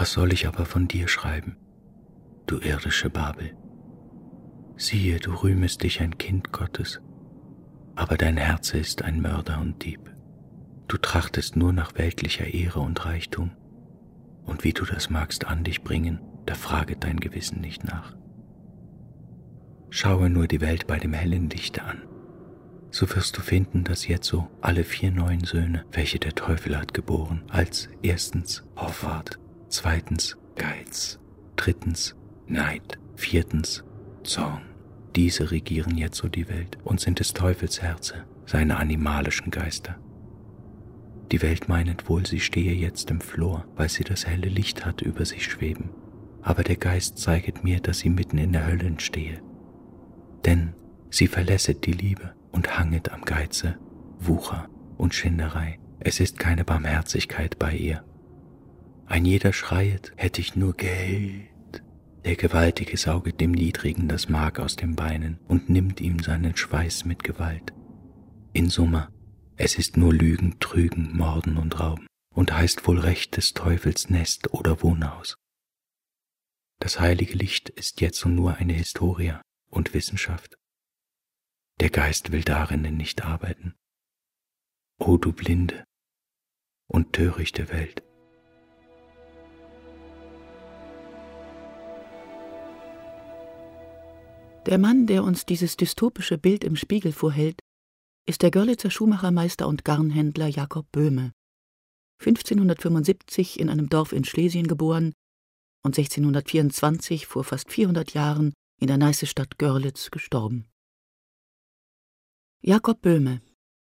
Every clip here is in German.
Was soll ich aber von dir schreiben, du irdische Babel? Siehe, du rühmest dich ein Kind Gottes, aber dein Herze ist ein Mörder und Dieb. Du trachtest nur nach weltlicher Ehre und Reichtum, und wie du das magst an dich bringen, da fraget dein Gewissen nicht nach. Schaue nur die Welt bei dem hellen Lichte an, so wirst du finden, dass jetzo alle 4 neuen Söhne, welche der Teufel hat geboren, als erstens Hoffart, zweitens Geiz, drittens Neid, viertens Zorn. Diese regieren jetzo die Welt und sind des Teufels Herze, seine animalischen Geister. Die Welt meinet wohl, sie stehe jetzt im Flor, weil sie das helle Licht hat über sich schweben. Aber der Geist zeiget mir, dass sie mitten in der Höllen stehe. Denn sie verlässet die Liebe und hanget am Geize, Wucher und Schinderei. Es ist keine Barmherzigkeit bei ihr. Ein jeder schreiet, hätte ich nur Geld. Der Gewaltige sauget dem Niedrigen das Mark aus den Beinen und nimmt ihm seinen Schweiß mit Gewalt. In Summa, es ist nur Lügen, Trügen, Morden und Rauben und heißt wohl Recht des Teufels Nest oder Wohnhaus. Das heilige Licht ist jetzo nur eine Historia und Wissenschaft. Der Geist will darinnen nicht arbeiten. O du blinde und törichte Welt! Der Mann, der uns dieses dystopische Bild im Spiegel vorhält, ist der Görlitzer Schuhmachermeister und Garnhändler Jakob Böhme, 1575 in einem Dorf in Schlesien geboren und 1624, vor fast 400 Jahren, in der Neiße-Stadt Görlitz gestorben. Jakob Böhme.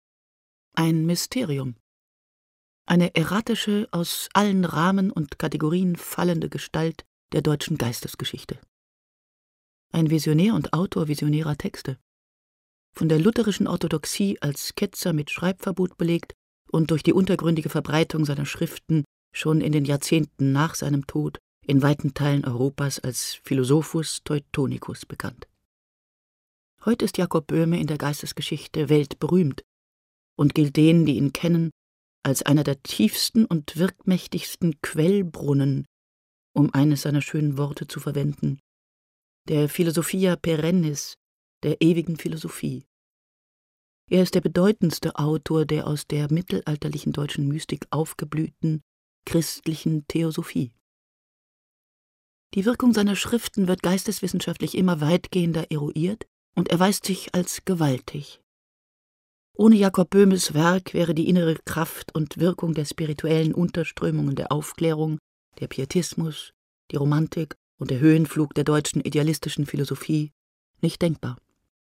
Ein Mysterium. Eine erratische, aus allen Rahmen und Kategorien fallende Gestalt der deutschen Geistesgeschichte. Ein Visionär und Autor visionärer Texte. Von der lutherischen Orthodoxie als Ketzer mit Schreibverbot belegt und durch die untergründige Verbreitung seiner Schriften schon in den Jahrzehnten nach seinem Tod in weiten Teilen Europas als Philosophus Teutonicus bekannt. Heute ist Jakob Böhme in der Geistesgeschichte weltberühmt und gilt denen, die ihn kennen, als einer der tiefsten und wirkmächtigsten Quellbrunnen, um eines seiner schönen Worte zu verwenden, der Philosophia perennis, der ewigen Philosophie. Er ist der bedeutendste Autor der aus der mittelalterlichen deutschen Mystik aufgeblühten christlichen Theosophie. Die Wirkung seiner Schriften wird geisteswissenschaftlich immer weitgehender eruiert und erweist sich als gewaltig. Ohne Jakob Böhmes Werk wäre die innere Kraft und Wirkung der spirituellen Unterströmungen der Aufklärung, der Pietismus, die Romantik und der Höhenflug der deutschen idealistischen Philosophie nicht denkbar.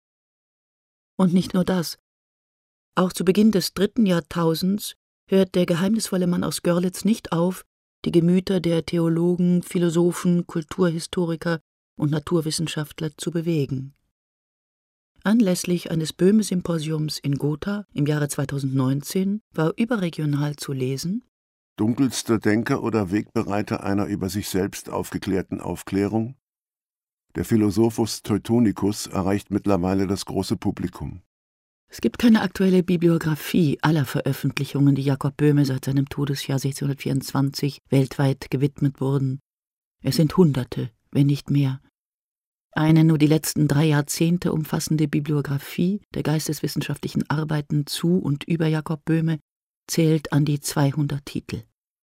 Und nicht nur das. Auch zu Beginn des 3. Jahrtausends hört der geheimnisvolle Mann aus Görlitz nicht auf, die Gemüter der Theologen, Philosophen, Kulturhistoriker und Naturwissenschaftler zu bewegen. Anlässlich eines Böhme-Symposiums in Gotha im Jahre 2019 war überregional zu lesen: Dunkelster Denker oder Wegbereiter einer über sich selbst aufgeklärten Aufklärung? Der Philosophus Teutonicus erreicht mittlerweile das große Publikum. Es gibt keine aktuelle Bibliografie aller Veröffentlichungen, die Jakob Böhme seit seinem Todesjahr 1624 weltweit gewidmet wurden. Es sind Hunderte, wenn nicht mehr. Eine nur die letzten 3 Jahrzehnte umfassende Bibliografie der geisteswissenschaftlichen Arbeiten zu und über Jakob Böhme zählt an die 200 Titel.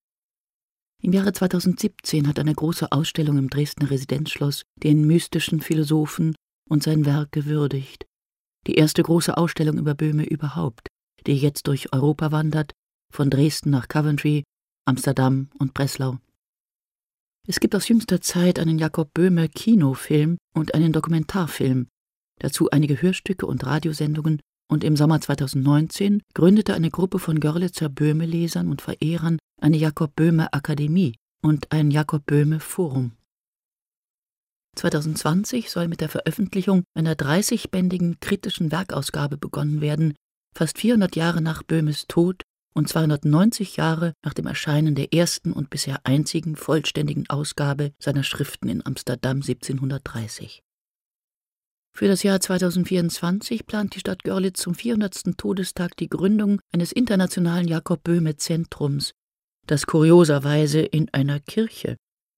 Im Jahre 2017 hat eine große Ausstellung im Dresdner Residenzschloss den mystischen Philosophen und sein Werk gewürdigt. Die erste große Ausstellung über Böhme überhaupt, die jetzt durch Europa wandert, von Dresden nach Coventry, Amsterdam und Breslau. Es gibt aus jüngster Zeit einen Jakob Böhme Kinofilm und einen Dokumentarfilm, dazu einige Hörstücke und Radiosendungen, und im Sommer 2019 gründete eine Gruppe von Görlitzer Böhme-Lesern und Verehrern eine Jakob Böhme Akademie und ein Jakob Böhme Forum. 2020 soll mit der Veröffentlichung einer 30-bändigen kritischen Werkausgabe begonnen werden, fast 400 Jahre nach Böhmes Tod und 290 Jahre nach dem Erscheinen der ersten und bisher einzigen vollständigen Ausgabe seiner Schriften in Amsterdam 1730. Für das Jahr 2024 plant die Stadt Görlitz zum 400. Todestag die Gründung eines internationalen Jakob Böhme Zentrums, das kurioserweise in einer Kirche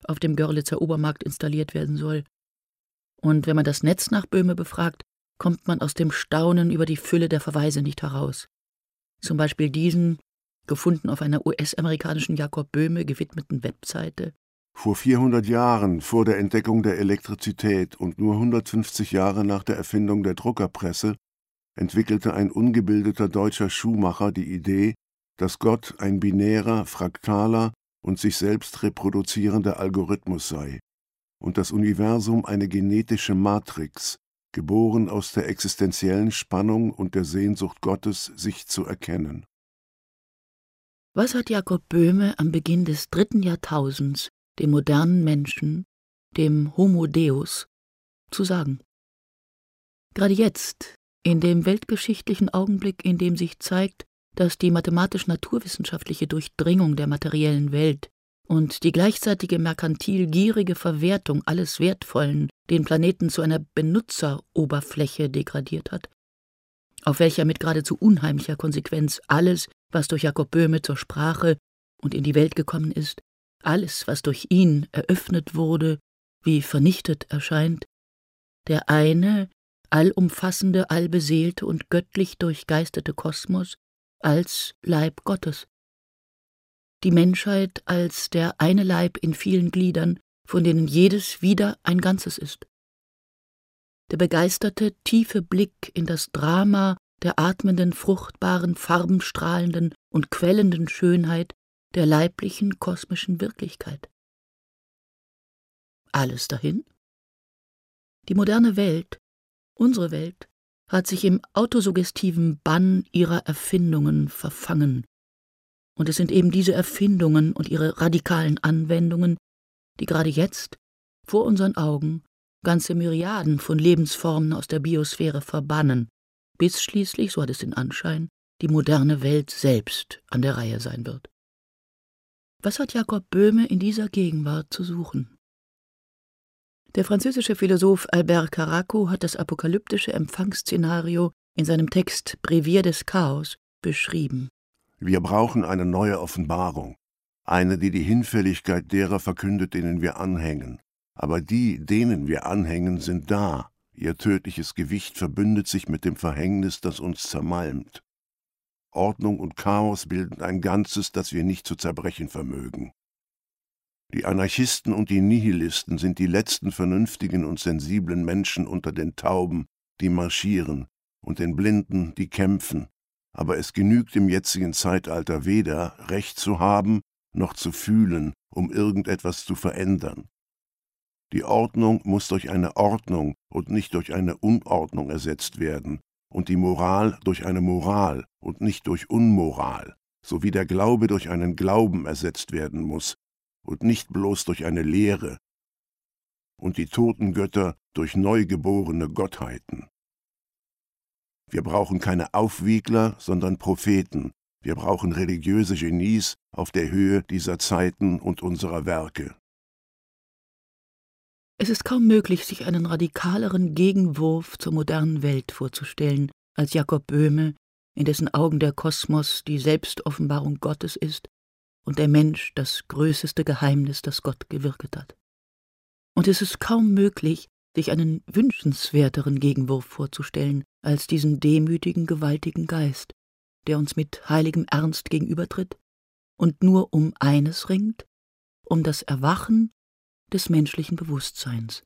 auf dem Görlitzer Obermarkt installiert werden soll. Und wenn man das Netz nach Böhme befragt, kommt man aus dem Staunen über die Fülle der Verweise nicht heraus. Zum Beispiel diesen, gefunden auf einer US-amerikanischen Jakob Böhme gewidmeten Webseite. Vor 400 Jahren, vor der Entdeckung der Elektrizität und nur 150 Jahre nach der Erfindung der Druckerpresse, entwickelte ein ungebildeter deutscher Schuhmacher die Idee, dass Gott ein binärer, fraktaler und sich selbst reproduzierender Algorithmus sei und das Universum eine genetische Matrix, geboren aus der existenziellen Spannung und der Sehnsucht Gottes, sich zu erkennen. Was hat Jakob Böhme am Beginn des 3. Jahrtausends dem modernen Menschen, dem Homo Deus, zu sagen? Gerade jetzt, in dem weltgeschichtlichen Augenblick, in dem sich zeigt, dass die mathematisch-naturwissenschaftliche Durchdringung der materiellen Welt und die gleichzeitige merkantil-gierige Verwertung alles Wertvollen den Planeten zu einer Benutzeroberfläche degradiert hat, auf welcher mit geradezu unheimlicher Konsequenz alles, was durch Jakob Böhme zur Sprache und in die Welt gekommen ist, alles, was durch ihn eröffnet wurde, wie vernichtet erscheint, der eine, allumfassende, allbeseelte und göttlich durchgeistete Kosmos als Leib Gottes. Die Menschheit als der eine Leib in vielen Gliedern, von denen jedes wieder ein Ganzes ist. Der begeisterte, tiefe Blick in das Drama der atmenden, fruchtbaren, farbenstrahlenden und quellenden Schönheit der leiblichen kosmischen Wirklichkeit. Alles dahin? Die moderne Welt, unsere Welt, hat sich im autosuggestiven Bann ihrer Erfindungen verfangen. Und es sind eben diese Erfindungen und ihre radikalen Anwendungen, die gerade jetzt, vor unseren Augen, ganze Myriaden von Lebensformen aus der Biosphäre verbannen, bis schließlich, so hat es den Anschein, die moderne Welt selbst an der Reihe sein wird. Was hat Jakob Böhme in dieser Gegenwart zu suchen? Der französische Philosoph Albert Caraco hat das apokalyptische Empfangsszenario in seinem Text Brevier des Chaos beschrieben. Wir brauchen eine neue Offenbarung, eine, die die Hinfälligkeit derer verkündet, denen wir anhängen. Aber die, denen wir anhängen, sind da. Ihr tödliches Gewicht verbündet sich mit dem Verhängnis, das uns zermalmt. Ordnung und Chaos bilden ein Ganzes, das wir nicht zu zerbrechen vermögen. Die Anarchisten und die Nihilisten sind die letzten vernünftigen und sensiblen Menschen unter den Tauben, die marschieren, und den Blinden, die kämpfen. Aber es genügt im jetzigen Zeitalter weder, Recht zu haben, noch zu fühlen, um irgendetwas zu verändern. Die Ordnung muss durch eine Ordnung und nicht durch eine Unordnung ersetzt werden, und die Moral durch eine Moral und nicht durch Unmoral, sowie der Glaube durch einen Glauben ersetzt werden muss und nicht bloß durch eine Lehre, und die toten Götter durch neugeborene Gottheiten. Wir brauchen keine Aufwiegler, sondern Propheten. Wir brauchen religiöse Genies auf der Höhe dieser Zeiten und unserer Werke. Es ist kaum möglich, sich einen radikaleren Gegenwurf zur modernen Welt vorzustellen, als Jakob Böhme, in dessen Augen der Kosmos die Selbstoffenbarung Gottes ist und der Mensch das größte Geheimnis, das Gott gewirket hat. Und es ist kaum möglich, sich einen wünschenswerteren Gegenwurf vorzustellen, als diesen demütigen, gewaltigen Geist, der uns mit heiligem Ernst gegenübertritt und nur um eines ringt, um das Erwachen des menschlichen Bewusstseins.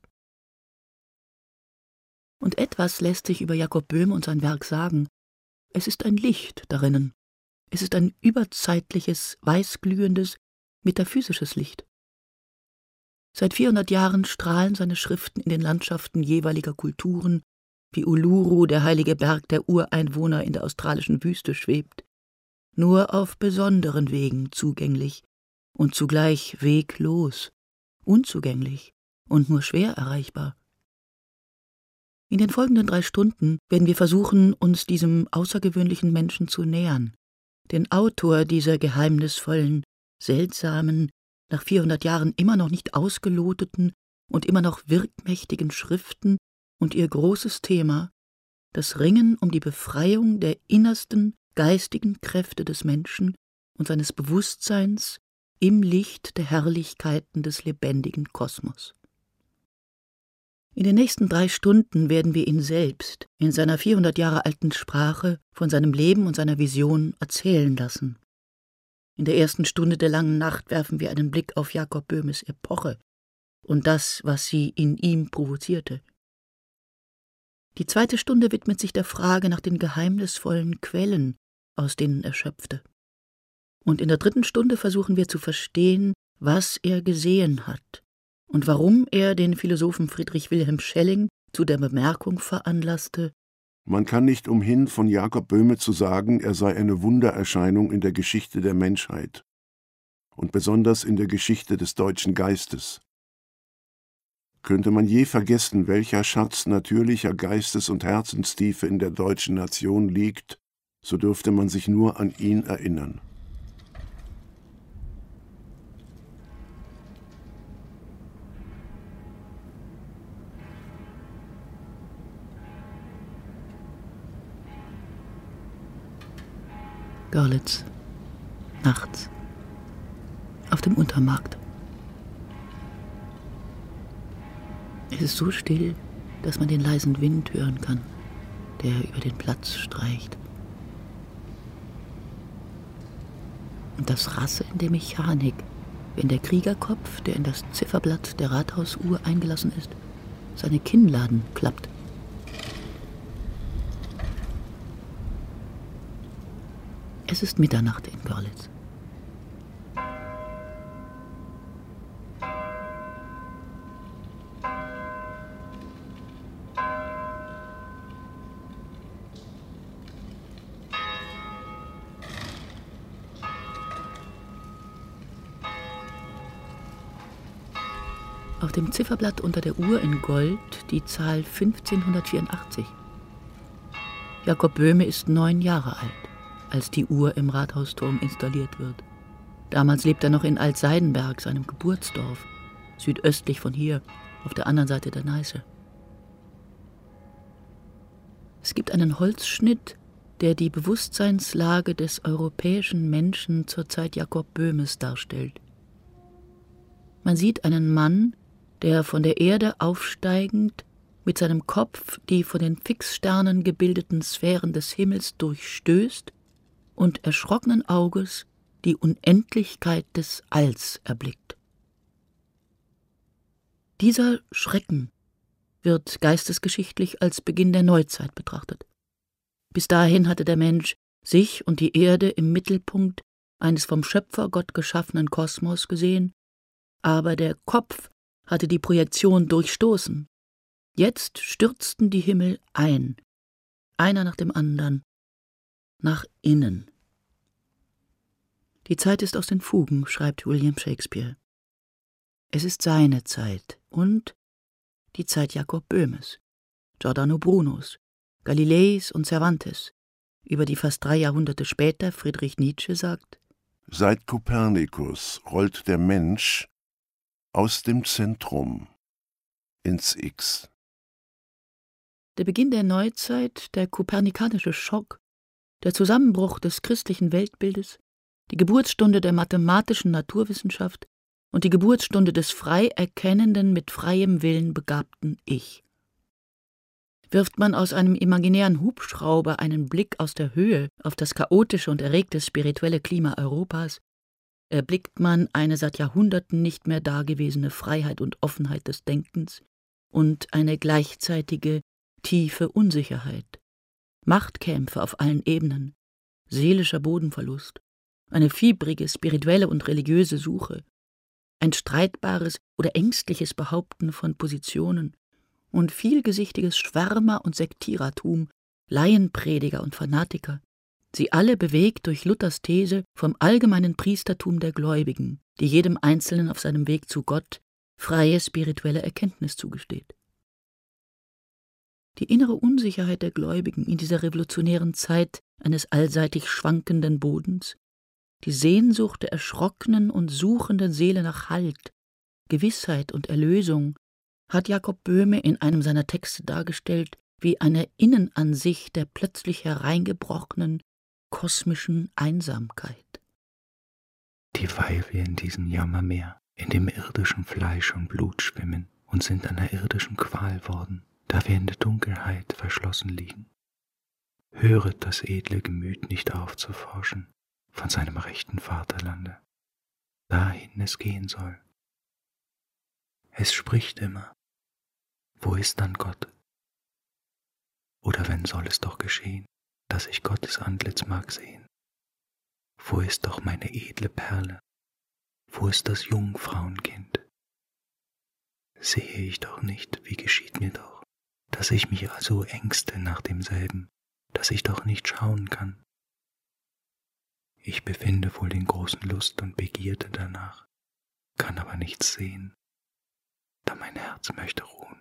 Und etwas lässt sich über Jakob Böhme und sein Werk sagen. Es ist ein Licht darinnen. Es ist ein überzeitliches, weißglühendes, metaphysisches Licht. Seit 400 Jahren strahlen seine Schriften in den Landschaften jeweiliger Kulturen, wie Uluru, der heilige Berg der Ureinwohner in der australischen Wüste, schwebt, nur auf besonderen Wegen zugänglich und zugleich weglos, unzugänglich und nur schwer erreichbar. In den folgenden 3 Stunden werden wir versuchen, uns diesem außergewöhnlichen Menschen zu nähern, den Autor dieser geheimnisvollen, seltsamen, nach 400 Jahren immer noch nicht ausgeloteten und immer noch wirkmächtigen Schriften und ihr großes Thema, das Ringen um die Befreiung der innersten geistigen Kräfte des Menschen und seines Bewusstseins im Licht der Herrlichkeiten des lebendigen Kosmos. In den nächsten 3 Stunden werden wir ihn selbst in seiner 400 Jahre alten Sprache von seinem Leben und seiner Vision erzählen lassen. In der ersten Stunde der langen Nacht werfen wir einen Blick auf Jakob Böhmes Epoche und das, was sie in ihm provozierte. Die 2. Stunde widmet sich der Frage nach den geheimnisvollen Quellen, aus denen er schöpfte. Und in der 3. Stunde versuchen wir zu verstehen, was er gesehen hat und warum er den Philosophen Friedrich Wilhelm Schelling zu der Bemerkung veranlasste: Man kann nicht umhin, von Jakob Böhme zu sagen, er sei eine Wundererscheinung in der Geschichte der Menschheit und besonders in der Geschichte des deutschen Geistes. Könnte man je vergessen, welcher Schatz natürlicher Geistes- und Herzenstiefe in der deutschen Nation liegt, so dürfte man sich nur an ihn erinnern. Görlitz, nachts, auf dem Untermarkt. Es ist so still, dass man den leisen Wind hören kann, der über den Platz streicht. Und das Rasseln der Mechanik, wenn der Kriegerkopf, der in das Zifferblatt der Rathausuhr eingelassen ist, seine Kinnladen klappt. Es ist Mitternacht in Görlitz. Auf dem Zifferblatt unter der Uhr in Gold die Zahl 1584. Jakob Böhme ist 9 Jahre alt, als die Uhr im Rathausturm installiert wird. Damals lebt er noch in Altseidenberg, seinem Geburtsdorf, südöstlich von hier, auf der anderen Seite der Neiße. Es gibt einen Holzschnitt, der die Bewusstseinslage des europäischen Menschen zur Zeit Jakob Böhmes darstellt. Man sieht einen Mann, der von der Erde aufsteigend mit seinem Kopf die von den Fixsternen gebildeten Sphären des Himmels durchstößt und erschrockenen Auges die Unendlichkeit des Alls erblickt. Dieser Schrecken wird geistesgeschichtlich als Beginn der Neuzeit betrachtet. Bis dahin hatte der Mensch sich und die Erde im Mittelpunkt eines vom Schöpfergott geschaffenen Kosmos gesehen, aber der Kopf hatte die Projektion durchstoßen. Jetzt stürzten die Himmel ein, einer nach dem anderen, nach innen. Die Zeit ist aus den Fugen, schreibt William Shakespeare. Es ist seine Zeit und die Zeit Jakob Böhmes, Giordano Brunos, Galileis und Cervantes, über die fast 3 Jahrhunderte später Friedrich Nietzsche sagt: Seit Kopernikus rollt der Mensch aus dem Zentrum ins X. Der Beginn der Neuzeit, der kopernikanische Schock, der Zusammenbruch des christlichen Weltbildes, die Geburtsstunde der mathematischen Naturwissenschaft und die Geburtsstunde des frei erkennenden, mit freiem Willen begabten Ich. Wirft man aus einem imaginären Hubschrauber einen Blick aus der Höhe auf das chaotische und erregte spirituelle Klima Europas, erblickt man eine seit Jahrhunderten nicht mehr dagewesene Freiheit und Offenheit des Denkens und eine gleichzeitige tiefe Unsicherheit, Machtkämpfe auf allen Ebenen, seelischer Bodenverlust, eine fiebrige spirituelle und religiöse Suche, ein streitbares oder ängstliches Behaupten von Positionen und vielgesichtiges Schwärmer- und Sektierertum, Laienprediger und Fanatiker, sie alle bewegt durch Luthers These vom allgemeinen Priestertum der Gläubigen, die jedem Einzelnen auf seinem Weg zu Gott freie spirituelle Erkenntnis zugesteht. Die innere Unsicherheit der Gläubigen in dieser revolutionären Zeit eines allseitig schwankenden Bodens, die Sehnsucht der erschrockenen und suchenden Seele nach Halt, Gewissheit und Erlösung, hat Jakob Böhme in einem seiner Texte dargestellt wie eine Innenansicht der plötzlich hereingebrochenen kosmischen Einsamkeit. dieweil wir in diesem Jammermeer, in dem irdischen Fleisch und Blut schwimmen und sind einer irdischen Qual worden, da wir in der Dunkelheit verschlossen liegen. Höret das edle Gemüt nicht auf zu forschen von seinem rechten Vaterlande, dahin es gehen soll. Es spricht immer, wo ist dann Gott? Oder wenn soll es doch geschehen, dass ich Gottes Antlitz mag sehen? Wo ist doch meine edle Perle? Wo ist das Jungfrauenkind? Sehe ich doch nicht, wie geschieht mir doch, dass ich mich also ängste nach demselben, dass ich doch nicht schauen kann. Ich befinde wohl in großen Lust und Begierde danach, kann aber nichts sehen, da mein Herz möchte ruhen.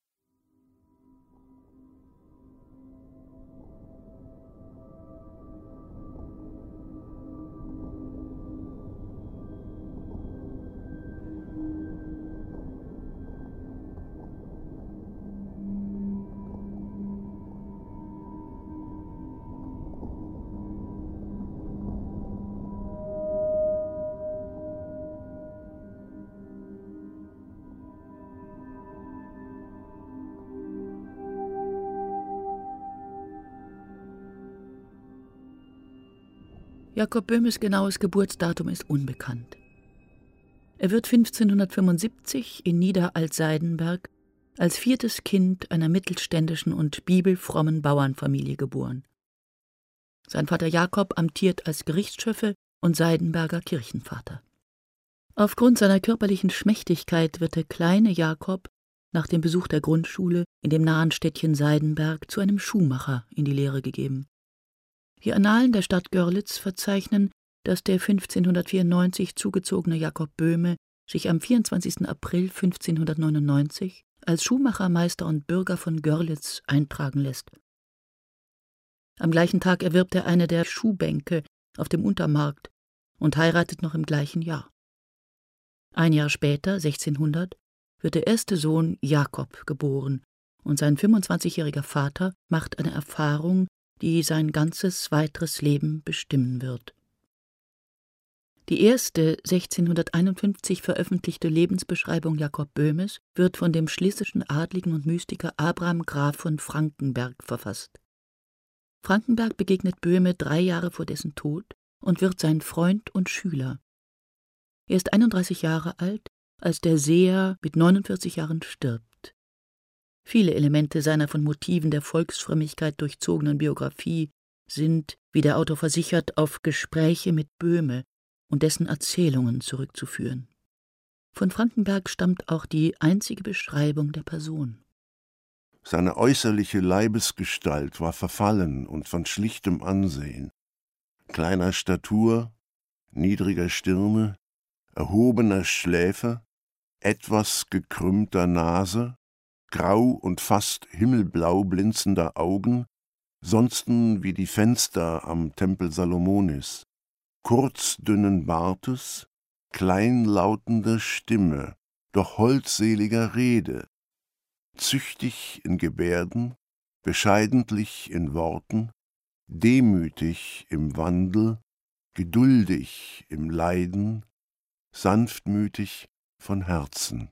Jakob Böhmes genaues Geburtsdatum ist unbekannt. Er wird 1575 in Niederaltseidenberg als 4. Kind einer mittelständischen und bibelfrommen Bauernfamilie geboren. Sein Vater Jakob amtiert als Gerichtsschöffe und Seidenberger Kirchenvater. Aufgrund seiner körperlichen Schmächtigkeit wird der kleine Jakob nach dem Besuch der Grundschule in dem nahen Städtchen Seidenberg zu einem Schuhmacher in die Lehre gegeben. Die Annalen der Stadt Görlitz verzeichnen, dass der 1594 zugezogene Jakob Böhme sich am 24. April 1599 als Schuhmacher, Meister und Bürger von Görlitz eintragen lässt. Am gleichen Tag erwirbt er eine der Schuhbänke auf dem Untermarkt und heiratet noch im gleichen Jahr. Ein Jahr später, 1600, wird der erste Sohn Jakob geboren und sein 25-jähriger Vater macht eine Erfahrung, die sein ganzes weiteres Leben bestimmen wird. Die erste 1651 veröffentlichte Lebensbeschreibung Jakob Böhmes wird von dem schlesischen Adligen und Mystiker Abraham Graf von Frankenberg verfasst. Frankenberg begegnet Böhme 3 Jahre vor dessen Tod und wird sein Freund und Schüler. Er ist 31 Jahre alt, als der Seher mit 49 Jahren stirbt. Viele Elemente seiner von Motiven der Volksfrömmigkeit durchzogenen Biografie sind, wie der Autor versichert, auf Gespräche mit Böhme und dessen Erzählungen zurückzuführen. Von Frankenberg stammt auch die einzige Beschreibung der Person. Seine äußerliche Leibesgestalt war verfallen und von schlichtem Ansehen, kleiner Statur, niedriger Stirne, erhobener Schläfe, etwas gekrümmter Nase, grau und fast himmelblau blinzender Augen, sonsten wie die Fenster am Tempel Salomonis, kurzdünnen Bartes, kleinlautender Stimme, doch holdseliger Rede, züchtig in Gebärden, bescheidentlich in Worten, demütig im Wandel, geduldig im Leiden, sanftmütig von Herzen.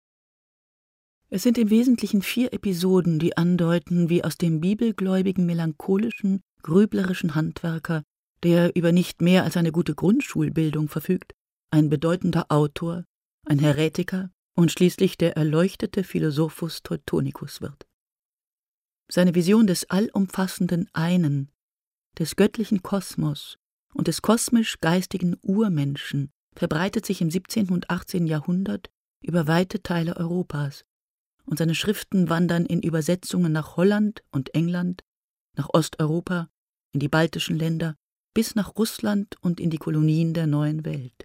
Es sind im Wesentlichen 4 Episoden, die andeuten, wie aus dem bibelgläubigen, melancholischen, grüblerischen Handwerker, der über nicht mehr als eine gute Grundschulbildung verfügt, ein bedeutender Autor, ein Häretiker und schließlich der erleuchtete Philosophus Teutonicus wird. Seine Vision des allumfassenden Einen, des göttlichen Kosmos und des kosmisch-geistigen Urmenschen verbreitet sich im 17. und 18. Jahrhundert über weite Teile Europas, und seine Schriften wandern in Übersetzungen nach Holland und England, nach Osteuropa, in die baltischen Länder, bis nach Russland und in die Kolonien der Neuen Welt.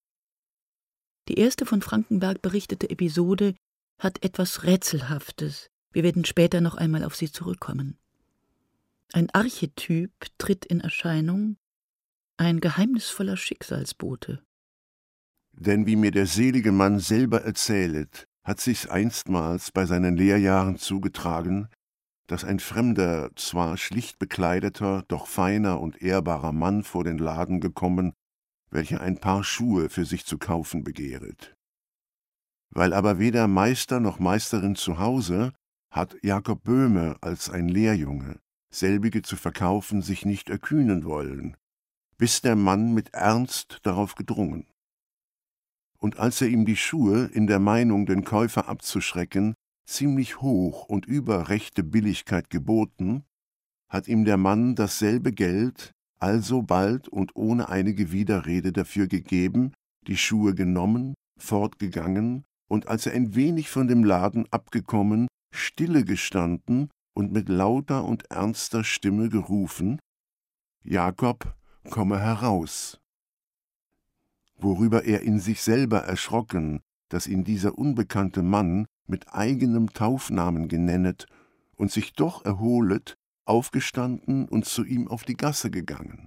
Die erste von Frankenberg berichtete Episode hat etwas Rätselhaftes. Wir werden später noch einmal auf sie zurückkommen. Ein Archetyp tritt in Erscheinung, ein geheimnisvoller Schicksalsbote. Denn wie mir der selige Mann selber erzählet, hat sich's einstmals bei seinen Lehrjahren zugetragen, dass ein fremder, zwar schlicht bekleideter, doch feiner und ehrbarer Mann vor den Laden gekommen, welcher ein Paar Schuhe für sich zu kaufen begehret. Weil aber weder Meister noch Meisterin zu Hause, hat Jakob Böhme als ein Lehrjunge, selbige zu verkaufen, sich nicht erkühnen wollen, bis der Mann mit Ernst darauf gedrungen. Und als er ihm die Schuhe, in der Meinung, den Käufer abzuschrecken, ziemlich hoch und über rechte Billigkeit geboten, hat ihm der Mann dasselbe Geld alsobald und ohne einige Widerrede dafür gegeben, die Schuhe genommen, fortgegangen und als er ein wenig von dem Laden abgekommen, stille gestanden und mit lauter und ernster Stimme gerufen: »Jakob, komme heraus!« Worüber er in sich selber erschrocken, dass ihn dieser unbekannte Mann mit eigenem Taufnamen genennet und sich doch erholet, aufgestanden und zu ihm auf die Gasse gegangen.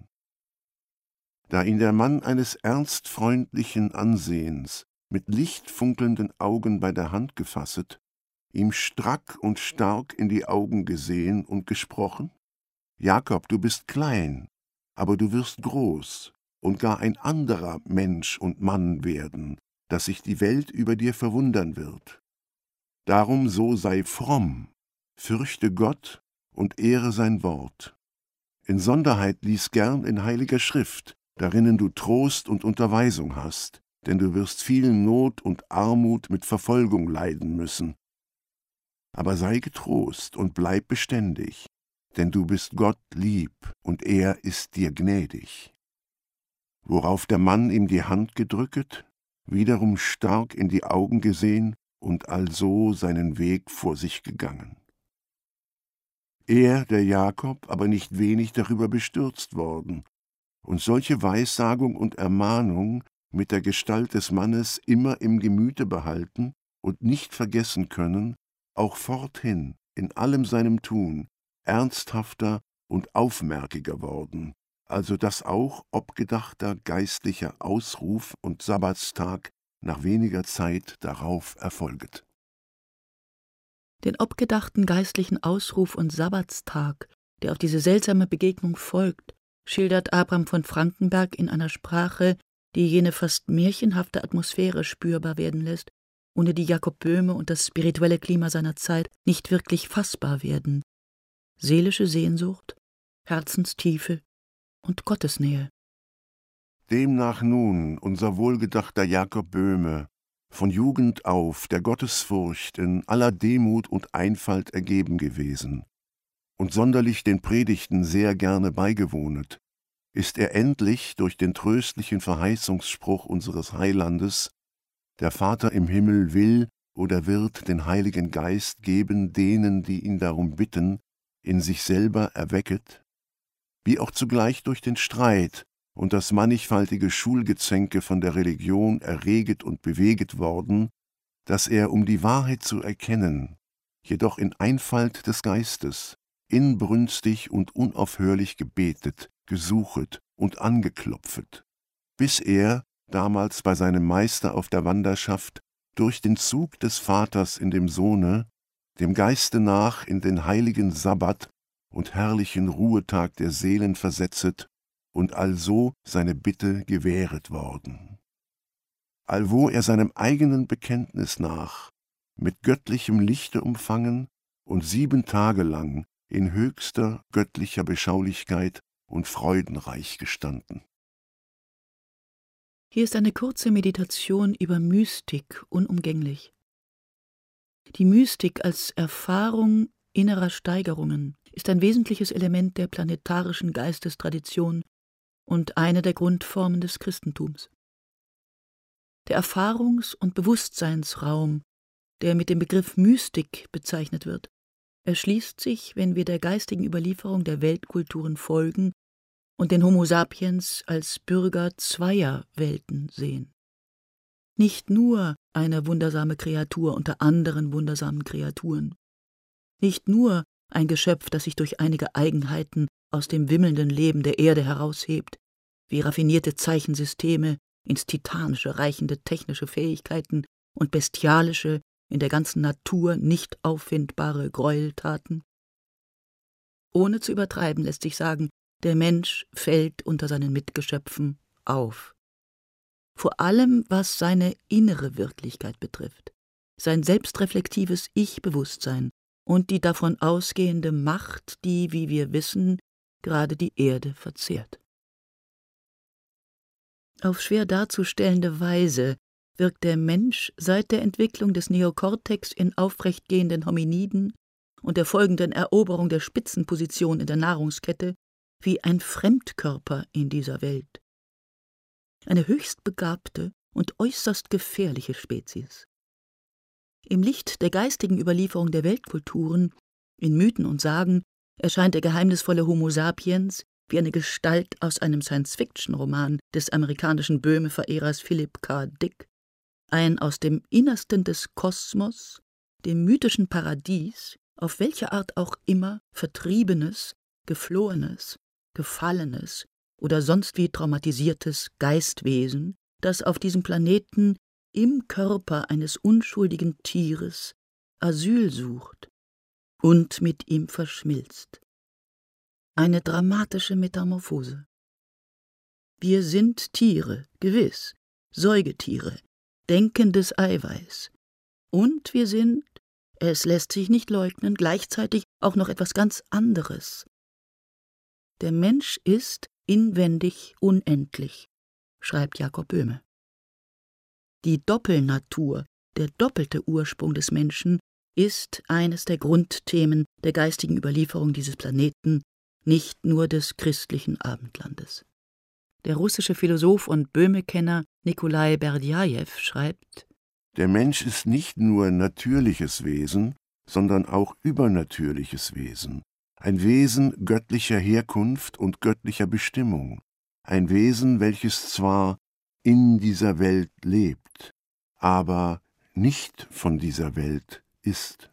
Da ihn der Mann eines ernstfreundlichen Ansehens, mit lichtfunkelnden Augen bei der Hand gefasset, ihm strack und stark in die Augen gesehen und gesprochen: »Jakob, du bist klein, aber du wirst groß und gar ein anderer Mensch und Mann werden, dass sich die Welt über dir verwundern wird. Darum so sei fromm, fürchte Gott und ehre sein Wort. Insonderheit lies gern in heiliger Schrift, darinnen du Trost und Unterweisung hast, denn du wirst viel Not und Armut mit Verfolgung leiden müssen. Aber sei getrost und bleib beständig, denn du bist Gott lieb und er ist dir gnädig.« Worauf der Mann ihm die Hand gedrücket, wiederum stark in die Augen gesehen und also seinen Weg vor sich gegangen. Er, der Jakob, aber nicht wenig darüber bestürzt worden und solche Weissagung und Ermahnung mit der Gestalt des Mannes immer im Gemüte behalten und nicht vergessen können, auch forthin in allem seinem Tun ernsthafter und aufmerkiger worden, also dass auch obgedachter geistlicher Ausruf und Sabbatstag nach weniger Zeit darauf erfolget. Den obgedachten geistlichen Ausruf und Sabbatstag, der auf diese seltsame Begegnung folgt, schildert Abraham von Frankenberg in einer Sprache, die jene fast märchenhafte Atmosphäre spürbar werden lässt, ohne die Jakob Böhme und das spirituelle Klima seiner Zeit nicht wirklich fassbar werden. Seelische Sehnsucht, Herzenstiefe und Gottesnähe. Demnach nun unser wohlgedachter Jakob Böhme, von Jugend auf der Gottesfurcht in aller Demut und Einfalt ergeben gewesen und sonderlich den Predigten sehr gerne beigewohnet, ist er endlich durch den tröstlichen Verheißungsspruch unseres Heilandes: Der Vater im Himmel will oder wird den Heiligen Geist geben denen, die ihn darum bitten, in sich selber erwecket, wie auch zugleich durch den Streit und das mannigfaltige Schulgezänke von der Religion erreget und beweget worden, dass er, um die Wahrheit zu erkennen, jedoch in Einfalt des Geistes, inbrünstig und unaufhörlich gebetet, gesuchet und angeklopfet, bis er, damals bei seinem Meister auf der Wanderschaft, durch den Zug des Vaters in dem Sohne, dem Geiste nach in den heiligen Sabbat und herrlichen Ruhetag der Seelen versetzet und also seine Bitte gewähret worden. Allwo er seinem eigenen Bekenntnis nach mit göttlichem Lichte umfangen und 7 Tage lang in höchster göttlicher Beschaulichkeit und freudenreich gestanden. Hier ist eine kurze Meditation über Mystik unumgänglich. Die Mystik als Erfahrung innerer Steigerungen ist ein wesentliches Element der planetarischen Geistestradition und eine der Grundformen des Christentums. Der Erfahrungs- und Bewusstseinsraum, der mit dem Begriff Mystik bezeichnet wird, erschließt sich, wenn wir der geistigen Überlieferung der Weltkulturen folgen und den Homo sapiens als Bürger zweier Welten sehen. Nicht nur eine wundersame Kreatur unter anderen wundersamen Kreaturen, nicht nur ein Geschöpf, das sich durch einige Eigenheiten aus dem wimmelnden Leben der Erde heraushebt, wie raffinierte Zeichensysteme, ins Titanische reichende technische Fähigkeiten und bestialische, in der ganzen Natur nicht auffindbare Gräueltaten. Ohne zu übertreiben lässt sich sagen, der Mensch fällt unter seinen Mitgeschöpfen auf. vor allem was seine innere Wirklichkeit betrifft, sein selbstreflektives Ich-Bewusstsein und die davon ausgehende Macht, die, wie wir wissen, gerade die Erde verzehrt. Auf schwer darzustellende Weise wirkt der Mensch seit der Entwicklung des Neokortex in aufrechtgehenden Hominiden und der folgenden Eroberung der Spitzenposition in der Nahrungskette wie ein Fremdkörper in dieser Welt. Eine höchst begabte und äußerst gefährliche Spezies. Im Licht der geistigen Überlieferung der Weltkulturen, in Mythen und Sagen, erscheint der geheimnisvolle Homo sapiens wie eine Gestalt aus einem Science-Fiction-Roman des amerikanischen Böhme-Verehrers Philip K. Dick, ein aus dem Innersten des Kosmos, dem mythischen Paradies, auf welche Art auch immer vertriebenes, geflohenes, gefallenes oder sonst wie traumatisiertes Geistwesen, das auf diesem Planeten im Körper eines unschuldigen Tieres Asyl sucht und mit ihm verschmilzt. Eine dramatische Metamorphose. Wir sind Tiere, gewiss, Säugetiere, denkendes Eiweiß. Und wir sind, es lässt sich nicht leugnen, gleichzeitig auch noch etwas ganz anderes. Der Mensch ist inwendig unendlich, schreibt Jakob Böhme. Die Doppelnatur, der doppelte Ursprung des Menschen, ist eines der Grundthemen der geistigen Überlieferung dieses Planeten, nicht nur des christlichen Abendlandes. Der russische Philosoph und Böhme-Kenner Nikolai Berdjajew schreibt: Der Mensch ist nicht nur natürliches Wesen, sondern auch übernatürliches Wesen, ein Wesen göttlicher Herkunft und göttlicher Bestimmung, ein Wesen, welches zwar in dieser Welt lebt, aber nicht von dieser Welt ist.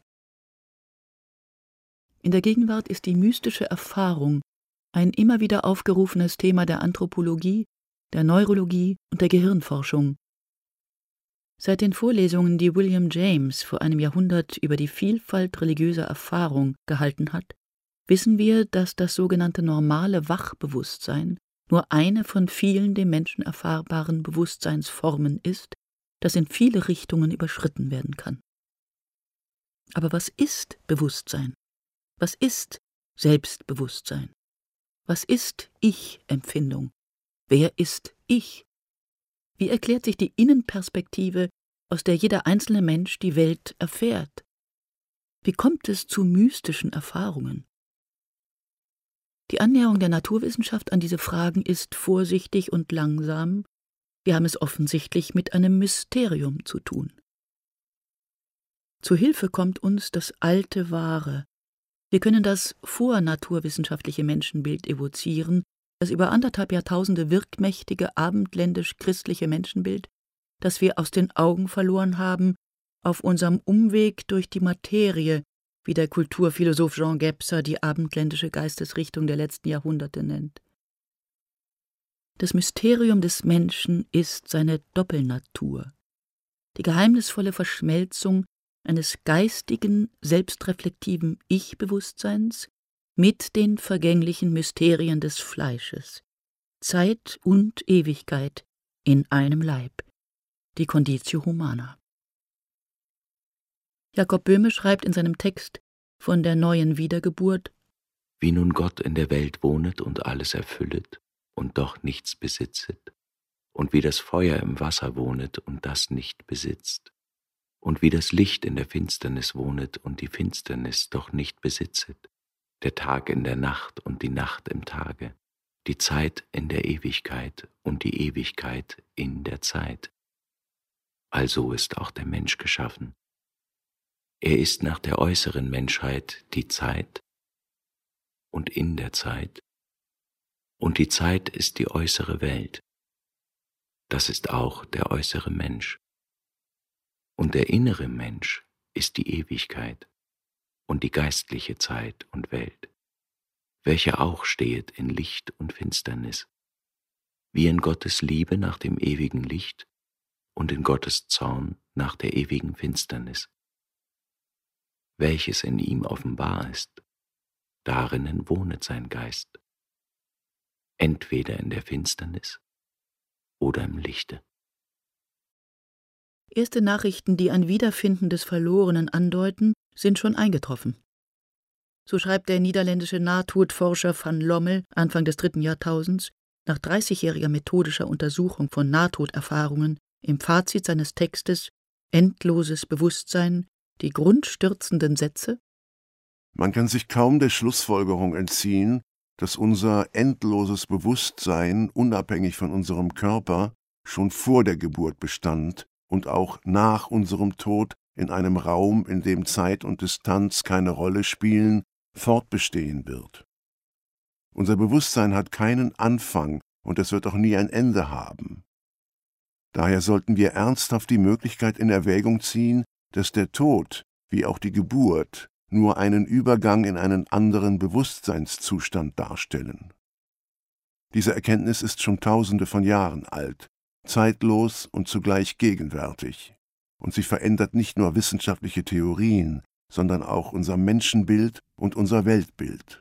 In der Gegenwart ist die mystische Erfahrung ein immer wieder aufgerufenes Thema der Anthropologie, der Neurologie und der Gehirnforschung. Seit den Vorlesungen, die William James vor einem Jahrhundert über die Vielfalt religiöser Erfahrung gehalten hat, wissen wir, dass das sogenannte normale Wachbewusstsein nur eine von vielen dem Menschen erfahrbaren Bewusstseinsformen ist, das in viele Richtungen überschritten werden kann. Aber was ist Bewusstsein? Was ist Selbstbewusstsein? Was ist Ich-Empfindung? Wer ist Ich? Wie erklärt sich die Innenperspektive, aus der jeder einzelne Mensch die Welt erfährt? Wie kommt es zu mystischen Erfahrungen? Die Annäherung der Naturwissenschaft an diese Fragen ist vorsichtig und langsam. Wir haben es offensichtlich mit einem Mysterium zu tun. Zu Hilfe kommt uns das alte Wahre. Wir können das vornaturwissenschaftliche Menschenbild evozieren, das über 1,5 Jahrtausende wirkmächtige abendländisch-christliche Menschenbild, das wir aus den Augen verloren haben, auf unserem Umweg durch die Materie, wie der Kulturphilosoph Jean Gebser die abendländische Geistesrichtung der letzten Jahrhunderte nennt. Das Mysterium des Menschen ist seine Doppelnatur, die geheimnisvolle Verschmelzung eines geistigen, selbstreflektiven Ich-Bewusstseins mit den vergänglichen Mysterien des Fleisches, Zeit und Ewigkeit in einem Leib, die Conditio Humana. Jakob Böhme schreibt in seinem Text von der neuen Wiedergeburt: Wie nun Gott in der Welt wohnet und alles erfüllet und doch nichts besitzet, und wie das Feuer im Wasser wohnet und das nicht besitzt, und wie das Licht in der Finsternis wohnet und die Finsternis doch nicht besitzet, der Tag in der Nacht und die Nacht im Tage, die Zeit in der Ewigkeit und die Ewigkeit in der Zeit. Also ist auch der Mensch geschaffen. Er ist nach der äußeren Menschheit die Zeit und in der Zeit, und die Zeit ist die äußere Welt. Das ist auch der äußere Mensch. Und der innere Mensch ist die Ewigkeit und die geistliche Zeit und Welt, welche auch stehet in Licht und Finsternis, wie in Gottes Liebe nach dem ewigen Licht und in Gottes Zorn nach der ewigen Finsternis. Welches in ihm offenbar ist, darinnen wohnet sein Geist, entweder in der Finsternis oder im Lichte. Erste Nachrichten, die ein Wiederfinden des Verlorenen andeuten, sind schon eingetroffen. So schreibt der niederländische Nahtodforscher van Lommel Anfang des 3. Jahrtausends nach 30-jähriger methodischer Untersuchung von Nahtoderfahrungen im Fazit seines Textes »Endloses Bewusstsein« die grundstürzenden Sätze: Man kann sich kaum der Schlussfolgerung entziehen, dass unser endloses Bewusstsein unabhängig von unserem Körper schon vor der Geburt bestand und auch nach unserem Tod in einem Raum, in dem Zeit und Distanz keine Rolle spielen, fortbestehen wird. Unser Bewusstsein hat keinen Anfang und es wird auch nie ein Ende haben. Daher sollten wir ernsthaft die Möglichkeit in Erwägung ziehen, dass der Tod, wie auch die Geburt, nur einen Übergang in einen anderen Bewusstseinszustand darstellen. Diese Erkenntnis ist schon Tausende von Jahren alt, zeitlos und zugleich gegenwärtig, und sie verändert nicht nur wissenschaftliche Theorien, sondern auch unser Menschenbild und unser Weltbild.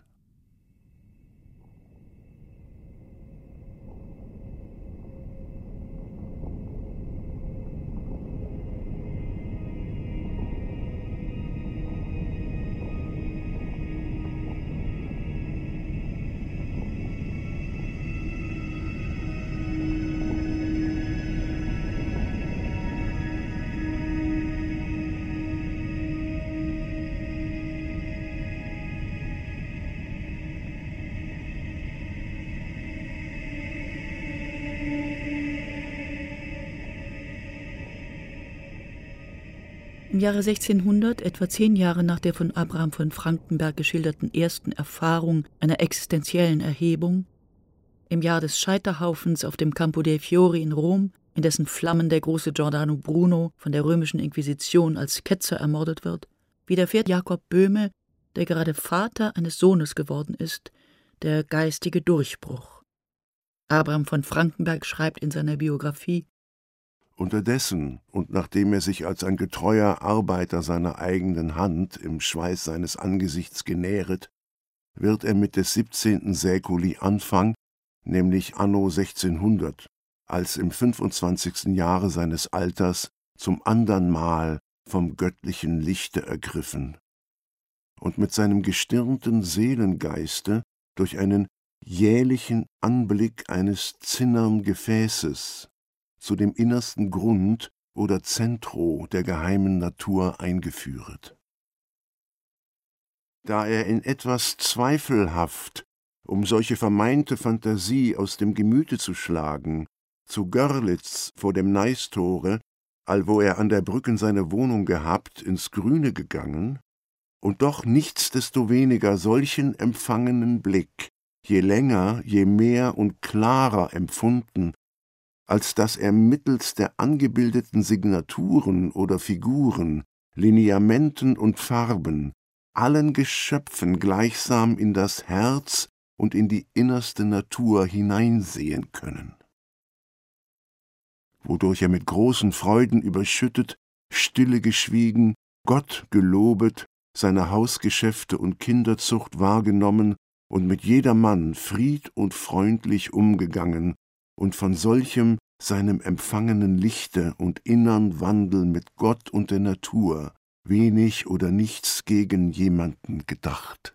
Im Jahre 1600, etwa 10 Jahre nach der von Abraham von Frankenberg geschilderten ersten Erfahrung einer existenziellen Erhebung, im Jahr des Scheiterhaufens auf dem Campo dei Fiori in Rom, in dessen Flammen der große Giordano Bruno von der römischen Inquisition als Ketzer ermordet wird, widerfährt Jakob Böhme, der gerade Vater eines Sohnes geworden ist, der geistige Durchbruch. Abraham von Frankenberg schreibt in seiner Biografie: Unterdessen und nachdem er sich als ein getreuer Arbeiter seiner eigenen Hand im Schweiß seines Angesichts genähret, wird er mit des 17. Säkuli Anfang, nämlich anno 1600, als im 25. Jahre seines Alters zum andern Mal vom göttlichen Lichte ergriffen und mit seinem gestirnten Seelengeiste durch einen jählichen Anblick eines zinnern Gefäßes zu dem innersten Grund oder Zentro der geheimen Natur eingeführet. Da er in etwas zweifelhaft, um solche vermeinte Phantasie aus dem Gemüte zu schlagen, zu Görlitz vor dem Neistore, allwo er an der Brücken seine Wohnung gehabt, ins Grüne gegangen, und doch nichtsdestoweniger solchen empfangenen Blick, je länger, je mehr und klarer empfunden, als dass er mittels der angebildeten Signaturen oder Figuren, Lineamenten und Farben allen Geschöpfen gleichsam in das Herz und in die innerste Natur hineinsehen können. Wodurch er mit großen Freuden überschüttet, stille geschwiegen, Gott gelobet, seine Hausgeschäfte und Kinderzucht wahrgenommen und mit jedermann fried und freundlich umgegangen und von solchem seinem empfangenen Lichte und innern Wandel mit Gott und der Natur wenig oder nichts gegen jemanden gedacht.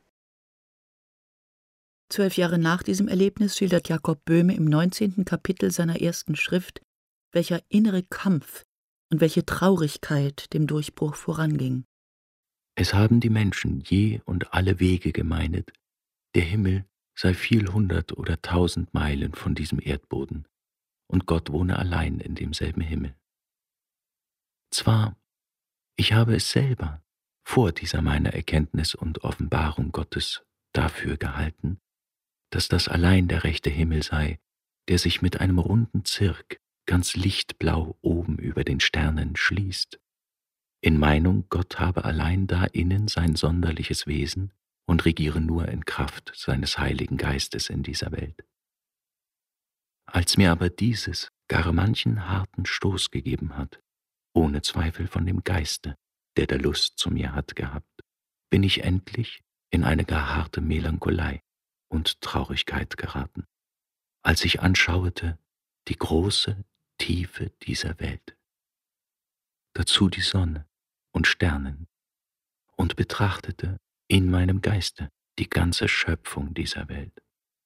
12 Jahre nach diesem Erlebnis schildert Jakob Böhme im 19. Kapitel seiner ersten Schrift, welcher innere Kampf und welche Traurigkeit dem Durchbruch voranging. Es haben die Menschen je und alle Wege gemeinet, der Himmel sei viel 100 oder 1000 Meilen von diesem Erdboden, und Gott wohne allein in demselben Himmel. Zwar, ich habe es selber vor dieser meiner Erkenntnis und Offenbarung Gottes dafür gehalten, dass das allein der rechte Himmel sei, der sich mit einem runden Zirk ganz lichtblau oben über den Sternen schließt. In Meinung, Gott habe allein da innen sein sonderliches Wesen und regiere nur in Kraft seines Heiligen Geistes in dieser Welt. Als mir aber dieses gar manchen harten Stoß gegeben hat, ohne Zweifel von dem Geiste, der Lust zu mir hat gehabt, bin ich endlich in eine gar harte Melancholei und Traurigkeit geraten, als ich anschauete die große Tiefe dieser Welt. dazu die Sonne und Sternen, und betrachtete in meinem Geiste die ganze Schöpfung dieser Welt.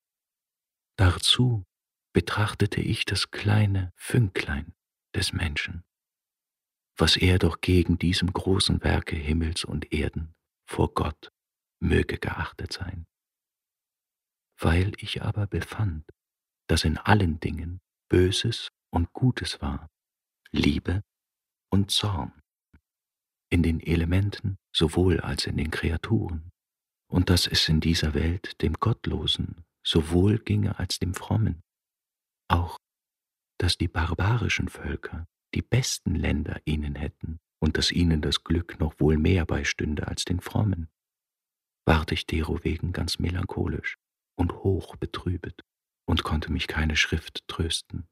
Dazu betrachtete ich das kleine Fünklein des Menschen, was er doch gegen diesem großen Werke Himmels und Erden vor Gott möge geachtet sein. Weil ich aber befand, dass in allen Dingen Böses und Gutes war, Liebe und Zorn, in den Elementen sowohl als in den Kreaturen, und dass es in dieser Welt dem Gottlosen sowohl ginge als dem Frommen, auch dass die barbarischen Völker die besten Länder ihnen hätten und dass ihnen das Glück noch wohl mehr beistünde als den Frommen, ward ich derowegen ganz melancholisch und hoch betrübet und konnte mich keine Schrift trösten.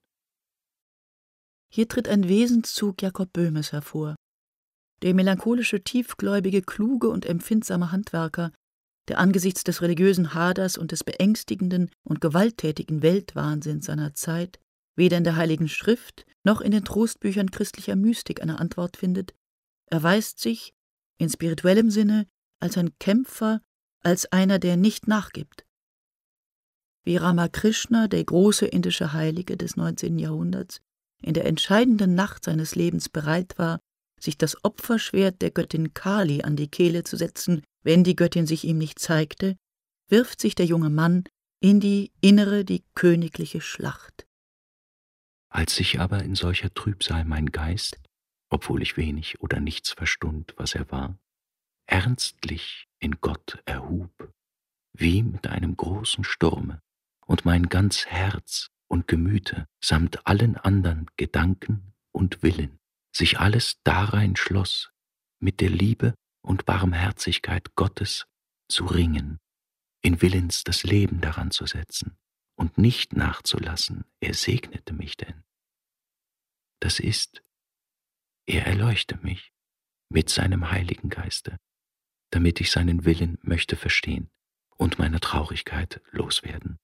Hier tritt ein Wesenszug Jakob Böhmes hervor. Der melancholische, tiefgläubige, kluge und empfindsame Handwerker, der angesichts des religiösen Haders und des beängstigenden und gewalttätigen Weltwahnsinns seiner Zeit weder in der Heiligen Schrift noch in den Trostbüchern christlicher Mystik eine Antwort findet, erweist sich in spirituellem Sinne als ein Kämpfer, als einer, der nicht nachgibt. Wie Ramakrishna, der große indische Heilige des 19. Jahrhunderts, in der entscheidenden Nacht seines Lebens bereit war, sich das Opferschwert der Göttin Kali an die Kehle zu setzen, wenn die Göttin sich ihm nicht zeigte, wirft sich der junge Mann in die innere, die königliche Schlacht. Als sich aber in solcher Trübsal mein Geist, obwohl ich wenig oder nichts verstund, was er war, ernstlich in Gott erhub, wie mit einem großen Sturme, und mein ganz Herz und Gemüte samt allen andern Gedanken und Willen sich alles darein schloss, mit der Liebe und Barmherzigkeit Gottes zu ringen, in Willens das Leben daran zu setzen und nicht nachzulassen, er segnete mich denn. Das ist, er erleuchte mich mit seinem Heiligen Geiste, damit ich seinen Willen möchte verstehen und meine Traurigkeit loswerden.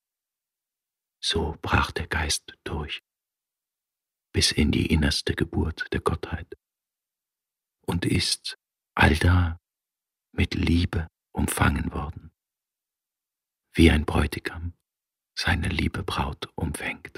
So brach der Geist durch, bis in die innerste Geburt der Gottheit, und ist allda mit Liebe umfangen worden, wie ein Bräutigam seine liebe Braut umfängt.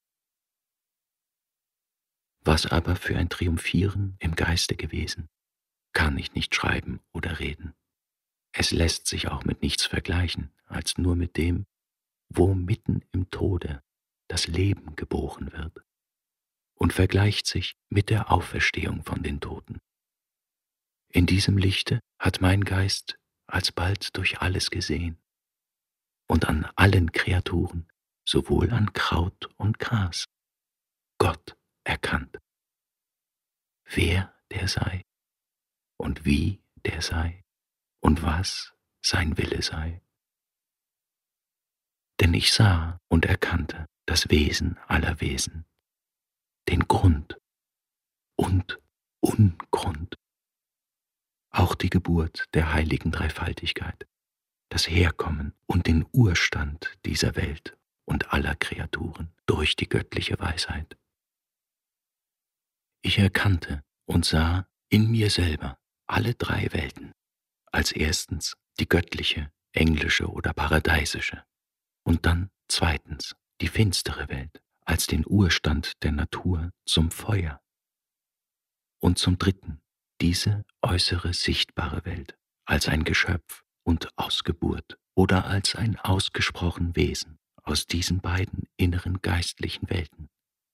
Was aber für ein Triumphieren im Geiste gewesen, kann ich nicht schreiben oder reden. Es lässt sich auch mit nichts vergleichen, als nur mit dem, wo mitten im Tode das Leben geboren wird, und vergleicht sich mit der Auferstehung von den Toten. In diesem Lichte hat mein Geist alsbald durch alles gesehen und an allen Kreaturen, sowohl an Kraut und Gras, Gott erkannt. Wer der sei und wie der sei und was sein Wille sei. Denn ich sah und erkannte das Wesen aller Wesen, den Grund und Ungrund, auch die Geburt der heiligen Dreifaltigkeit, das Herkommen und den Urstand dieser Welt und aller Kreaturen durch die göttliche Weisheit. Ich erkannte und sah in mir selber alle drei Welten, als erstens die göttliche, englische oder paradeisische, und dann zweitens die finstere Welt als den Urstand der Natur zum Feuer, und zum dritten diese äußere sichtbare Welt als ein Geschöpf und Ausgeburt oder als ein ausgesprochen Wesen aus diesen beiden inneren geistlichen Welten.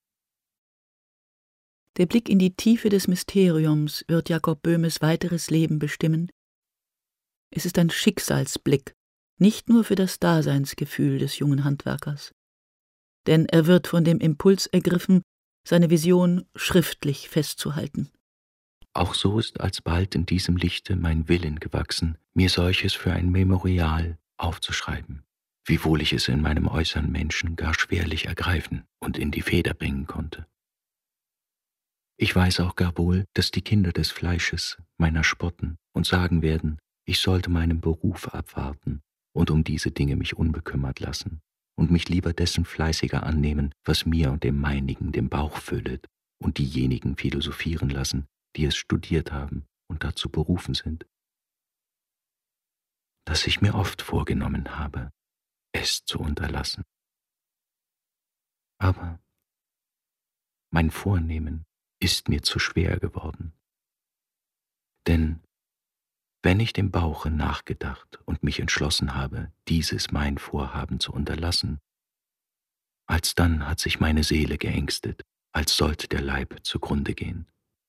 Der Blick in die Tiefe des Mysteriums wird Jakob Böhmes weiteres Leben bestimmen. Es ist ein Schicksalsblick, nicht nur für das Daseinsgefühl des jungen Handwerkers. Denn er wird von dem Impuls ergriffen, seine Vision schriftlich festzuhalten. Auch so ist alsbald in diesem Lichte mein Willen gewachsen, mir solches für ein Memorial aufzuschreiben, wiewohl ich es in meinem äußeren Menschen gar schwerlich ergreifen und in die Feder bringen konnte. Ich weiß auch gar wohl, dass die Kinder des Fleisches meiner spotten und sagen werden, ich sollte meinen Beruf abwarten und um diese Dinge mich unbekümmert lassen und mich lieber dessen fleißiger annehmen, was mir und dem meinigen den Bauch füllet, und diejenigen philosophieren lassen, die es studiert haben und dazu berufen sind, dass ich mir oft vorgenommen habe, es zu unterlassen. Aber mein Vornehmen ist mir zu schwer geworden. Denn wenn ich dem Bauche nachgedacht und mich entschlossen habe, dieses mein Vorhaben zu unterlassen, alsdann hat sich meine Seele geängstet, als sollte der Leib zugrunde gehen.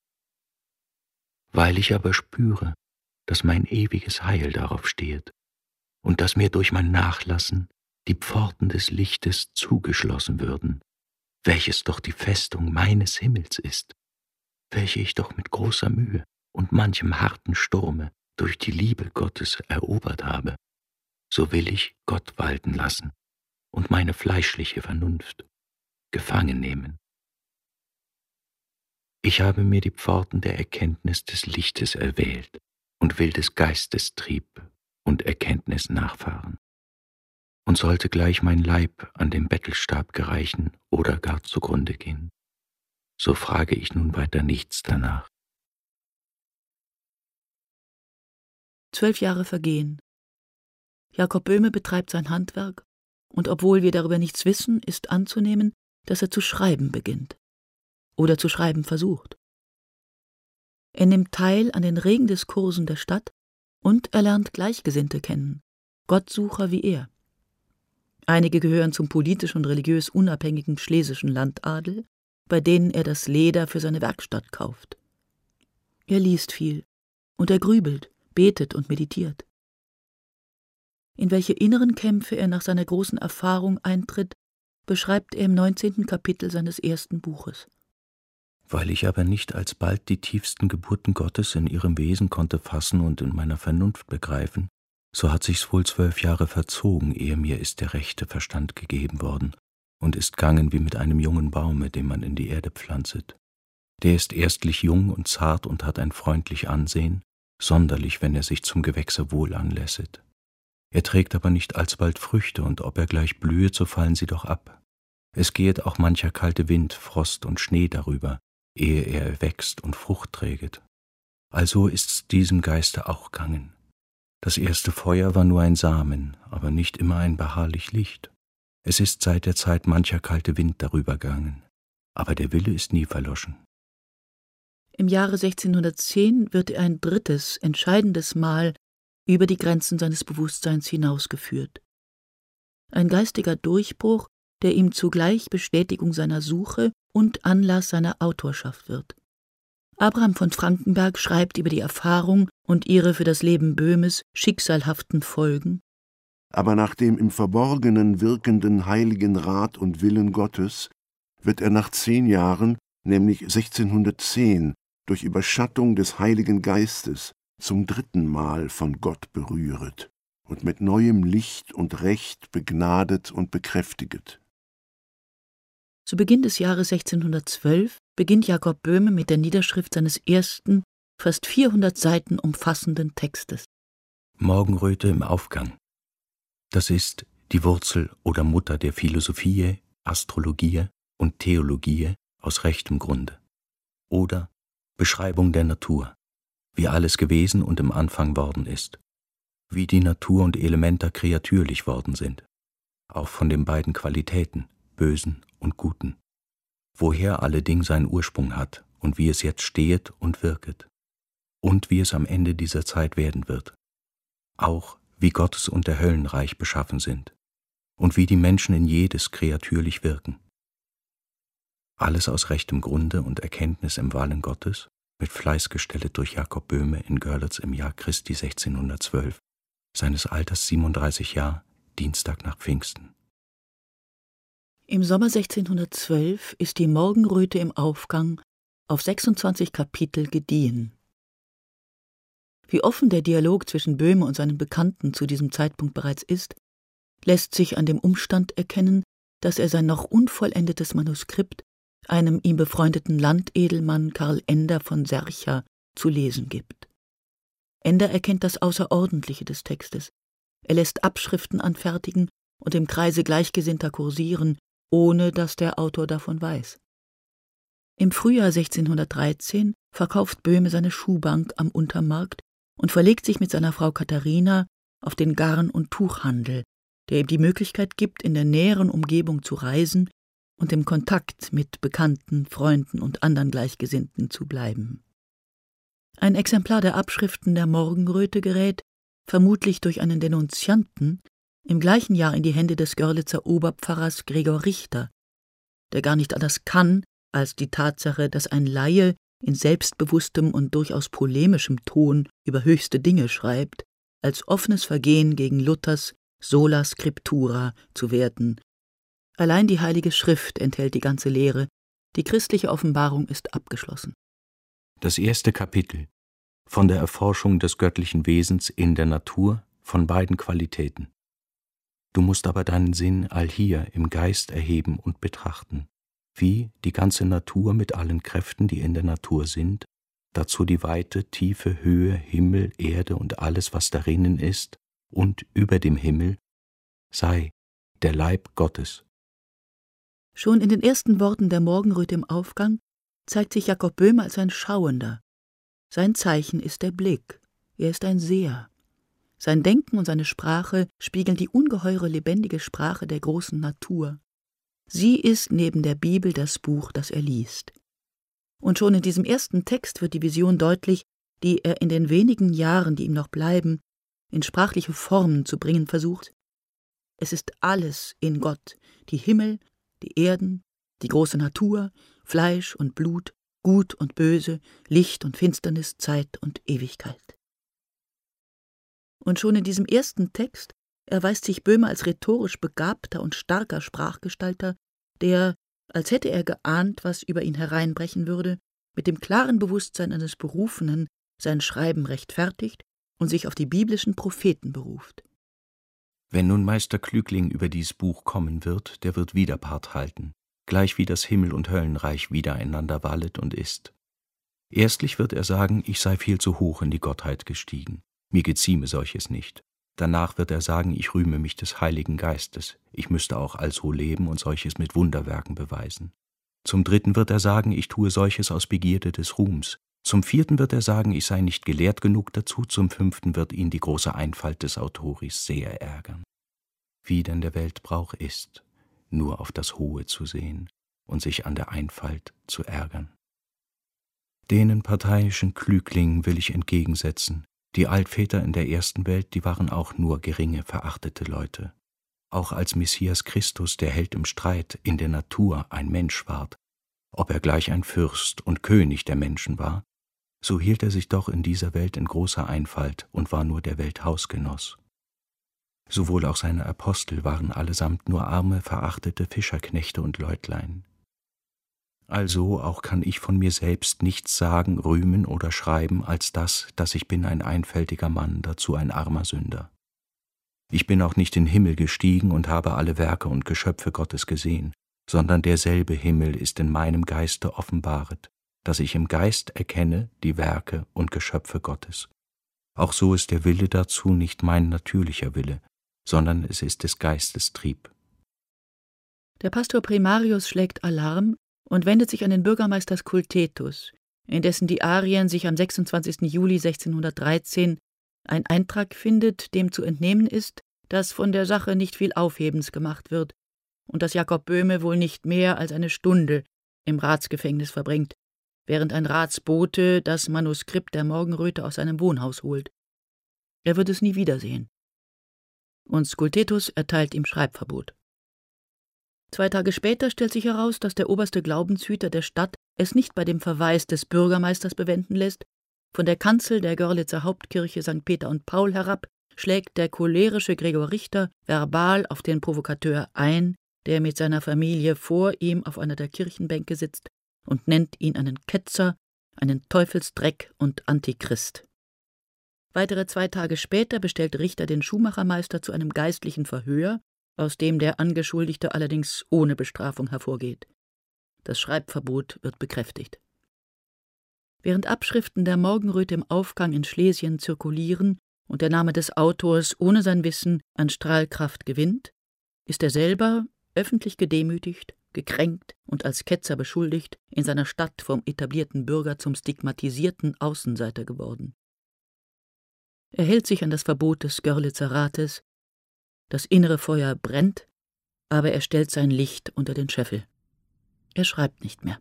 Weil ich aber spüre, dass mein ewiges Heil darauf steht und dass mir durch mein Nachlassen die Pforten des Lichtes zugeschlossen würden, welches doch die Festung meines Himmels ist, welche ich doch mit großer Mühe und manchem harten Sturme durch die Liebe Gottes erobert habe, so will ich Gott walten lassen und meine fleischliche Vernunft gefangen nehmen. Ich habe mir die Pforten der Erkenntnis des Lichtes erwählt und will des Geistes Trieb und Erkenntnis nachfahren. Und sollte gleich mein Leib an den Bettelstab gereichen oder gar zugrunde gehen, so frage ich nun weiter nichts danach. 12 Jahre vergehen. Jakob Böhme betreibt sein Handwerk, und obwohl wir darüber nichts wissen, ist anzunehmen, dass er zu schreiben beginnt oder zu schreiben versucht. Er nimmt teil an den regen Diskursen der Stadt und er lernt Gleichgesinnte kennen, Gottsucher wie er. Einige gehören zum politisch und religiös unabhängigen schlesischen Landadel, bei denen er das Leder für seine Werkstatt kauft. Er liest viel und er grübelt, betet und meditiert. In welche inneren Kämpfe er nach seiner großen Erfahrung eintritt, beschreibt er im 19. Kapitel seines ersten Buches. Weil ich aber nicht alsbald die tiefsten Geburten Gottes in ihrem Wesen konnte fassen und in meiner Vernunft begreifen, so hat sich's wohl 12 Jahre verzogen, ehe mir ist der rechte Verstand gegeben worden und ist gangen wie mit einem jungen Baume, den man in die Erde pflanzet. Der ist erstlich jung und zart und hat ein freundlich Ansehen, sonderlich, wenn er sich zum Gewächse wohl anlässet. Er trägt aber nicht alsbald Früchte, und ob er gleich blühet, so fallen sie doch ab. Es gehet auch mancher kalte Wind, Frost und Schnee darüber, ehe er erwächst und Frucht träget. Also ist's diesem Geiste auch gangen. Das erste Feuer war nur ein Samen, aber nicht immer ein beharrlich Licht. Es ist seit der Zeit mancher kalte Wind darüber gegangen, aber der Wille ist nie verloschen. Im Jahre 1610 wird er ein drittes, entscheidendes Mal über die Grenzen seines Bewusstseins hinausgeführt. Ein geistiger Durchbruch, der ihm zugleich Bestätigung seiner Suche und Anlass seiner Autorschaft wird. Abraham von Frankenberg schreibt über die Erfahrung und ihre für das Leben Böhmes schicksalhaften Folgen. Aber nach dem im Verborgenen wirkenden heiligen Rat und Willen Gottes wird er nach 10 Jahren, nämlich 1610, durch Überschattung des Heiligen Geistes zum 3. Mal von Gott berühret und mit neuem Licht und Recht begnadet und bekräftiget. Zu Beginn des Jahres 1612 beginnt Jakob Böhme mit der Niederschrift seines ersten, fast 400 Seiten umfassenden Textes. Morgenröte im Aufgang. Das ist die Wurzel oder Mutter der Philosophie, Astrologie und Theologie aus rechtem Grunde. Oder Beschreibung der Natur, wie alles gewesen und im Anfang worden ist, wie die Natur und Elementa kreatürlich worden sind, auch von den beiden Qualitäten, Bösen und Guten, woher alle Ding seinen Ursprung hat und wie es jetzt stehet und wirket, und wie es am Ende dieser Zeit werden wird, auch wie Gottes und der Höllenreich beschaffen sind, und wie die Menschen in jedes kreatürlich wirken. Alles aus rechtem Grunde und Erkenntnis im Wallen Gottes, mit Fleiß gestellet durch Jakob Böhme in Görlitz im Jahr Christi 1612, seines Alters 37 Jahr, Dienstag nach Pfingsten. Im Sommer 1612 ist die Morgenröte im Aufgang auf 26 Kapitel gediehen. Wie offen der Dialog zwischen Böhme und seinen Bekannten zu diesem Zeitpunkt bereits ist, lässt sich an dem Umstand erkennen, dass er sein noch unvollendetes Manuskript einem ihm befreundeten Landedelmann Karl Ender von Sercha zu lesen gibt. Ender erkennt das Außerordentliche des Textes. Er lässt Abschriften anfertigen und im Kreise Gleichgesinnter kursieren, ohne dass der Autor davon weiß. Im Frühjahr 1613 verkauft Böhme seine Schuhbank am Untermarkt und verlegt sich mit seiner Frau Katharina auf den Garn- und Tuchhandel, der ihm die Möglichkeit gibt, in der näheren Umgebung zu reisen und im Kontakt mit Bekannten, Freunden und anderen Gleichgesinnten zu bleiben. Ein Exemplar der Abschriften der Morgenröte gerät, vermutlich durch einen Denunzianten, im gleichen Jahr in die Hände des Görlitzer Oberpfarrers Gregor Richter, der gar nicht anders kann, als die Tatsache, dass ein Laie in selbstbewusstem und durchaus polemischem Ton über höchste Dinge schreibt, als offenes Vergehen gegen Luthers Sola Scriptura zu werten. Allein die Heilige Schrift enthält die ganze Lehre, die christliche Offenbarung ist abgeschlossen. Das erste Kapitel von der Erforschung des göttlichen Wesens in der Natur von beiden Qualitäten. Du musst aber deinen Sinn allhier im Geist erheben und betrachten, wie die ganze Natur mit allen Kräften, die in der Natur sind, dazu die Weite, Tiefe, Höhe, Himmel, Erde und alles, was darinnen ist und über dem Himmel, sei der Leib Gottes. Schon in den ersten Worten der Morgenröte im Aufgang zeigt sich Jakob Böhme als ein Schauender. Sein Zeichen ist der Blick, er ist ein Seher. Sein Denken und seine Sprache spiegeln die ungeheure lebendige Sprache der großen Natur. Sie ist neben der Bibel das Buch, das er liest. Und schon in diesem ersten Text wird die Vision deutlich, die er in den wenigen Jahren, die ihm noch bleiben, in sprachliche Formen zu bringen versucht. Es ist alles in Gott, die Himmel, die Erden, die große Natur, Fleisch und Blut, Gut und Böse, Licht und Finsternis, Zeit und Ewigkeit. Und schon in diesem ersten Text erweist sich Böhme als rhetorisch begabter und starker Sprachgestalter, der, als hätte er geahnt, was über ihn hereinbrechen würde, mit dem klaren Bewusstsein eines Berufenen sein Schreiben rechtfertigt und sich auf die biblischen Propheten beruft. Wenn nun Meister Klügling über dies Buch kommen wird, der wird Widerpart halten, gleich wie das Himmel- und Höllenreich wiedereinander wallet und ist. Erstlich wird er sagen, ich sei viel zu hoch in die Gottheit gestiegen, mir gezieme solches nicht. Danach wird er sagen, ich rühme mich des Heiligen Geistes, ich müsste auch also leben und solches mit Wunderwerken beweisen. Zum dritten wird er sagen, ich tue solches aus Begierde des Ruhms. Zum vierten wird er sagen, ich sei nicht gelehrt genug dazu, zum fünften wird ihn die große Einfalt des Autoris sehr ärgern. Wie denn der Weltbrauch ist, nur auf das Hohe zu sehen und sich an der Einfalt zu ärgern. Denen parteiischen Klüglingen will ich entgegensetzen, die Altväter in der ersten Welt, die waren auch nur geringe, verachtete Leute. Auch als Messias Christus, der Held im Streit, in der Natur ein Mensch ward, ob er gleich ein Fürst und König der Menschen war, so hielt er sich doch in dieser Welt in großer Einfalt und war nur der Welt Hausgenoss. Sowohl auch seine Apostel waren allesamt nur arme, verachtete Fischerknechte und Leutlein. Also auch kann ich von mir selbst nichts sagen, rühmen oder schreiben, als das, dass ich bin ein einfältiger Mann, dazu ein armer Sünder. Ich bin auch nicht in den Himmel gestiegen und habe alle Werke und Geschöpfe Gottes gesehen, sondern derselbe Himmel ist in meinem Geiste offenbaret, dass ich im Geist erkenne die Werke und Geschöpfe Gottes. Auch so ist der Wille dazu nicht mein natürlicher Wille, sondern es ist des Geistes Trieb. Der Pastor Primarius schlägt Alarm und wendet sich an den Bürgermeister Scultetus, in dessen Diarien sich am 26. Juli 1613 ein Eintrag findet, dem zu entnehmen ist, dass von der Sache nicht viel Aufhebens gemacht wird und dass Jakob Böhme wohl nicht mehr als eine Stunde im Ratsgefängnis verbringt, während ein Ratsbote das Manuskript der Morgenröte aus seinem Wohnhaus holt. Er wird es nie wiedersehen. Und Scultetus erteilt ihm Schreibverbot. 2 Tage später stellt sich heraus, dass der oberste Glaubenshüter der Stadt es nicht bei dem Verweis des Bürgermeisters bewenden lässt. Von der Kanzel der Görlitzer Hauptkirche St. Peter und Paul herab schlägt der cholerische Gregor Richter verbal auf den Provokateur ein, der mit seiner Familie vor ihm auf einer der Kirchenbänke sitzt, und nennt ihn einen Ketzer, einen Teufelsdreck und Antichrist. Weitere 2 Tage später bestellt Richter den Schuhmachermeister zu einem geistlichen Verhör, aus dem der Angeschuldigte allerdings ohne Bestrafung hervorgeht. Das Schreibverbot wird bekräftigt. Während Abschriften der Morgenröte im Aufgang in Schlesien zirkulieren und der Name des Autors ohne sein Wissen an Strahlkraft gewinnt, ist er selber, öffentlich gedemütigt, gekränkt und als Ketzer beschuldigt, in seiner Stadt vom etablierten Bürger zum stigmatisierten Außenseiter geworden. Er hält sich an das Verbot des Görlitzer Rates, das innere Feuer brennt, aber er stellt sein Licht unter den Scheffel. Er schreibt nicht mehr.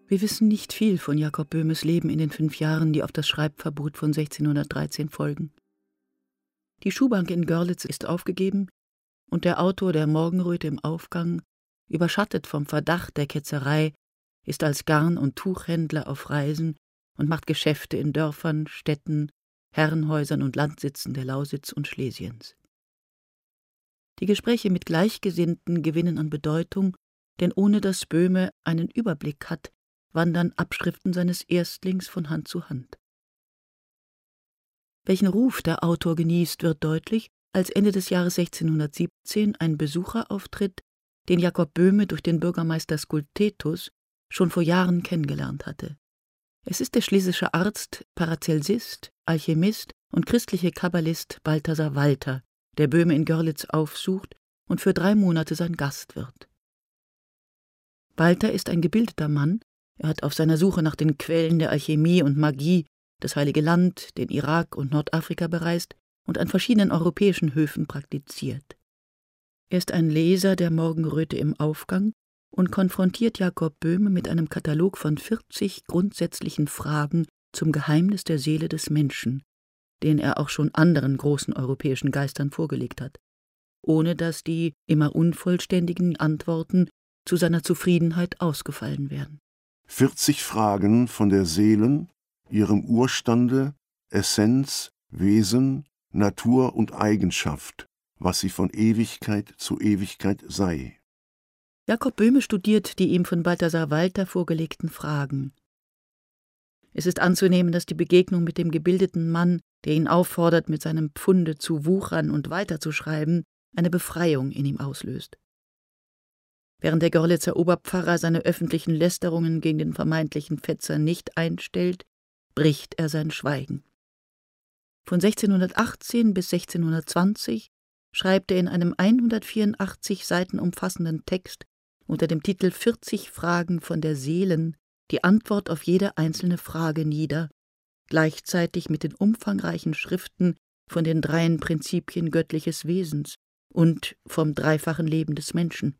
Wir wissen nicht viel von Jakob Böhmes Leben in den 5 Jahren, die auf das Schreibverbot von 1613 folgen. Die Schuhbank in Görlitz ist aufgegeben und der Autor der Morgenröte im Aufgang, überschattet vom Verdacht der Ketzerei, ist als Garn- und Tuchhändler auf Reisen und macht Geschäfte in Dörfern, Städten, Herrenhäusern und Landsitzen der Lausitz und Schlesiens. Die Gespräche mit Gleichgesinnten gewinnen an Bedeutung, denn ohne dass Böhme einen Überblick hat, wandern Abschriften seines Erstlings von Hand zu Hand. Welchen Ruf der Autor genießt, wird deutlich, als Ende des Jahres 1617 ein Besucher auftritt, den Jakob Böhme durch den Bürgermeister Skultetus schon vor Jahren kennengelernt hatte. Es ist der schlesische Arzt, Paracelsist, Alchemist und christliche Kabbalist Balthasar Walter, der Böhme in Görlitz aufsucht und für 3 Monate sein Gast wird. Walter ist ein gebildeter Mann. Er hat auf seiner Suche nach den Quellen der Alchemie und Magie das Heilige Land, den Irak und Nordafrika bereist und an verschiedenen europäischen Höfen praktiziert. Er ist ein Leser der Morgenröte im Aufgang und konfrontiert Jakob Böhme mit einem Katalog von 40 grundsätzlichen Fragen zum Geheimnis der Seele des Menschen, den er auch schon anderen großen europäischen Geistern vorgelegt hat, ohne dass die immer unvollständigen Antworten zu seiner Zufriedenheit ausgefallen wären. 40 Fragen von der Seelen, ihrem Urstande, Essenz, Wesen, Natur und Eigenschaft, was sie von Ewigkeit zu Ewigkeit sei. Jakob Böhme studiert die ihm von Balthasar Walter vorgelegten Fragen. Es ist anzunehmen, dass die Begegnung mit dem gebildeten Mann, der ihn auffordert, mit seinem Pfunde zu wuchern und weiterzuschreiben, eine Befreiung in ihm auslöst. Während der Görlitzer Oberpfarrer seine öffentlichen Lästerungen gegen den vermeintlichen Fetzer nicht einstellt, bricht er sein Schweigen. Von 1618 bis 1620 schreibt er in einem 184 Seiten umfassenden Text unter dem Titel 40 Fragen von der Seelen die Antwort auf jede einzelne Frage nieder, gleichzeitig mit den umfangreichen Schriften von den 3 Prinzipien göttliches Wesens und vom dreifachen Leben des Menschen.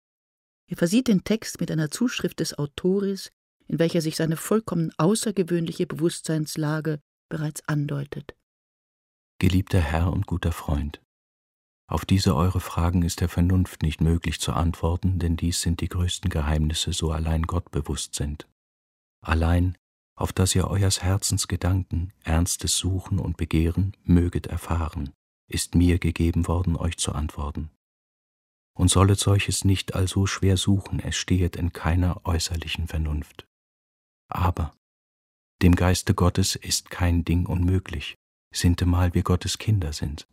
Er versieht den Text mit einer Zuschrift des Autoris, in welcher sich seine vollkommen außergewöhnliche Bewusstseinslage bereits andeutet. Geliebter Herr und guter Freund, auf diese eure Fragen ist der Vernunft nicht möglich zu antworten, denn dies sind die größten Geheimnisse, so allein Gott bewusst sind. Allein, auf dass ihr eures Herzens Gedanken, ernstes Suchen und Begehren möget erfahren, ist mir gegeben worden, euch zu antworten. Und sollet solches nicht also schwer suchen, es stehet in keiner äußerlichen Vernunft. Aber dem Geiste Gottes ist kein Ding unmöglich, sintemal wir Gottes Kinder sind.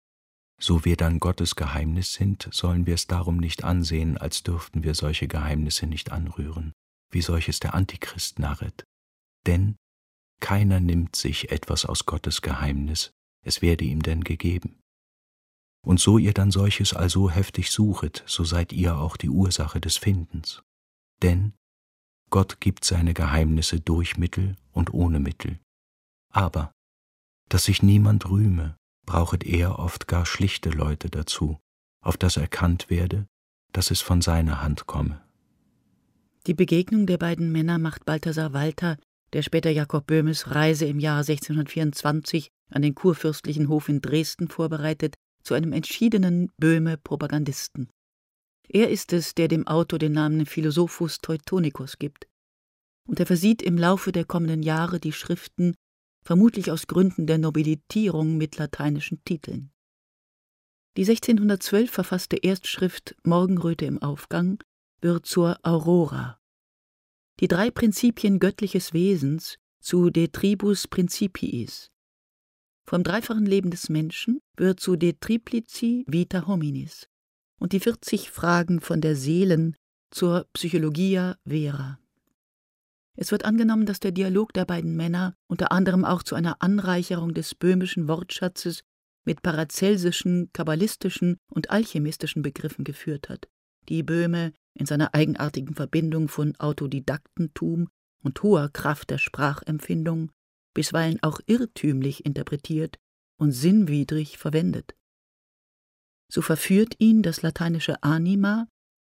So wir dann Gottes Geheimnis sind, sollen wir es darum nicht ansehen, als dürften wir solche Geheimnisse nicht anrühren, wie solches der Antichrist narret. Denn keiner nimmt sich etwas aus Gottes Geheimnis, es werde ihm denn gegeben. Und so ihr dann solches also heftig suchet, so seid ihr auch die Ursache des Findens. Denn Gott gibt seine Geheimnisse durch Mittel und ohne Mittel. Aber, dass sich niemand rühme, brauchet er oft gar schlichte Leute dazu, auf das erkannt werde, dass es von seiner Hand komme. Die Begegnung der beiden Männer macht Balthasar Walter, der später Jakob Böhmes Reise im Jahr 1624 an den kurfürstlichen Hof in Dresden vorbereitet, zu einem entschiedenen Böhme-Propagandisten. Er ist es, der dem Autor den Namen Philosophus Teutonicus gibt. Und er versieht im Laufe der kommenden Jahre die Schriften, vermutlich aus Gründen der Nobilitierung, mit lateinischen Titeln. Die 1612 verfasste Erstschrift Morgenröte im Aufgang wird zur Aurora. Die 3 Prinzipien göttliches Wesens zu De Tribus Principiis. Vom dreifachen Leben des Menschen wird zu De Triplici Vita Hominis und die 40 Fragen von der Seelen zur Psychologia Vera. Es wird angenommen, dass der Dialog der beiden Männer unter anderem auch zu einer Anreicherung des böhmischen Wortschatzes mit paracelsischen, kabbalistischen und alchemistischen Begriffen geführt hat, die Böhme in seiner eigenartigen Verbindung von Autodidaktentum und hoher Kraft der Sprachempfindung bisweilen auch irrtümlich interpretiert und sinnwidrig verwendet. So verführt ihn das lateinische Anima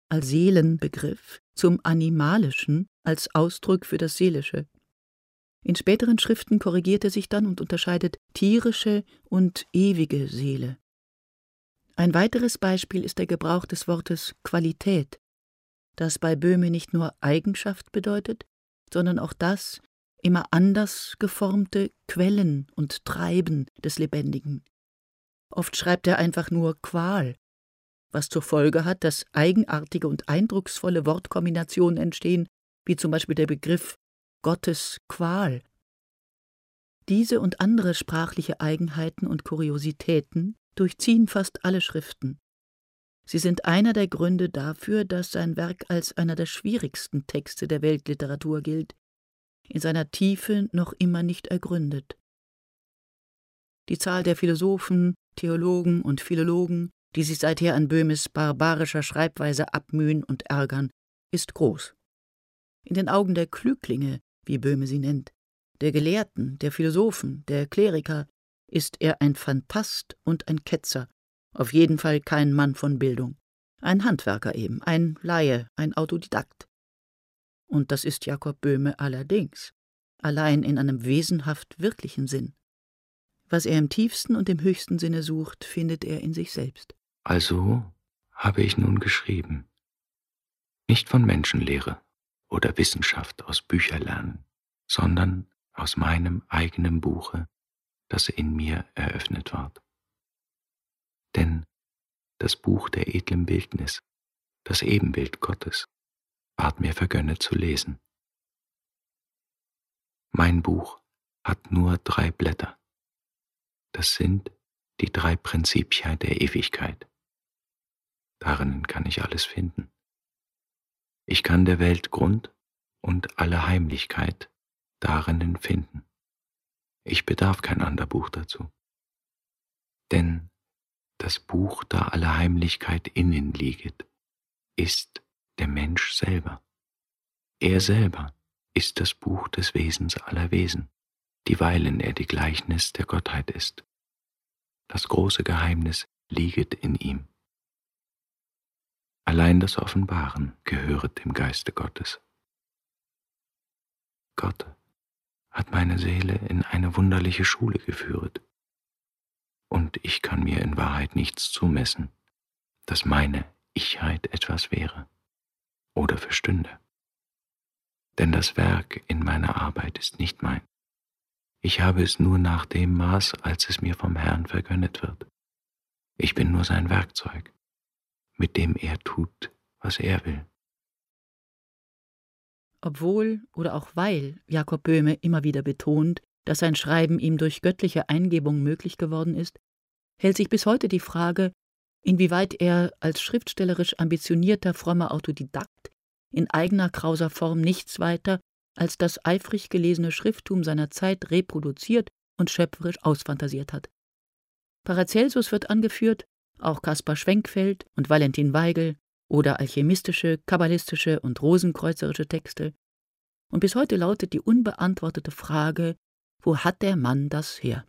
als Seelenbegriff zum Animalischen als Ausdruck für das Seelische. In späteren Schriften korrigiert er sich dann und unterscheidet tierische und ewige Seele. Ein weiteres Beispiel ist der Gebrauch des Wortes Qualität, das bei Böhme nicht nur Eigenschaft bedeutet, sondern auch das immer anders geformte Quellen und Treiben des Lebendigen. Oft schreibt er einfach nur Qual, was zur Folge hat, dass eigenartige und eindrucksvolle Wortkombinationen entstehen, wie zum Beispiel der Begriff Gottes Qual. Diese und andere sprachliche Eigenheiten und Kuriositäten durchziehen fast alle Schriften. Sie sind einer der Gründe dafür, dass sein Werk als einer der schwierigsten Texte der Weltliteratur gilt, in seiner Tiefe noch immer nicht ergründet. Die Zahl der Philosophen, Theologen und Philologen, die sich seither an Böhmes barbarischer Schreibweise abmühen und ärgern, ist groß. In den Augen der Klüglinge, wie Böhme sie nennt, der Gelehrten, der Philosophen, der Kleriker, ist er ein Phantast und ein Ketzer, auf jeden Fall kein Mann von Bildung, ein Handwerker eben, ein Laie, ein Autodidakt. Und das ist Jakob Böhme allerdings, allein in einem wesenhaft wirklichen Sinn. Was er im tiefsten und im höchsten Sinne sucht, findet er in sich selbst. Also habe ich nun geschrieben, nicht von Menschenlehre oder Wissenschaft aus Bücherlernen, sondern aus meinem eigenen Buche, das in mir eröffnet ward. Denn das Buch der edlen Bildnis, das Ebenbild Gottes, ward mir vergönnet zu lesen. Mein Buch hat nur 3 Blätter. Das sind die 3 Prinzipia der Ewigkeit. Darin kann ich alles finden. Ich kann der Welt Grund und alle Heimlichkeit darinnen finden. Ich bedarf kein ander Buch dazu. Denn das Buch, da alle Heimlichkeit innen lieget, ist der Mensch selber. Er selber ist das Buch des Wesens aller Wesen, dieweilen er die Gleichnis der Gottheit ist. Das große Geheimnis lieget in ihm. Allein das Offenbaren gehöret dem Geiste Gottes. Gott hat meine Seele in eine wunderliche Schule geführet, und ich kann mir in Wahrheit nichts zumessen, dass meine Ichheit etwas wäre oder verstünde. Denn das Werk in meiner Arbeit ist nicht mein. Ich habe es nur nach dem Maß, als es mir vom Herrn vergönnet wird. Ich bin nur sein Werkzeug, mit dem er tut, was er will. Obwohl oder auch weil Jakob Böhme immer wieder betont, dass sein Schreiben ihm durch göttliche Eingebung möglich geworden ist, hält sich bis heute die Frage, inwieweit er als schriftstellerisch ambitionierter frommer Autodidakt in eigener krauser Form nichts weiter als das eifrig gelesene Schrifttum seiner Zeit reproduziert und schöpferisch ausfantasiert hat. Paracelsus wird angeführt, auch Caspar Schwenkfeld und Valentin Weigel oder alchemistische, kabbalistische und rosenkreuzerische Texte. Und bis heute lautet die unbeantwortete Frage, wo hat der Mann das her?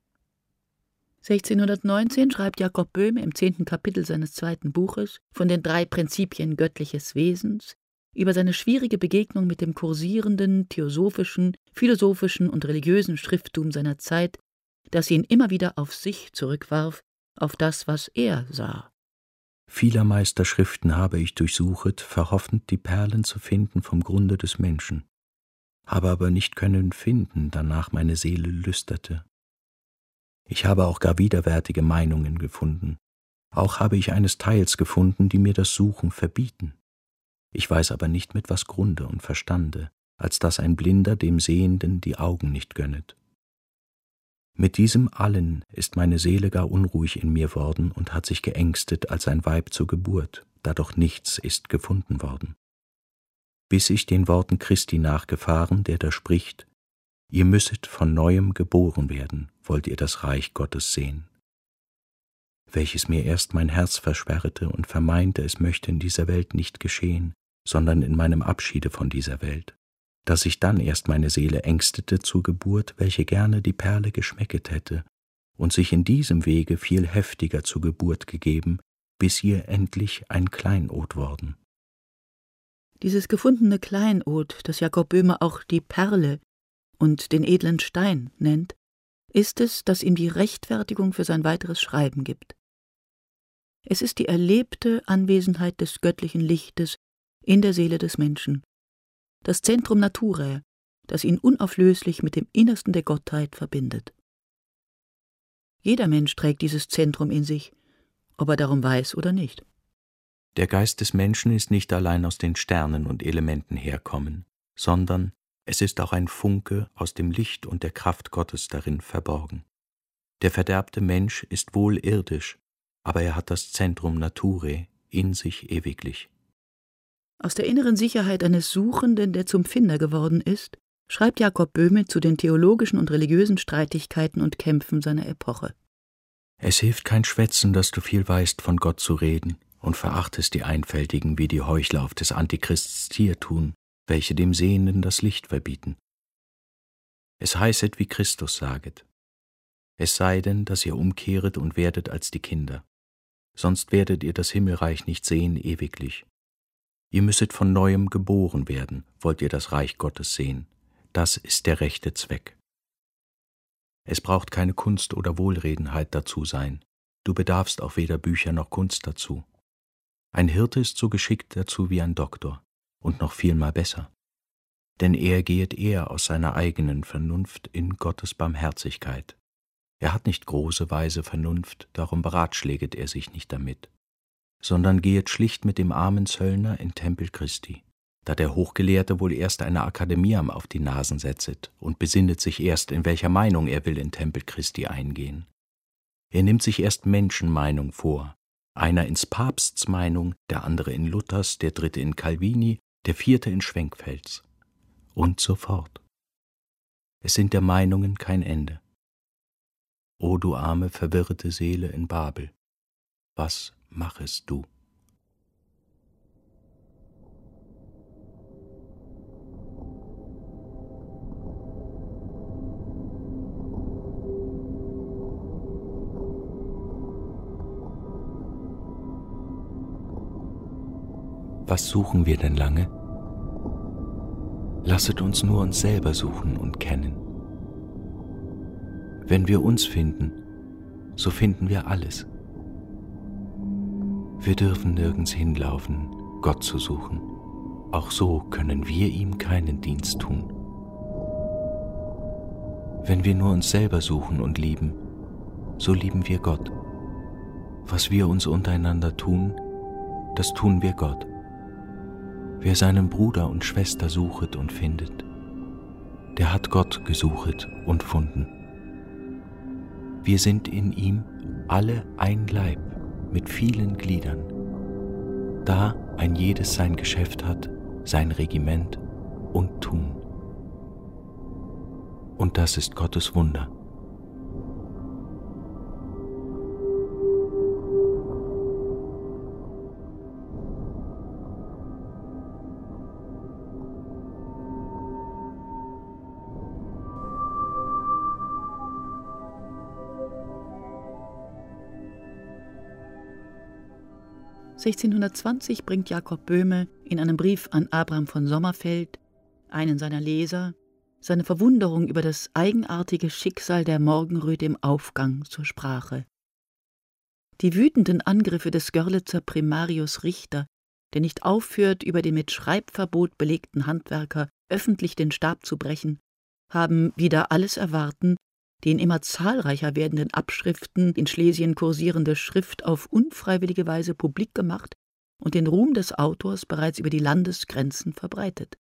1619 schreibt Jakob Böhme im 10. Kapitel seines 2. Buches von den 3 Prinzipien göttliches Wesens über seine schwierige Begegnung mit dem kursierenden, theosophischen, philosophischen und religiösen Schrifttum seiner Zeit, das ihn immer wieder auf sich zurückwarf, auf das, was er sah. Vieler Meisterschriften habe ich durchsuchet, verhoffend die Perlen zu finden vom Grunde des Menschen, habe aber nicht können finden, danach meine Seele lüsterte. Ich habe auch gar widerwärtige Meinungen gefunden, auch habe ich eines Teils gefunden, die mir das Suchen verbieten. Ich weiß aber nicht mit was Grunde und Verstande, als dass ein Blinder dem Sehenden die Augen nicht gönnet. Mit diesem allen ist meine Seele gar unruhig in mir worden und hat sich geängstet als ein Weib zur Geburt, da doch nichts ist gefunden worden. Bis ich den Worten Christi nachgefahren, der da spricht, ihr müsset von Neuem geboren werden, wollt ihr das Reich Gottes sehen. Welches mir erst mein Herz versperrte und vermeinte, es möchte in dieser Welt nicht geschehen, sondern in meinem Abschiede von dieser Welt, dass ich dann erst meine Seele ängstete zur Geburt, welche gerne die Perle geschmecket hätte, und sich in diesem Wege viel heftiger zur Geburt gegeben, bis ihr endlich ein Kleinod worden. Dieses gefundene Kleinod, das Jakob Böhme auch die Perle und den edlen Stein nennt, ist es, das ihm die Rechtfertigung für sein weiteres Schreiben gibt. Es ist die erlebte Anwesenheit des göttlichen Lichtes in der Seele des Menschen, das Centrum Naturae, das ihn unauflöslich mit dem Innersten der Gottheit verbindet. Jeder Mensch trägt dieses Zentrum in sich, ob er darum weiß oder nicht. Der Geist des Menschen ist nicht allein aus den Sternen und Elementen herkommen, sondern es ist auch ein Funke aus dem Licht und der Kraft Gottes darin verborgen. Der verderbte Mensch ist wohl irdisch, aber er hat das Centrum Naturae in sich ewiglich. Aus der inneren Sicherheit eines Suchenden, der zum Finder geworden ist, schreibt Jakob Böhme zu den theologischen und religiösen Streitigkeiten und Kämpfen seiner Epoche. Es hilft kein Schwätzen, dass du viel weißt, von Gott zu reden, und verachtest die Einfältigen, wie die Heuchler auf des Antichrists Tier tun, welche dem Sehenden das Licht verbieten. Es heißet, wie Christus saget: Es sei denn, dass ihr umkehret und werdet als die Kinder, sonst werdet ihr das Himmelreich nicht sehen ewiglich. Ihr müsset von Neuem geboren werden, wollt ihr das Reich Gottes sehen. Das ist der rechte Zweck. Es braucht keine Kunst oder Wohlredenheit dazu sein. Du bedarfst auch weder Bücher noch Kunst dazu. Ein Hirte ist so geschickt dazu wie ein Doktor, und noch vielmal besser. Denn er gehet eher aus seiner eigenen Vernunft in Gottes Barmherzigkeit. Er hat nicht große, weise Vernunft, darum beratschläget er sich nicht damit, sondern gehet schlicht mit dem armen Zöllner in Tempel Christi, da der Hochgelehrte wohl erst eine Akademie auf die Nasen setzet und besinnet sich erst, in welcher Meinung er will in Tempel Christi eingehen. Er nimmt sich erst Menschenmeinung vor, einer ins Papsts Meinung, der andere in Luthers, der dritte in Calvini, der vierte in Schwenkfelds und so fort. Es sind der Meinungen kein Ende. O du arme, verwirrte Seele in Babel, was machest du? Was suchen wir denn lange? Lasset uns nur uns selber suchen und kennen. Wenn wir uns finden, so finden wir alles. Wir dürfen nirgends hinlaufen, Gott zu suchen. Auch so können wir ihm keinen Dienst tun. Wenn wir nur uns selber suchen und lieben, so lieben wir Gott. Was wir uns untereinander tun, das tun wir Gott. Wer seinen Bruder und Schwester suchet und findet, der hat Gott gesuchet und funden. Wir sind in ihm alle ein Leib mit vielen Gliedern, da ein jedes sein Geschäft hat, sein Regiment und Tun. Und das ist Gottes Wunder. (1620) bringt Jakob Böhme in einem Brief an Abraham von Sommerfeld, einen seiner Leser, seine Verwunderung über das eigenartige Schicksal der Morgenröte im Aufgang zur Sprache. Die wütenden Angriffe des Görlitzer Primarius Richter, der nicht aufhört, über den mit Schreibverbot belegten Handwerker öffentlich den Stab zu brechen, haben wider alles Erwarten den immer zahlreicher werdenden Abschriften in Schlesien kursierende Schrift auf unfreiwillige Weise publik gemacht und den Ruhm des Autors bereits über die Landesgrenzen verbreitet.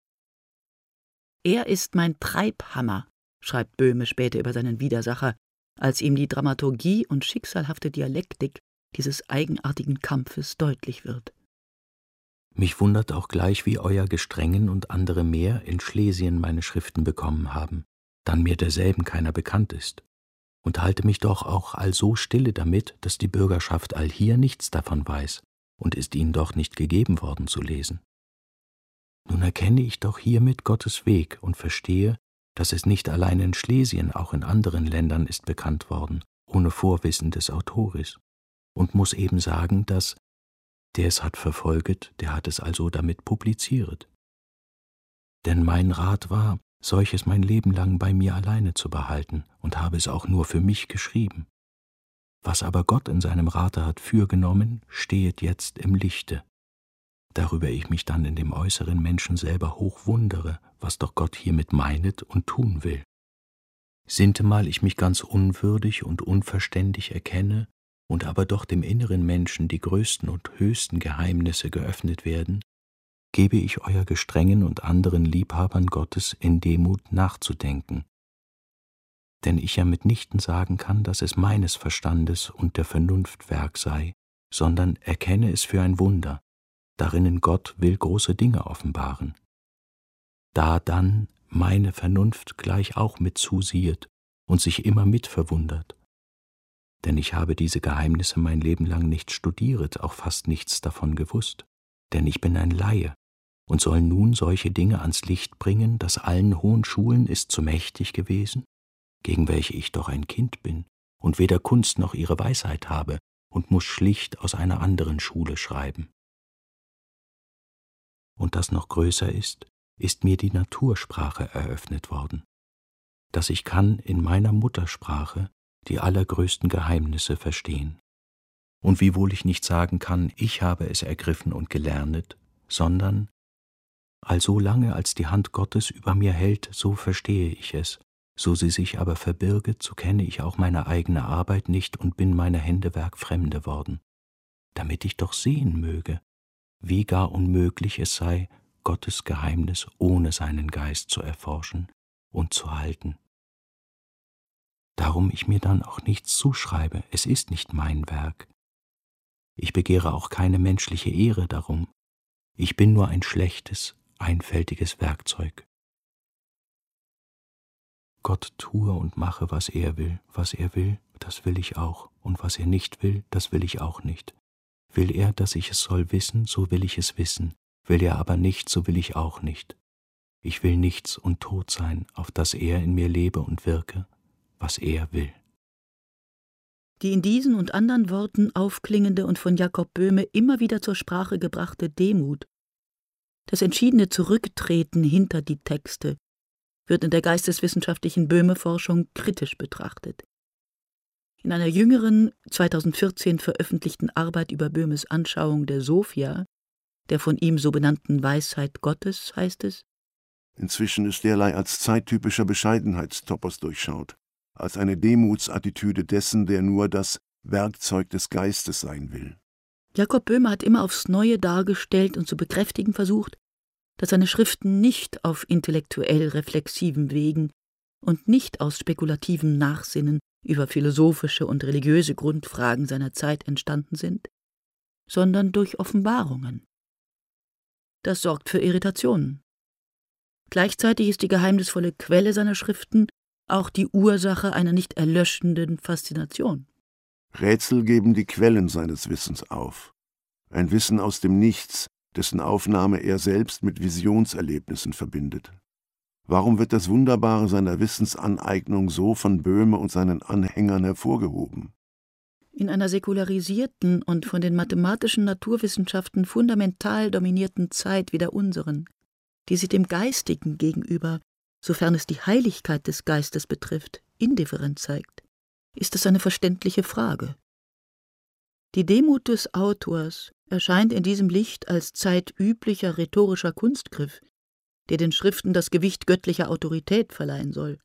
»Er ist mein Treibhammer«, schreibt Böhme später über seinen Widersacher, als ihm die Dramaturgie und schicksalhafte Dialektik dieses eigenartigen Kampfes deutlich wird. Mich wundert auch gleich, wie euer Gestrengen und andere mehr in Schlesien meine Schriften bekommen haben, dann mir derselben keiner bekannt ist, und halte mich doch auch also stille damit, dass die Bürgerschaft allhier nichts davon weiß und ist ihnen doch nicht gegeben worden zu lesen. Nun erkenne ich doch hiermit Gottes Weg und verstehe, dass es nicht allein in Schlesien, auch in anderen Ländern ist bekannt worden, ohne Vorwissen des Autoris, und muss eben sagen, dass Der es hat verfolget, der hat es also damit publiziert. Denn mein Rat war, solches mein Leben lang bei mir alleine zu behalten, und habe es auch nur für mich geschrieben. Was aber Gott in seinem Rate hat fürgenommen, stehet jetzt im Lichte, darüber ich mich dann in dem äußeren Menschen selber hoch wundere, was doch Gott hiermit meinet und tun will. Sintemal ich mich ganz unwürdig und unverständig erkenne, und aber doch dem inneren Menschen die größten und höchsten Geheimnisse geöffnet werden, gebe ich euer gestrengen und anderen Liebhabern Gottes in Demut nachzudenken. Denn ich ja mitnichten sagen kann, dass es meines Verstandes und der Vernunft Werk sei, sondern erkenne es für ein Wunder, darinnen Gott will große Dinge offenbaren. Da dann meine Vernunft gleich auch mit zusiehet und sich immer mit verwundert. Denn ich habe diese Geheimnisse mein Leben lang nicht studieret, auch fast nichts davon gewusst. Denn ich bin ein Laie und soll nun solche Dinge ans Licht bringen, dass allen hohen Schulen ist zu mächtig gewesen, gegen welche ich doch ein Kind bin und weder Kunst noch ihre Weisheit habe und muß schlicht aus einer anderen Schule schreiben. Und das noch größer ist mir die Natursprache eröffnet worden, dass ich kann in meiner Muttersprache die allergrößten Geheimnisse verstehen. Und wiewohl ich nicht sagen kann, ich habe es ergriffen und gelernet, sondern, also lange als die Hand Gottes über mir hält, so verstehe ich es, so sie sich aber verbirget, so kenne ich auch meine eigene Arbeit nicht und bin meiner Händewerk fremde worden, damit ich doch sehen möge, wie gar unmöglich es sei, Gottes Geheimnis ohne seinen Geist zu erforschen und zu halten. Darum ich mir dann auch nichts zuschreibe, es ist nicht mein Werk. Ich begehre auch keine menschliche Ehre darum. Ich bin nur ein schlechtes, einfältiges Werkzeug. Gott tue und mache, was er will, das will ich auch, und was er nicht will, das will ich auch nicht. Will er, dass ich es soll wissen, so will ich es wissen, will er aber nicht, so will ich auch nicht. Ich will nichts und tot sein, auf dass er in mir lebe und wirke, was er will. Die in diesen und anderen Worten aufklingende und von Jakob Böhme immer wieder zur Sprache gebrachte Demut, das entschiedene Zurücktreten hinter die Texte, wird in der geisteswissenschaftlichen Böhme-Forschung kritisch betrachtet. In einer jüngeren, 2014 veröffentlichten Arbeit über Böhmes Anschauung der Sophia, der von ihm so benannten Weisheit Gottes, heißt es: Inzwischen ist derlei als zeittypischer Bescheidenheitstopos durchschaut, als eine Demutsattitüde dessen, der nur das Werkzeug des Geistes sein will. Jakob Böhme hat immer aufs Neue dargestellt und zu bekräftigen versucht, dass seine Schriften nicht auf intellektuell reflexiven Wegen und nicht aus spekulativem Nachsinnen über philosophische und religiöse Grundfragen seiner Zeit entstanden sind, sondern durch Offenbarungen. Das sorgt für Irritationen. Gleichzeitig ist die geheimnisvolle Quelle seiner Schriften auch die Ursache einer nicht erlöschenden Faszination. Rätsel geben die Quellen seines Wissens auf. Ein Wissen aus dem Nichts, dessen Aufnahme er selbst mit Visionserlebnissen verbindet. Warum wird das Wunderbare seiner Wissensaneignung so von Böhme und seinen Anhängern hervorgehoben? In einer säkularisierten und von den mathematischen Naturwissenschaften fundamental dominierten Zeit wie der unseren, die sich dem Geistigen gegenüber, sofern es die Heiligkeit des Geistes betrifft, indifferent zeigt, ist es eine verständliche Frage. Die Demut des Autors erscheint in diesem Licht als zeitüblicher rhetorischer Kunstgriff, der den Schriften das Gewicht göttlicher Autorität verleihen soll.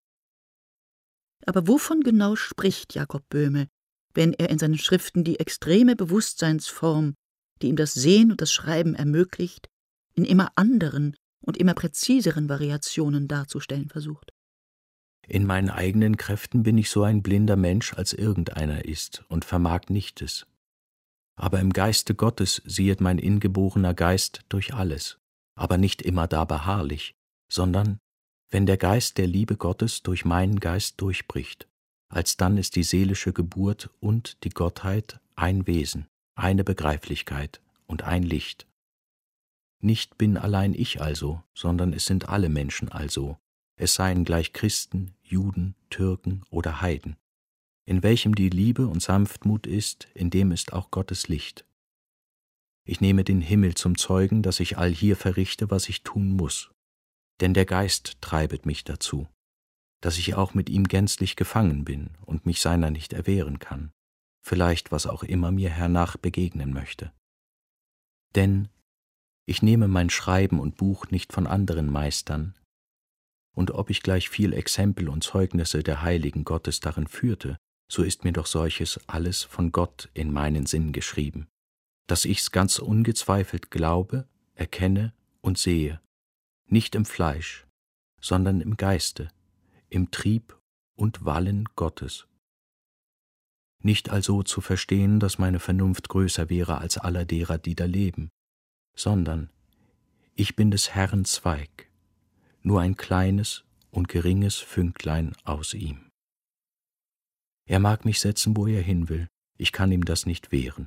Aber wovon genau spricht Jakob Böhme, wenn er in seinen Schriften die extreme Bewusstseinsform, die ihm das Sehen und das Schreiben ermöglicht, in immer anderen und immer präziseren Variationen darzustellen versucht? In meinen eigenen Kräften bin ich so ein blinder Mensch, als irgendeiner ist, und vermag nichtes. Aber im Geiste Gottes siehet mein ingeborener Geist durch alles, aber nicht immer da beharrlich, sondern wenn der Geist der Liebe Gottes durch meinen Geist durchbricht, alsdann ist die seelische Geburt und die Gottheit ein Wesen, eine Begreiflichkeit und ein Licht. Nicht bin allein ich also, sondern es sind alle Menschen also, es seien gleich Christen, Juden, Türken oder Heiden. In welchem die Liebe und Sanftmut ist, in dem ist auch Gottes Licht. Ich nehme den Himmel zum Zeugen, dass ich allhier verrichte, was ich tun muß. Denn der Geist treibet mich dazu, dass ich auch mit ihm gänzlich gefangen bin und mich seiner nicht erwehren kann, vielleicht was auch immer mir hernach begegnen möchte. Denn ich nehme mein Schreiben und Buch nicht von anderen Meistern, und ob ich gleich viel Exempel und Zeugnisse der Heiligen Gottes darin führte, so ist mir doch solches alles von Gott in meinen Sinn geschrieben, dass ich's ganz ungezweifelt glaube, erkenne und sehe, nicht im Fleisch, sondern im Geiste, im Trieb und Wallen Gottes. Nicht also zu verstehen, dass meine Vernunft größer wäre als aller derer, die da leben, sondern ich bin des Herrn Zweig, nur ein kleines und geringes Fünklein aus ihm. Er mag mich setzen, wo er hin will, ich kann ihm das nicht wehren.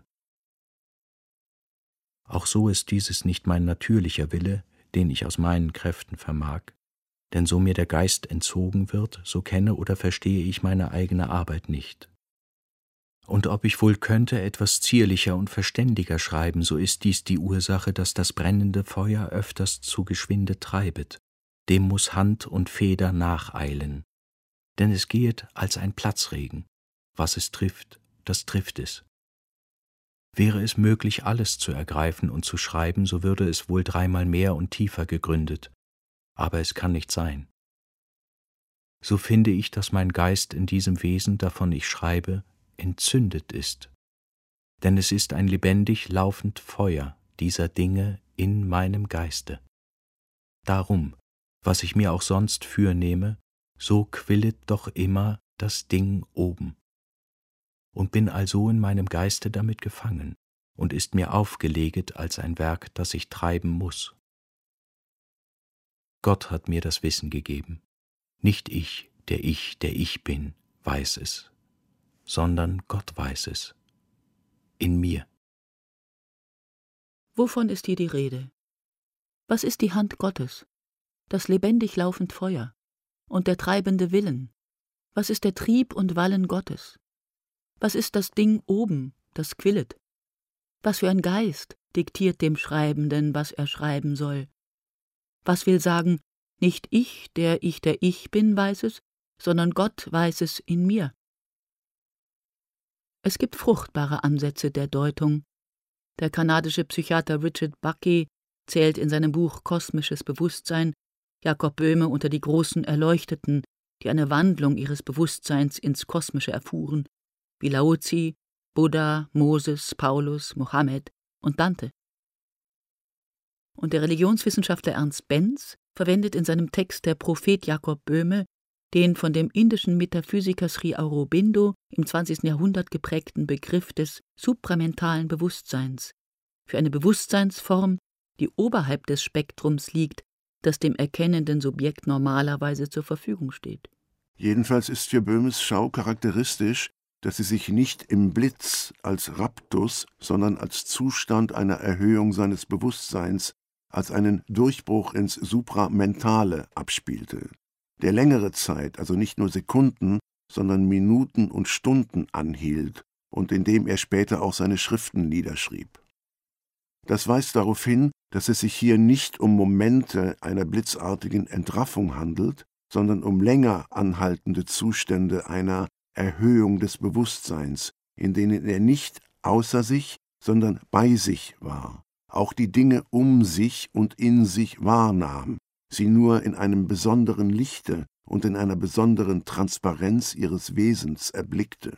Auch so ist dieses nicht mein natürlicher Wille, den ich aus meinen Kräften vermag, denn so mir der Geist entzogen wird, so kenne oder verstehe ich meine eigene Arbeit nicht. Und ob ich wohl könnte etwas zierlicher und verständiger schreiben, so ist dies die Ursache, dass das brennende Feuer öfters zu geschwinde treibet, dem muß Hand und Feder nacheilen, denn es gehet als ein Platzregen, was es trifft, das trifft es. Wäre es möglich, alles zu ergreifen und zu schreiben, so würde es wohl dreimal mehr und tiefer gegründet, aber es kann nicht sein. So finde ich, dass mein Geist in diesem Wesen, davon ich schreibe, entzündet ist, denn es ist ein lebendig laufend Feuer dieser Dinge in meinem Geiste. Darum, was ich mir auch sonst fürnehme, so quillet doch immer das Ding oben. Und bin also in meinem Geiste damit gefangen und ist mir aufgeleget als ein Werk, das ich treiben muß. Gott hat mir das Wissen gegeben, nicht ich, der ich bin, weiß es, sondern Gott weiß es, in mir. Wovon ist hier die Rede? Was ist die Hand Gottes, das lebendig laufend Feuer und der treibende Willen? Was ist der Trieb und Wallen Gottes? Was ist das Ding oben, das quillet? Was für ein Geist diktiert dem Schreibenden, was er schreiben soll? Was will sagen, nicht ich, der ich bin, weiß es, sondern Gott weiß es in mir? Es gibt fruchtbare Ansätze der Deutung. Der kanadische Psychiater Richard Buckey zählt in seinem Buch Kosmisches Bewusstsein Jakob Böhme unter die großen Erleuchteten, die eine Wandlung ihres Bewusstseins ins Kosmische erfuhren, wie Laozi, Buddha, Moses, Paulus, Mohammed und Dante. Und der Religionswissenschaftler Ernst Benz verwendet in seinem Text Der Prophet Jakob Böhme den von dem indischen Metaphysiker Sri Aurobindo im 20. Jahrhundert geprägten Begriff des supramentalen Bewusstseins für eine Bewusstseinsform, die oberhalb des Spektrums liegt, das dem erkennenden Subjekt normalerweise zur Verfügung steht. Jedenfalls ist für Böhmes Schau charakteristisch, dass sie sich nicht im Blitz als Raptus, sondern als Zustand einer Erhöhung seines Bewusstseins, als einen Durchbruch ins Supramentale abspielte, der längere Zeit, also nicht nur Sekunden, sondern Minuten und Stunden anhielt und in dem er später auch seine Schriften niederschrieb. Das weist darauf hin, dass es sich hier nicht um Momente einer blitzartigen Entraffung handelt, sondern um länger anhaltende Zustände einer Erhöhung des Bewusstseins, in denen er nicht außer sich, sondern bei sich war, auch die Dinge um sich und in sich wahrnahm, sie nur in einem besonderen Lichte und in einer besonderen Transparenz ihres Wesens erblickte.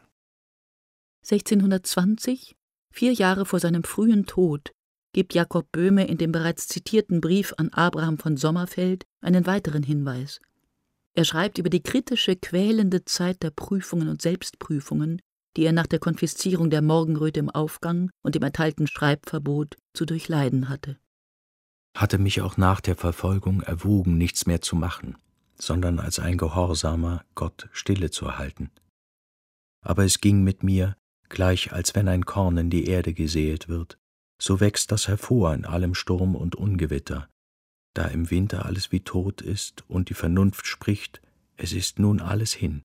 1620, 4 Jahre vor seinem frühen Tod, gibt Jakob Böhme in dem bereits zitierten Brief an Abraham von Sommerfeld einen weiteren Hinweis. Er schreibt über die kritische, quälende Zeit der Prüfungen und Selbstprüfungen, die er nach der Konfiszierung der Morgenröte im Aufgang und dem erteilten Schreibverbot zu durchleiden hatte. Hatte mich auch nach der Verfolgung erwogen, nichts mehr zu machen, sondern als ein Gehorsamer Gott Stille zu halten. Aber es ging mit mir, gleich als wenn ein Korn in die Erde gesäet wird, so wächst das hervor in allem Sturm und Ungewitter, da im Winter alles wie tot ist und die Vernunft spricht, es ist nun alles hin.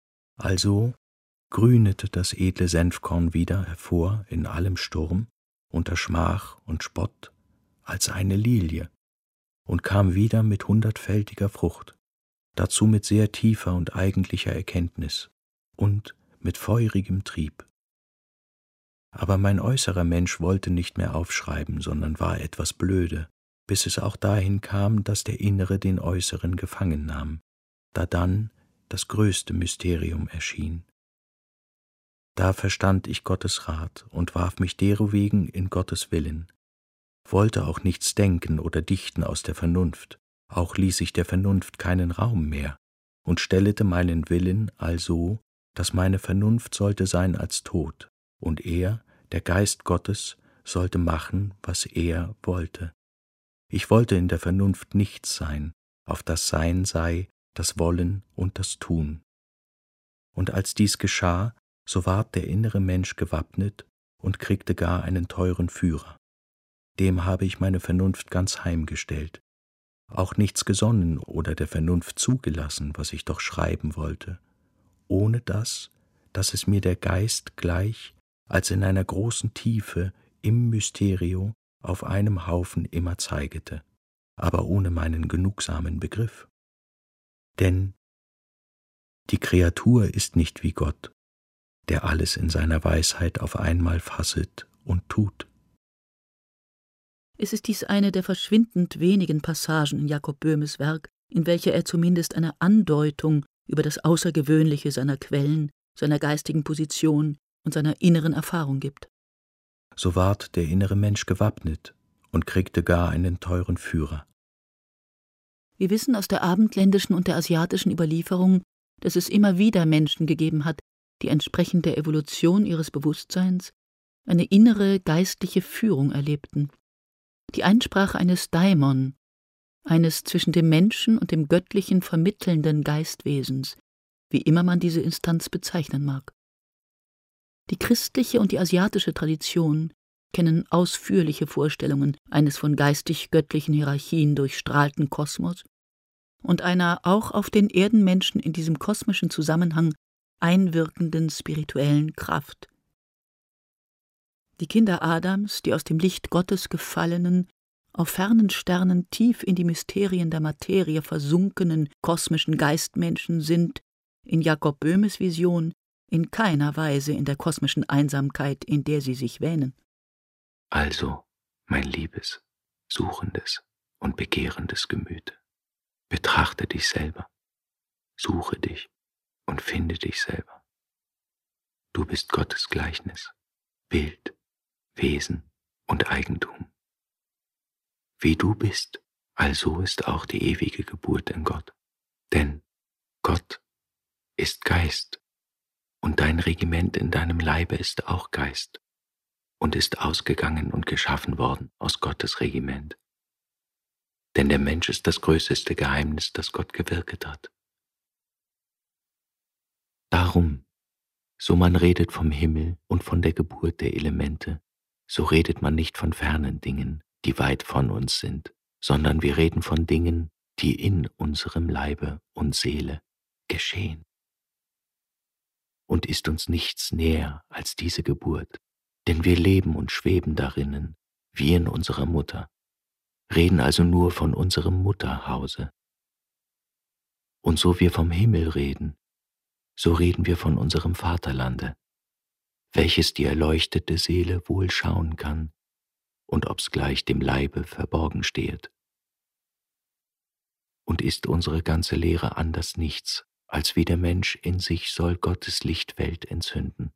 Also grünete das edle Senfkorn wieder hervor in allem Sturm unter Schmach und Spott als eine Lilie und kam wieder mit 100-fältiger Frucht, dazu mit sehr tiefer und eigentlicher Erkenntnis und mit feurigem Trieb. Aber mein äußerer Mensch wollte nicht mehr aufschreiben, sondern war etwas blöde, bis es auch dahin kam, dass der Innere den Äußeren gefangen nahm, da dann das größte Mysterium erschien. Da verstand ich Gottes Rat und warf mich derowegen in Gottes Willen, wollte auch nichts denken oder dichten aus der Vernunft, auch ließ ich der Vernunft keinen Raum mehr und stellete meinen Willen also, dass meine Vernunft sollte sein als tot, und er, der Geist Gottes, sollte machen, was er wollte. Ich wollte in der Vernunft nichts sein, auf das Sein sei das Wollen und das Tun. Und als dies geschah, so ward der innere Mensch gewappnet und kriegte gar einen teuren Führer. Dem habe ich meine Vernunft ganz heimgestellt, auch nichts gesonnen oder der Vernunft zugelassen, was ich doch schreiben wollte, ohne dass es mir der Geist gleich als in einer großen Tiefe im Mysterio auf einem Haufen immer zeigete, aber ohne meinen genugsamen Begriff. Denn die Kreatur ist nicht wie Gott, der alles in seiner Weisheit auf einmal fasset und tut. Es ist dies eine der verschwindend wenigen Passagen in Jakob Böhmes Werk, in welcher er zumindest eine Andeutung über das Außergewöhnliche seiner Quellen, seiner geistigen Position und seiner inneren Erfahrung gibt. So ward der innere Mensch gewappnet und kriegte gar einen teuren Führer. Wir wissen aus der abendländischen und der asiatischen Überlieferung, dass es immer wieder Menschen gegeben hat, die entsprechend der Evolution ihres Bewusstseins eine innere geistliche Führung erlebten. Die Einsprache eines Daimon, eines zwischen dem Menschen und dem Göttlichen vermittelnden Geistwesens, wie immer man diese Instanz bezeichnen mag. Die christliche und die asiatische Tradition kennen ausführliche Vorstellungen eines von geistig-göttlichen Hierarchien durchstrahlten Kosmos und einer auch auf den Erdenmenschen in diesem kosmischen Zusammenhang einwirkenden spirituellen Kraft. Die Kinder Adams, die aus dem Licht Gottes gefallenen, auf fernen Sternen tief in die Mysterien der Materie versunkenen kosmischen Geistmenschen sind, in Jakob Böhmes Vision, in keiner Weise in der kosmischen Einsamkeit, in der sie sich wähnen. Also, mein liebes, suchendes und begehrendes Gemüt, betrachte dich selber, suche dich und finde dich selber. Du bist Gottes Gleichnis, Bild, Wesen und Eigentum. Wie du bist, also ist auch die ewige Geburt in Gott. Denn Gott ist Geist, und dein Regiment in deinem Leibe ist auch Geist und ist ausgegangen und geschaffen worden aus Gottes Regiment. Denn der Mensch ist das größte Geheimnis, das Gott gewirket hat. Darum, so man redet vom Himmel und von der Geburt der Elemente, so redet man nicht von fernen Dingen, die weit von uns sind, sondern wir reden von Dingen, die in unserem Leibe und Seele geschehen. Und ist uns nichts näher als diese Geburt, denn wir leben und schweben darinnen, wie in unserer Mutter, reden also nur von unserem Mutterhause. Und so wir vom Himmel reden, so reden wir von unserem Vaterlande, welches die erleuchtete Seele wohl schauen kann und ob's gleich dem Leibe verborgen stehet. Und ist unsere ganze Lehre anders nichts, als wie der Mensch in sich soll Gottes Lichtwelt entzünden.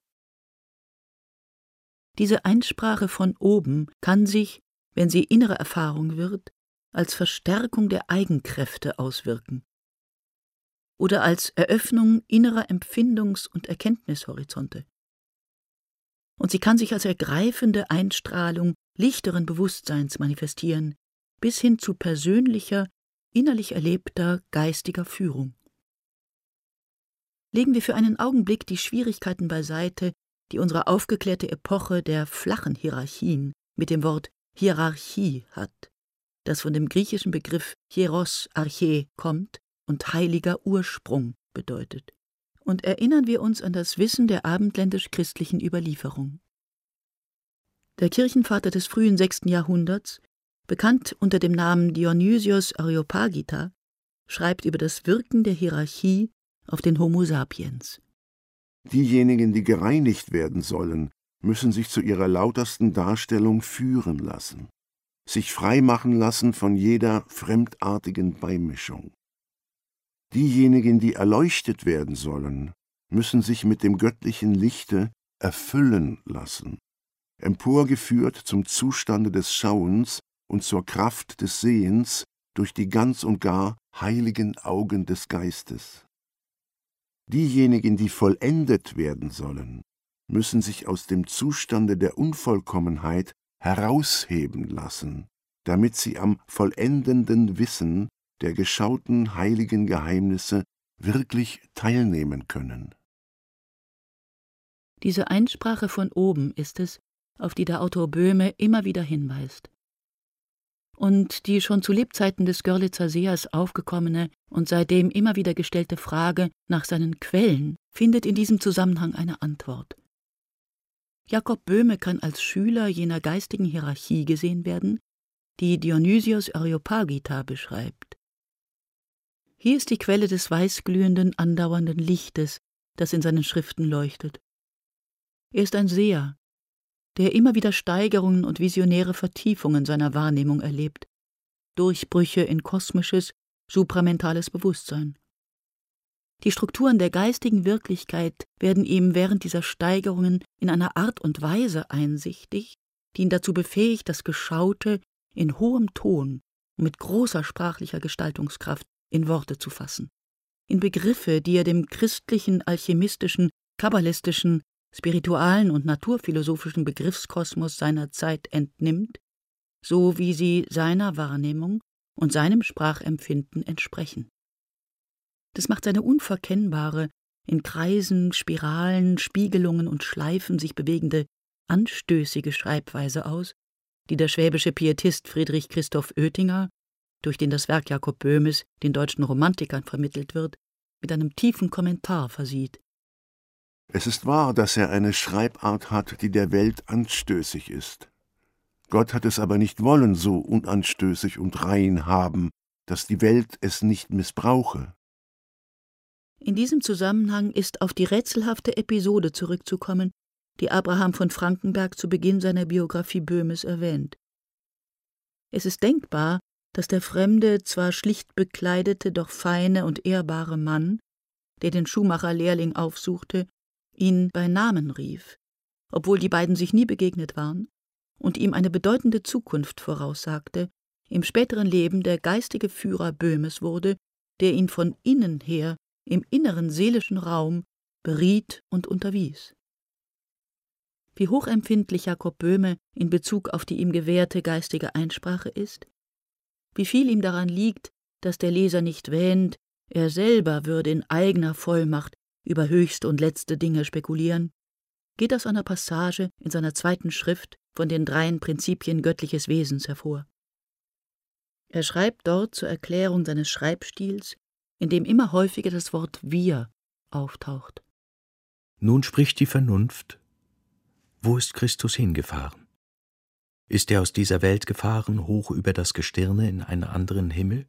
Diese Einsprache von oben kann sich, wenn sie innere Erfahrung wird, als Verstärkung der Eigenkräfte auswirken oder als Eröffnung innerer Empfindungs- und Erkenntnishorizonte. Und sie kann sich als ergreifende Einstrahlung lichteren Bewusstseins manifestieren, bis hin zu persönlicher, innerlich erlebter geistiger Führung. Legen wir für einen Augenblick die Schwierigkeiten beiseite, die unsere aufgeklärte Epoche der flachen Hierarchien mit dem Wort Hierarchie hat, das von dem griechischen Begriff Hieros Arche kommt und heiliger Ursprung bedeutet. Und erinnern wir uns an das Wissen der abendländisch-christlichen Überlieferung. Der Kirchenvater des frühen 6. Jahrhunderts, bekannt unter dem Namen Dionysios Areopagita, schreibt über das Wirken der Hierarchie auf den Homo sapiens. Diejenigen, die gereinigt werden sollen, müssen sich zu ihrer lautersten Darstellung führen lassen, sich frei machen lassen von jeder fremdartigen Beimischung. Diejenigen, die erleuchtet werden sollen, müssen sich mit dem göttlichen Lichte erfüllen lassen, emporgeführt zum Zustande des Schauens und zur Kraft des Sehens durch die ganz und gar heiligen Augen des Geistes. Diejenigen, die vollendet werden sollen, müssen sich aus dem Zustande der Unvollkommenheit herausheben lassen, damit sie am vollendenden Wissen der geschauten heiligen Geheimnisse wirklich teilnehmen können. Diese Einsprache von oben ist es, auf die der Autor Böhme immer wieder hinweist. Und die schon zu Lebzeiten des Görlitzer Sehers aufgekommene und seitdem immer wieder gestellte Frage nach seinen Quellen findet in diesem Zusammenhang eine Antwort. Jakob Böhme kann als Schüler jener geistigen Hierarchie gesehen werden, die Dionysios Areopagita beschreibt. Hier ist die Quelle des weißglühenden, andauernden Lichtes, das in seinen Schriften leuchtet. Er ist ein Seher, der immer wieder Steigerungen und visionäre Vertiefungen seiner Wahrnehmung erlebt, Durchbrüche in kosmisches, supramentales Bewusstsein. Die Strukturen der geistigen Wirklichkeit werden ihm während dieser Steigerungen in einer Art und Weise einsichtig, die ihn dazu befähigt, das Geschaute in hohem Ton und mit großer sprachlicher Gestaltungskraft in Worte zu fassen, in Begriffe, die er dem christlichen, alchemistischen, kabbalistischen, spiritualen und naturphilosophischen Begriffskosmos seiner Zeit entnimmt, so wie sie seiner Wahrnehmung und seinem Sprachempfinden entsprechen. Das macht seine unverkennbare, in Kreisen, Spiralen, Spiegelungen und Schleifen sich bewegende, anstößige Schreibweise aus, die der schwäbische Pietist Friedrich Christoph Oetinger, durch den das Werk Jakob Böhmes den deutschen Romantikern vermittelt wird, mit einem tiefen Kommentar versieht. Es ist wahr, dass er eine Schreibart hat, die der Welt anstößig ist. Gott hat es aber nicht wollen, so unanstößig und rein haben, dass die Welt es nicht missbrauche. In diesem Zusammenhang ist auf die rätselhafte Episode zurückzukommen, die Abraham von Frankenberg zu Beginn seiner Biografie Böhmes erwähnt. Es ist denkbar, dass der fremde, zwar schlicht bekleidete, doch feine und ehrbare Mann, der den Schuhmacherlehrling aufsuchte, ihn bei Namen rief, obwohl die beiden sich nie begegnet waren, und ihm eine bedeutende Zukunft voraussagte, im späteren Leben der geistige Führer Böhmes wurde, der ihn von innen her im inneren seelischen Raum beriet und unterwies. Wie hochempfindlich Jakob Böhme in Bezug auf die ihm gewährte geistige Einsprache ist, wie viel ihm daran liegt, dass der Leser nicht wähnt, er selber würde in eigener Vollmacht über höchste und letzte Dinge spekulieren, geht aus einer Passage in seiner zweiten Schrift von den 3 Prinzipien göttliches Wesens hervor. Er schreibt dort zur Erklärung seines Schreibstils, in dem immer häufiger das Wort wir auftaucht. Nun spricht die Vernunft: Wo ist Christus hingefahren? Ist er aus dieser Welt gefahren, hoch über das Gestirne in einen anderen Himmel?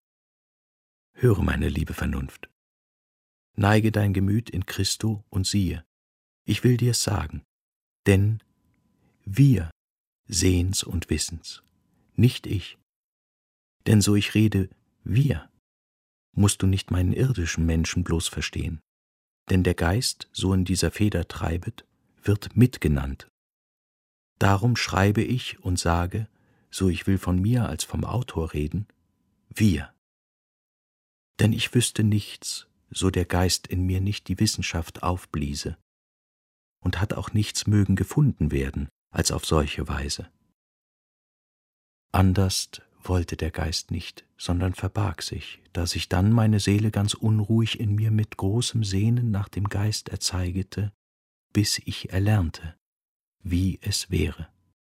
Höre, meine liebe Vernunft. Neige dein Gemüt in Christo und siehe, ich will dir's sagen, denn wir sehen's und wissen's, nicht ich. Denn so ich rede, wir, musst du nicht meinen irdischen Menschen bloß verstehen, denn der Geist, so in dieser Feder treibet, wird mitgenannt. Darum schreibe ich und sage, so ich will von mir als vom Autor reden, wir. Denn ich wüsste nichts, so der Geist in mir nicht die Wissenschaft aufbliese, und hat auch nichts mögen gefunden werden, als auf solche Weise. Anderst wollte der Geist nicht, sondern verbarg sich, da sich dann meine Seele ganz unruhig in mir mit großem Sehnen nach dem Geist erzeigete, bis ich erlernte, wie es wäre.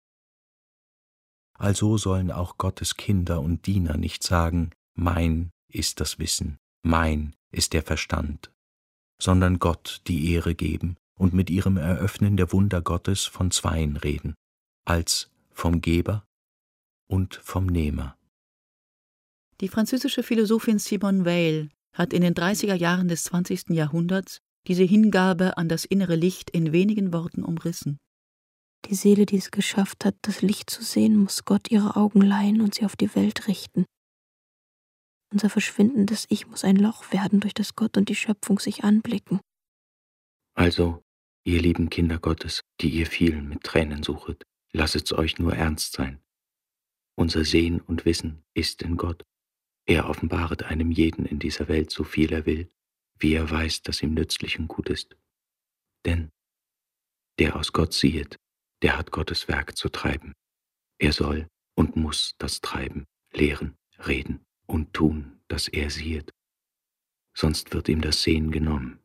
Also sollen auch Gottes Kinder und Diener nicht sagen, mein ist das Wissen, mein ist der Verstand, sondern Gott die Ehre geben und mit ihrem Eröffnen der Wunder Gottes von Zweien reden, als vom Geber und vom Nehmer. Die französische Philosophin Simone Weil hat in den 30er Jahren des 20. Jahrhunderts diese Hingabe an das innere Licht in wenigen Worten umrissen. Die Seele, die es geschafft hat, das Licht zu sehen, muss Gott ihre Augen leihen und sie auf die Welt richten. Unser verschwindendes Ich muss ein Loch werden, durch das Gott und die Schöpfung sich anblicken. Also, ihr lieben Kinder Gottes, die ihr viel mit Tränen suchet, lasset's euch nur ernst sein. Unser Sehen und Wissen ist in Gott. Er offenbaret einem jeden in dieser Welt so viel er will, wie er weiß, dass ihm nützlich und gut ist. Denn der aus Gott siehet, der hat Gottes Werk zu treiben. Er soll und muss das treiben, lehren, reden und tun, das er siehet. Sonst wird ihm das Sehen genommen.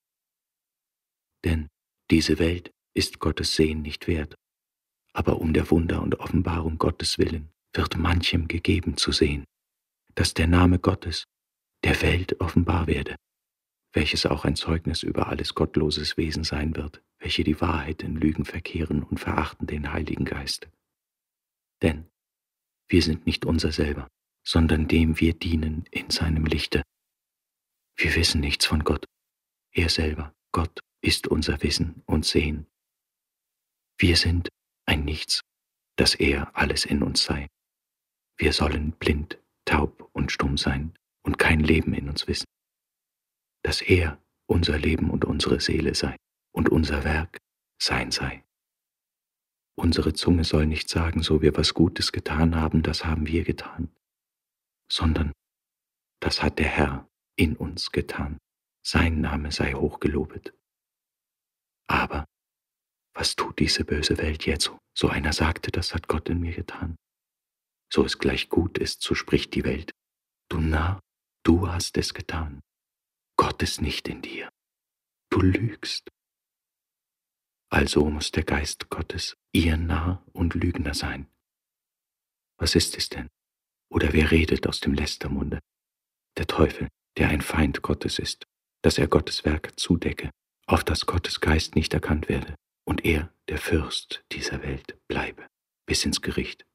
Denn diese Welt ist Gottes Sehen nicht wert. Aber um der Wunder und Offenbarung Gottes willen wird manchem gegeben zu sehen, dass der Name Gottes der Welt offenbar werde, welches auch ein Zeugnis über alles gottloses Wesen sein wird, welche die Wahrheit in Lügen verkehren und verachten den Heiligen Geist. Denn wir sind nicht unser selber, sondern dem wir dienen in seinem Lichte. Wir wissen nichts von Gott. Er selber, Gott, ist unser Wissen und Sehen. Wir sind ein Nichts, dass er alles in uns sei. Wir sollen blind, taub und stumm sein und kein Leben in uns wissen. Dass er unser Leben und unsere Seele sei und unser Werk sein sei. Unsere Zunge soll nicht sagen, so wir was Gutes getan haben, das haben wir getan, sondern das hat der Herr in uns getan. Sein Name sei hochgelobet. Aber was tut diese böse Welt jetzo? So einer sagte, das hat Gott in mir getan. So es gleich gut ist, so spricht die Welt. Du Narr, du hast es getan. Gott ist nicht in dir. Du lügst. Also muss der Geist Gottes ihr Narr und Lügner sein. Was ist es denn? Oder wer redet aus dem Lästermunde? Der Teufel, der ein Feind Gottes ist, dass er Gottes Werk zudecke, auf dass Gottes Geist nicht erkannt werde, und er, der Fürst dieser Welt, bleibe, bis ins Gericht.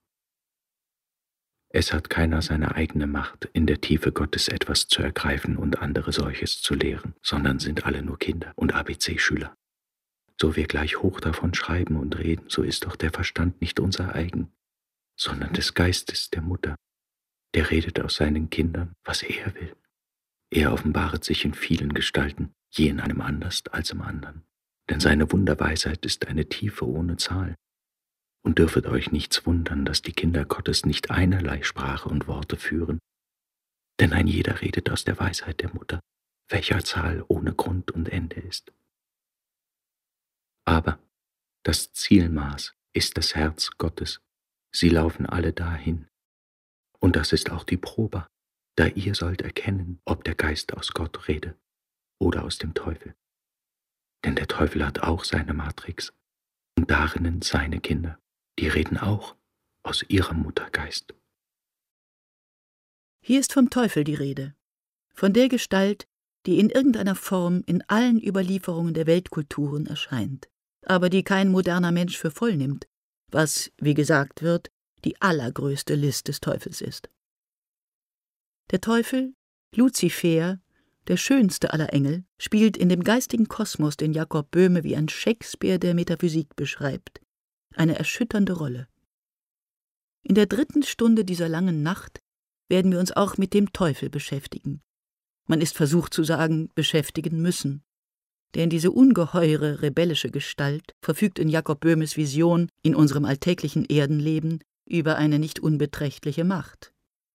Es hat keiner seine eigene Macht, in der Tiefe Gottes etwas zu ergreifen und andere solches zu lehren, sondern sind alle nur Kinder und ABC-Schüler. So wir gleich hoch davon schreiben und reden, so ist doch der Verstand nicht unser eigen, sondern des Geistes der Mutter, der redet aus seinen Kindern, was er will. Er offenbaret sich in vielen Gestalten, je in einem anders als im anderen. Denn seine Wunderweisheit ist eine Tiefe ohne Zahl. Und dürfet euch nichts wundern, dass die Kinder Gottes nicht einerlei Sprache und Worte führen. Denn ein jeder redet aus der Weisheit der Mutter, welcher Zahl ohne Grund und Ende ist. Aber das Zielmaß ist das Herz Gottes. Sie laufen alle dahin. Und das ist auch die Probe, da ihr sollt erkennen, ob der Geist aus Gott rede oder aus dem Teufel. Denn der Teufel hat auch seine Matrix und darinnen seine Kinder, die reden auch aus ihrem Muttergeist. Hier ist vom Teufel die Rede, von der Gestalt, die in irgendeiner Form in allen Überlieferungen der Weltkulturen erscheint, aber die kein moderner Mensch für voll nimmt, was, wie gesagt wird, die allergrößte List des Teufels ist. Der Teufel, Luzifer, der schönste aller Engel, spielt in dem geistigen Kosmos, den Jakob Böhme wie ein Shakespeare der Metaphysik beschreibt, eine erschütternde Rolle. In der 3. Stunde dieser langen Nacht werden wir uns auch mit dem Teufel beschäftigen. Man ist versucht zu sagen, beschäftigen müssen. Denn diese ungeheure, rebellische Gestalt verfügt in Jakob Böhmes Vision in unserem alltäglichen Erdenleben über eine nicht unbeträchtliche Macht.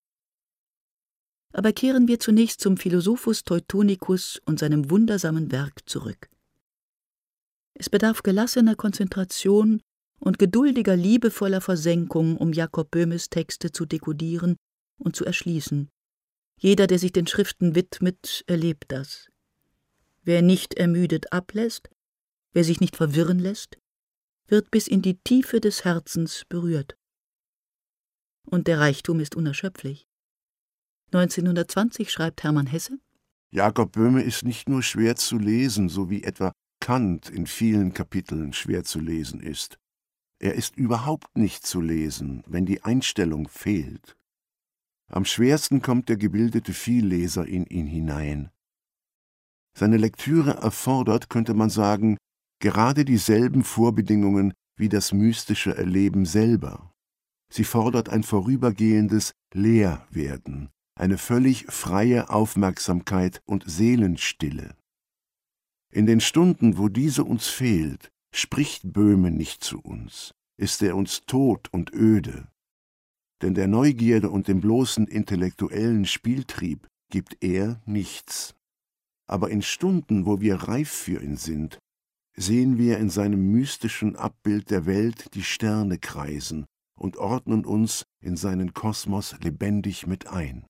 Aber kehren wir zunächst zum Philosophus Teutonicus und seinem wundersamen Werk zurück. Es bedarf gelassener Konzentration und geduldiger, liebevoller Versenkung, um Jakob Böhmes Texte zu dekodieren und zu erschließen. Jeder, der sich den Schriften widmet, erlebt das. Wer nicht ermüdet ablässt, wer sich nicht verwirren lässt, wird bis in die Tiefe des Herzens berührt. Und der Reichtum ist unerschöpflich. 1920 schreibt Hermann Hesse: Jakob Böhme ist nicht nur schwer zu lesen, so wie etwa Kant in vielen Kapiteln schwer zu lesen ist. Er ist überhaupt nicht zu lesen, wenn die Einstellung fehlt. Am schwersten kommt der gebildete Vielleser in ihn hinein. Seine Lektüre erfordert, könnte man sagen, gerade dieselben Vorbedingungen wie das mystische Erleben selber. Sie fordert ein vorübergehendes Leerwerden, eine völlig freie Aufmerksamkeit und Seelenstille. In den Stunden, wo diese uns fehlt, spricht Böhme nicht zu uns, ist er uns tot und öde. Denn der Neugierde und dem bloßen intellektuellen Spieltrieb gibt er nichts. Aber in Stunden, wo wir reif für ihn sind, sehen wir in seinem mystischen Abbild der Welt die Sterne kreisen und ordnen uns in seinen Kosmos lebendig mit ein.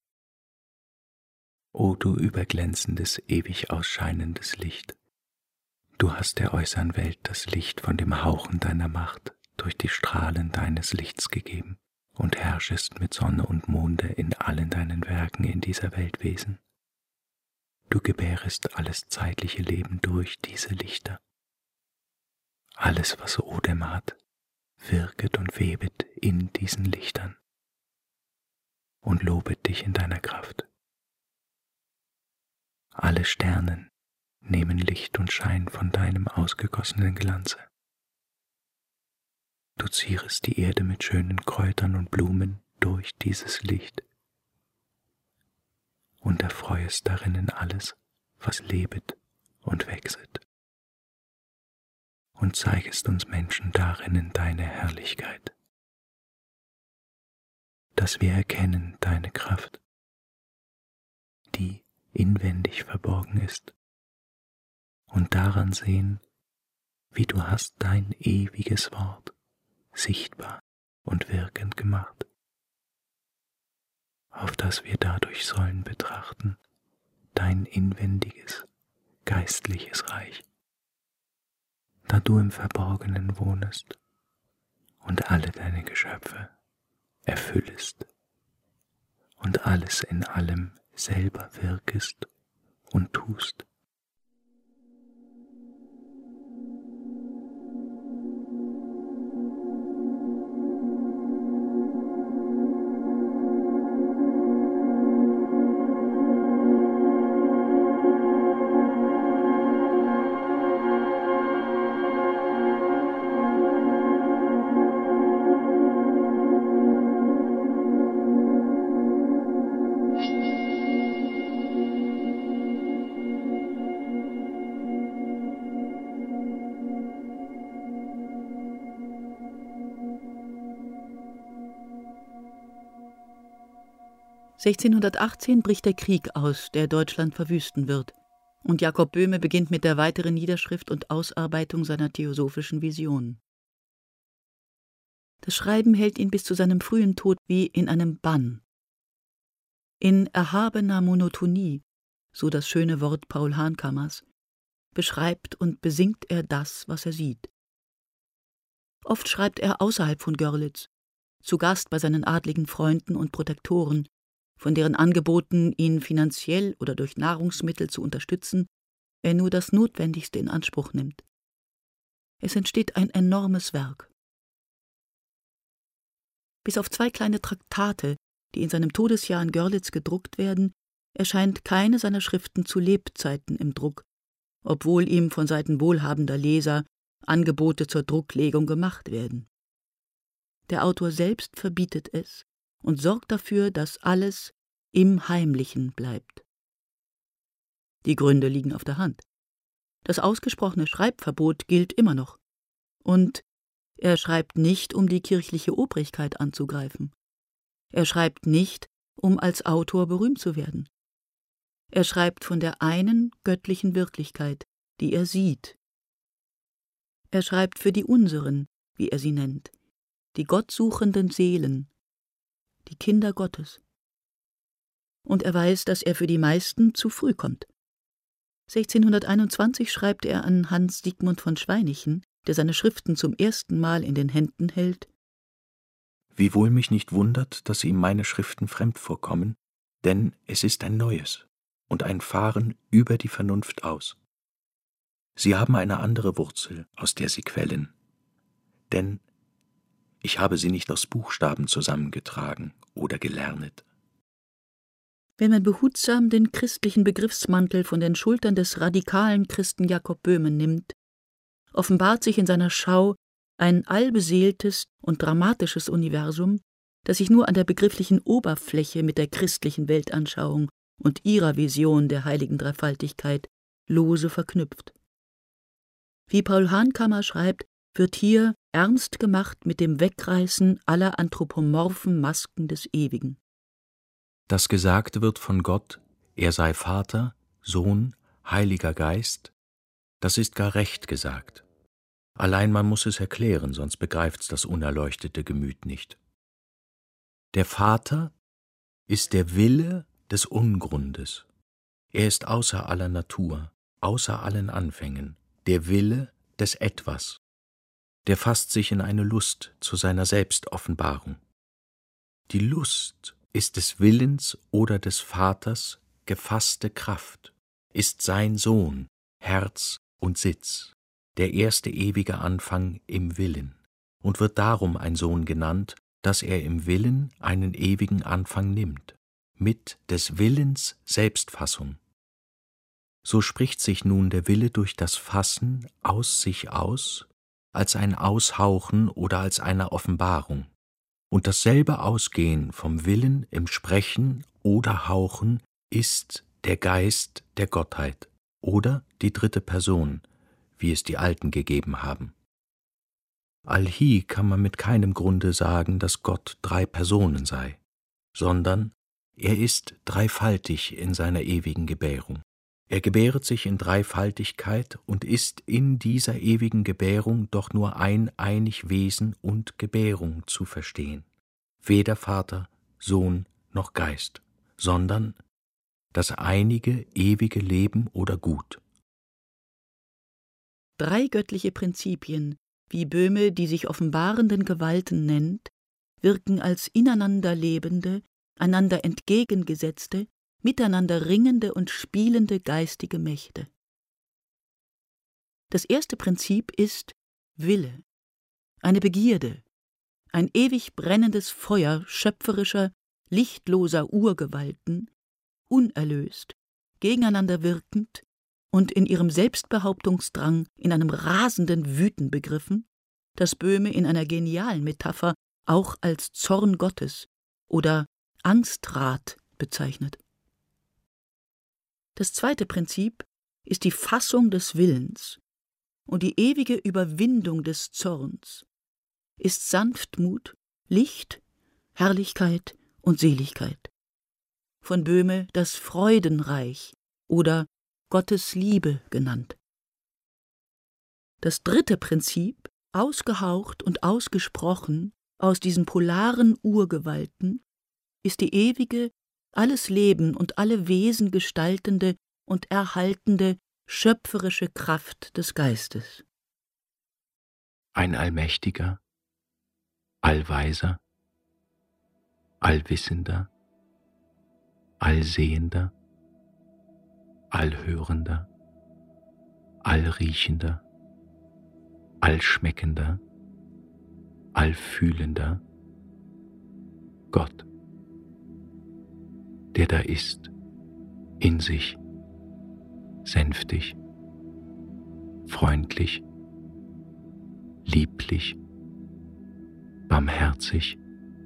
O du überglänzendes, ewig ausscheinendes Licht! Du hast der äußeren Welt das Licht von dem Hauchen deiner Macht durch die Strahlen deines Lichts gegeben und herrschest mit Sonne und Monde in allen deinen Werken in dieser Weltwesen. Du gebärest alles zeitliche Leben durch diese Lichter. Alles, was Odem hat, wirket und webet in diesen Lichtern und lobet dich in deiner Kraft. Alle Sternen nehmen Licht und Schein von deinem ausgegossenen Glanze. Du zierest die Erde mit schönen Kräutern und Blumen durch dieses Licht und erfreuest darinnen alles, was lebet und wächset, und zeigest uns Menschen darinnen deine Herrlichkeit, dass wir erkennen deine Kraft, die inwendig verborgen ist, und daran sehen, wie du hast dein ewiges Wort sichtbar und wirkend gemacht, auf das wir dadurch sollen betrachten dein inwendiges, geistliches Reich, da du im Verborgenen wohnest und alle deine Geschöpfe erfüllest und alles in allem selber wirkest und tust. (1618) bricht der Krieg aus, der Deutschland verwüsten wird, und Jakob Böhme beginnt mit der weiteren Niederschrift und Ausarbeitung seiner theosophischen Vision. Das Schreiben hält ihn bis zu seinem frühen Tod wie in einem Bann. In erhabener Monotonie, so das schöne Wort Paul Hankammers, beschreibt und besingt er das, was er sieht. Oft schreibt er außerhalb von Görlitz, zu Gast bei seinen adligen Freunden und Protektoren, von deren Angeboten, ihn finanziell oder durch Nahrungsmittel zu unterstützen, er nur das Notwendigste in Anspruch nimmt. Es entsteht ein enormes Werk. Bis auf 2 kleine Traktate, die in seinem Todesjahr in Görlitz gedruckt werden, erscheint keine seiner Schriften zu Lebzeiten im Druck, obwohl ihm von Seiten wohlhabender Leser Angebote zur Drucklegung gemacht werden. Der Autor selbst verbietet es und sorgt dafür, dass alles im Heimlichen bleibt. Die Gründe liegen auf der Hand. Das ausgesprochene Schreibverbot gilt immer noch. Und er schreibt nicht, um die kirchliche Obrigkeit anzugreifen. Er schreibt nicht, um als Autor berühmt zu werden. Er schreibt von der einen göttlichen Wirklichkeit, die er sieht. Er schreibt für die Unseren, wie er sie nennt, die gottsuchenden Seelen, die Kinder Gottes. Und er weiß, dass er für die meisten zu früh kommt. 1621 schreibt er an Hans Sigmund von Schweinichen, der seine Schriften zum ersten Mal in den Händen hält: Wiewohl mich nicht wundert, dass ihm meine Schriften fremd vorkommen, denn es ist ein neues und ein Fahren über die Vernunft aus. Sie haben eine andere Wurzel, aus der sie quellen. Denn Ich habe sie nicht aus Buchstaben zusammengetragen oder gelernet. Wenn man behutsam den christlichen Begriffsmantel von den Schultern des radikalen Christen Jakob Böhme nimmt, offenbart sich in seiner Schau ein allbeseeltes und dramatisches Universum, das sich nur an der begrifflichen Oberfläche mit der christlichen Weltanschauung und ihrer Vision der heiligen Dreifaltigkeit lose verknüpft. Wie Paul Hankamer schreibt, wird hier ernst gemacht mit dem Wegreißen aller anthropomorphen Masken des Ewigen. Das gesagt wird von Gott, er sei Vater, Sohn, Heiliger Geist, das ist gar recht gesagt. Allein man muss es erklären, sonst begreift's das unerleuchtete Gemüt nicht. Der Vater ist der Wille des Ungrundes. Er ist außer aller Natur, außer allen Anfängen, der Wille des Etwas. Der fasst sich in eine Lust zu seiner Selbstoffenbarung. Die Lust ist des Willens oder des Vaters gefasste Kraft, ist sein Sohn, Herz und Sitz, der erste ewige Anfang im Willen, und wird darum ein Sohn genannt, dass er im Willen einen ewigen Anfang nimmt, mit des Willens Selbstfassung. So spricht sich nun der Wille durch das Fassen aus sich aus, als ein Aushauchen oder als eine Offenbarung, und dasselbe Ausgehen vom Willen im Sprechen oder Hauchen ist der Geist der Gottheit oder die dritte Person, wie es die Alten gegeben haben. Allhie kann man mit keinem Grunde sagen, dass Gott 3 Personen sei, sondern er ist dreifaltig in seiner ewigen Gebärung. Er gebäret sich in Dreifaltigkeit und ist in dieser ewigen Gebärung doch nur ein einig Wesen und Gebärung zu verstehen. Weder Vater, Sohn noch Geist, sondern das einige ewige Leben oder Gut. 3 göttliche Prinzipien, wie Böhme die sich offenbarenden Gewalten nennt, wirken als ineinander lebende, einander entgegengesetzte, miteinander ringende und spielende geistige Mächte. Das erste Prinzip ist Wille, eine Begierde, ein ewig brennendes Feuer schöpferischer, lichtloser Urgewalten, unerlöst, gegeneinander wirkend und in ihrem Selbstbehauptungsdrang in einem rasenden Wüten begriffen, das Böhme in einer genialen Metapher auch als Zorn Gottes oder Angstrat bezeichnet. Das zweite Prinzip ist die Fassung des Willens, und die ewige Überwindung des Zorns ist Sanftmut, Licht, Herrlichkeit und Seligkeit. Von Böhme das Freudenreich oder Gottes Liebe genannt. Das dritte Prinzip, ausgehaucht und ausgesprochen aus diesen polaren Urgewalten, ist die ewige, alles Leben und alle Wesen gestaltende und erhaltende, schöpferische Kraft des Geistes. Ein Allmächtiger, Allweiser, Allwissender, Allsehender, Allhörender, Allriechender, Allschmeckender, Allfühlender, Gott, der da ist, in sich, sänftig, freundlich, lieblich, barmherzig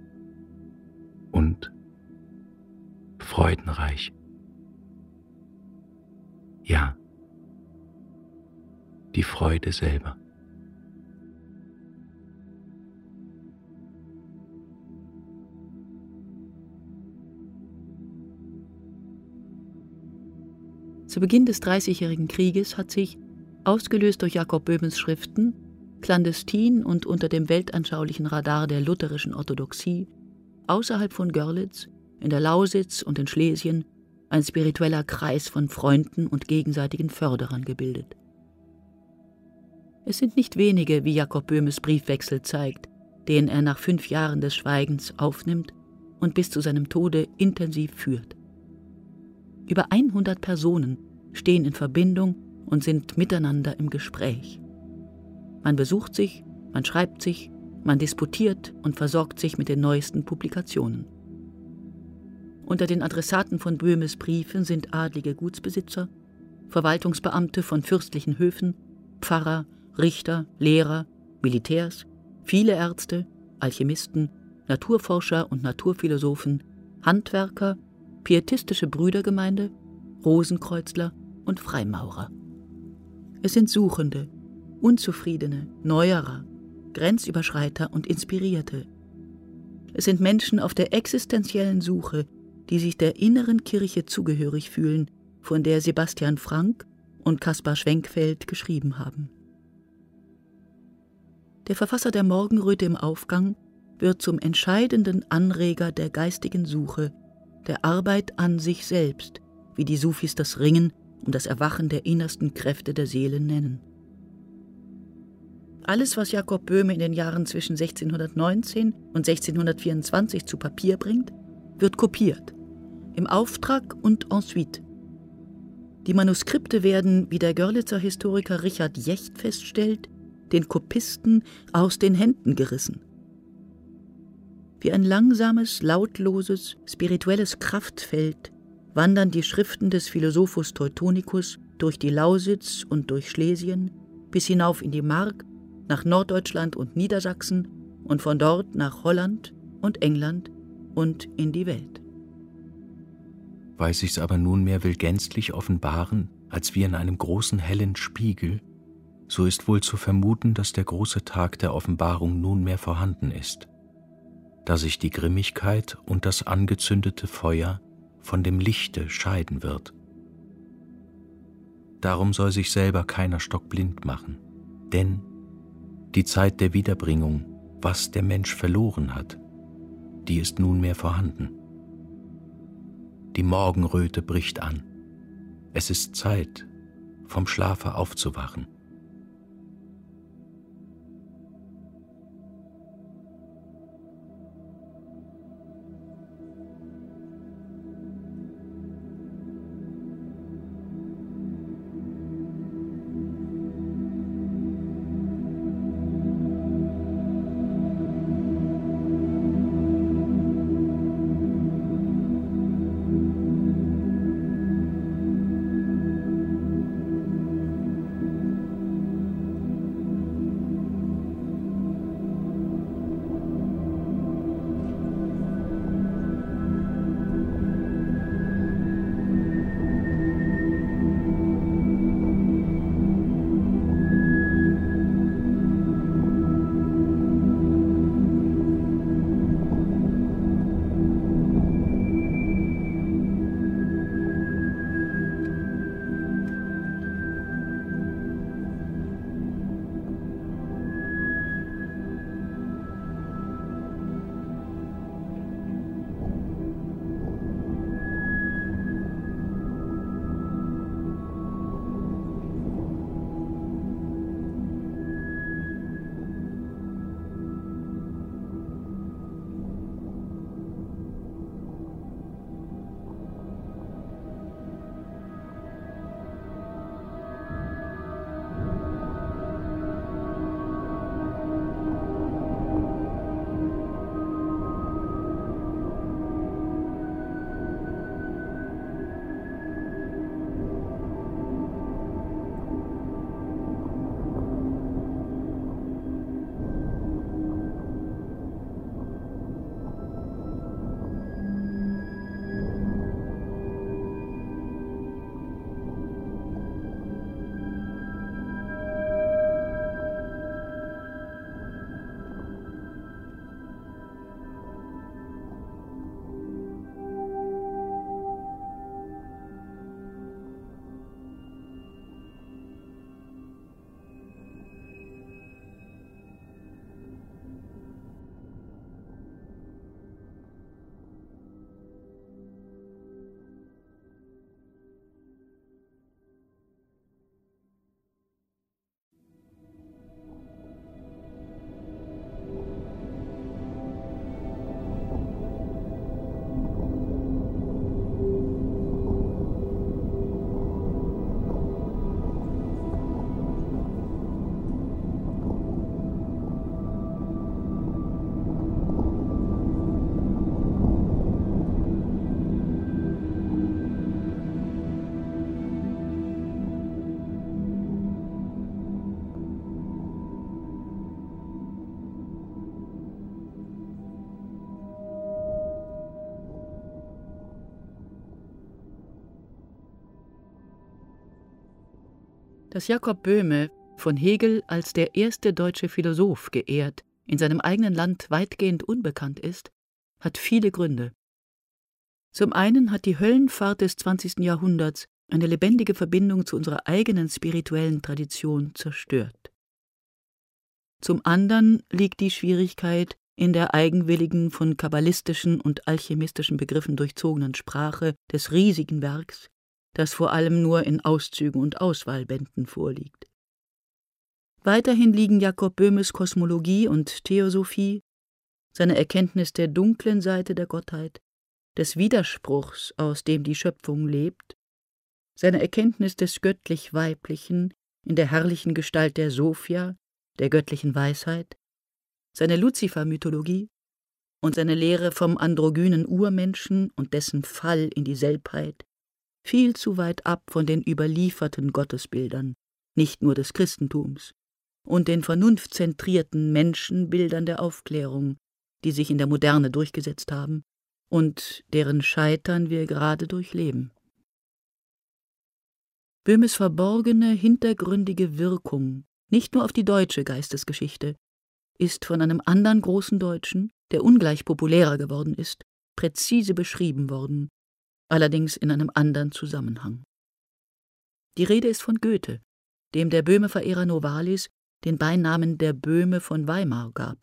und freudenreich. Ja, die Freude selber. Zu Beginn des Dreißigjährigen Krieges hat sich, ausgelöst durch Jakob Böhmes Schriften, clandestin und unter dem weltanschaulichen Radar der lutherischen Orthodoxie, außerhalb von Görlitz, in der Lausitz und in Schlesien, ein spiritueller Kreis von Freunden und gegenseitigen Förderern gebildet. Es sind nicht wenige, wie Jakob Böhmes Briefwechsel zeigt, den er nach 5 Jahren des Schweigens aufnimmt und bis zu seinem Tode intensiv führt. Über 100 Personen stehen in Verbindung und sind miteinander im Gespräch. Man besucht sich, man schreibt sich, Man disputiert und versorgt sich mit den neuesten Publikationen. Unter den Adressaten von Böhmes Briefen sind adlige Gutsbesitzer, Verwaltungsbeamte von fürstlichen Höfen, Pfarrer, Richter, Lehrer, Militärs, viele Ärzte, Alchemisten, Naturforscher und Naturphilosophen, Handwerker, pietistische Brüdergemeinde, Rosenkreuzler und Freimaurer. Es sind Suchende, Unzufriedene, Neuerer, Grenzüberschreiter und Inspirierte. Es sind Menschen auf der existenziellen Suche, die sich der inneren Kirche zugehörig fühlen, von der Sebastian Frank und Kaspar Schwenkfeld geschrieben haben. Der Verfasser der Morgenröte im Aufgang wird zum entscheidenden Anreger der geistigen Suche, der Arbeit an sich selbst, wie die Sufis das Ringen um das Erwachen der innersten Kräfte der Seele nennen. Alles, was Jakob Böhme in den Jahren zwischen 1619 und 1624 zu Papier bringt, wird kopiert, im Auftrag und ensuite. Die Manuskripte werden, wie der Görlitzer Historiker Richard Jecht feststellt, den Kopisten aus den Händen gerissen. Wie ein langsames, lautloses, spirituelles Kraftfeld wandern die Schriften des Philosophus Teutonicus durch die Lausitz und durch Schlesien bis hinauf in die Mark, nach Norddeutschland und Niedersachsen und von dort nach Holland und England und in die Welt. Weil sich's aber nunmehr will gänzlich offenbaren, als wie in einem großen hellen Spiegel, so ist wohl zu vermuten, dass der große Tag der Offenbarung nunmehr vorhanden ist, da sich die Grimmigkeit und das angezündete Feuer von dem Lichte scheiden wird. Darum soll sich selber keiner stockblind machen, denn die Zeit der Wiederbringung, was der Mensch verloren hat, die ist nunmehr vorhanden. Die Morgenröte bricht an. Es ist Zeit, vom Schlafe aufzuwachen. Dass Jakob Böhme, von Hegel als der erste deutsche Philosoph geehrt, in seinem eigenen Land weitgehend unbekannt ist, hat viele Gründe. Zum einen hat die Höllenfahrt des 20. Jahrhunderts eine lebendige Verbindung zu unserer eigenen spirituellen Tradition zerstört. Zum anderen liegt die Schwierigkeit in der eigenwilligen, von kabbalistischen und alchemistischen Begriffen durchzogenen Sprache des riesigen Werks, das vor allem nur in Auszügen und Auswahlbänden vorliegt. Weiterhin liegen Jakob Böhmes Kosmologie und Theosophie, seine Erkenntnis der dunklen Seite der Gottheit, des Widerspruchs, aus dem die Schöpfung lebt, seine Erkenntnis des göttlich-weiblichen in der herrlichen Gestalt der Sophia, der göttlichen Weisheit, seine Luzifer-Mythologie und seine Lehre vom androgynen Urmenschen und dessen Fall in die Selbheit viel zu weit ab von den überlieferten Gottesbildern, nicht nur des Christentums, und den vernunftzentrierten Menschenbildern der Aufklärung, die sich in der Moderne durchgesetzt haben und deren Scheitern wir gerade durchleben. Böhmes verborgene, hintergründige Wirkung, nicht nur auf die deutsche Geistesgeschichte, ist von einem anderen großen Deutschen, der ungleich populärer geworden ist, präzise beschrieben worden, allerdings in einem anderen Zusammenhang. Die Rede ist von Goethe, dem der Böhme-Verehrer Novalis den Beinamen der Böhme von Weimar gab.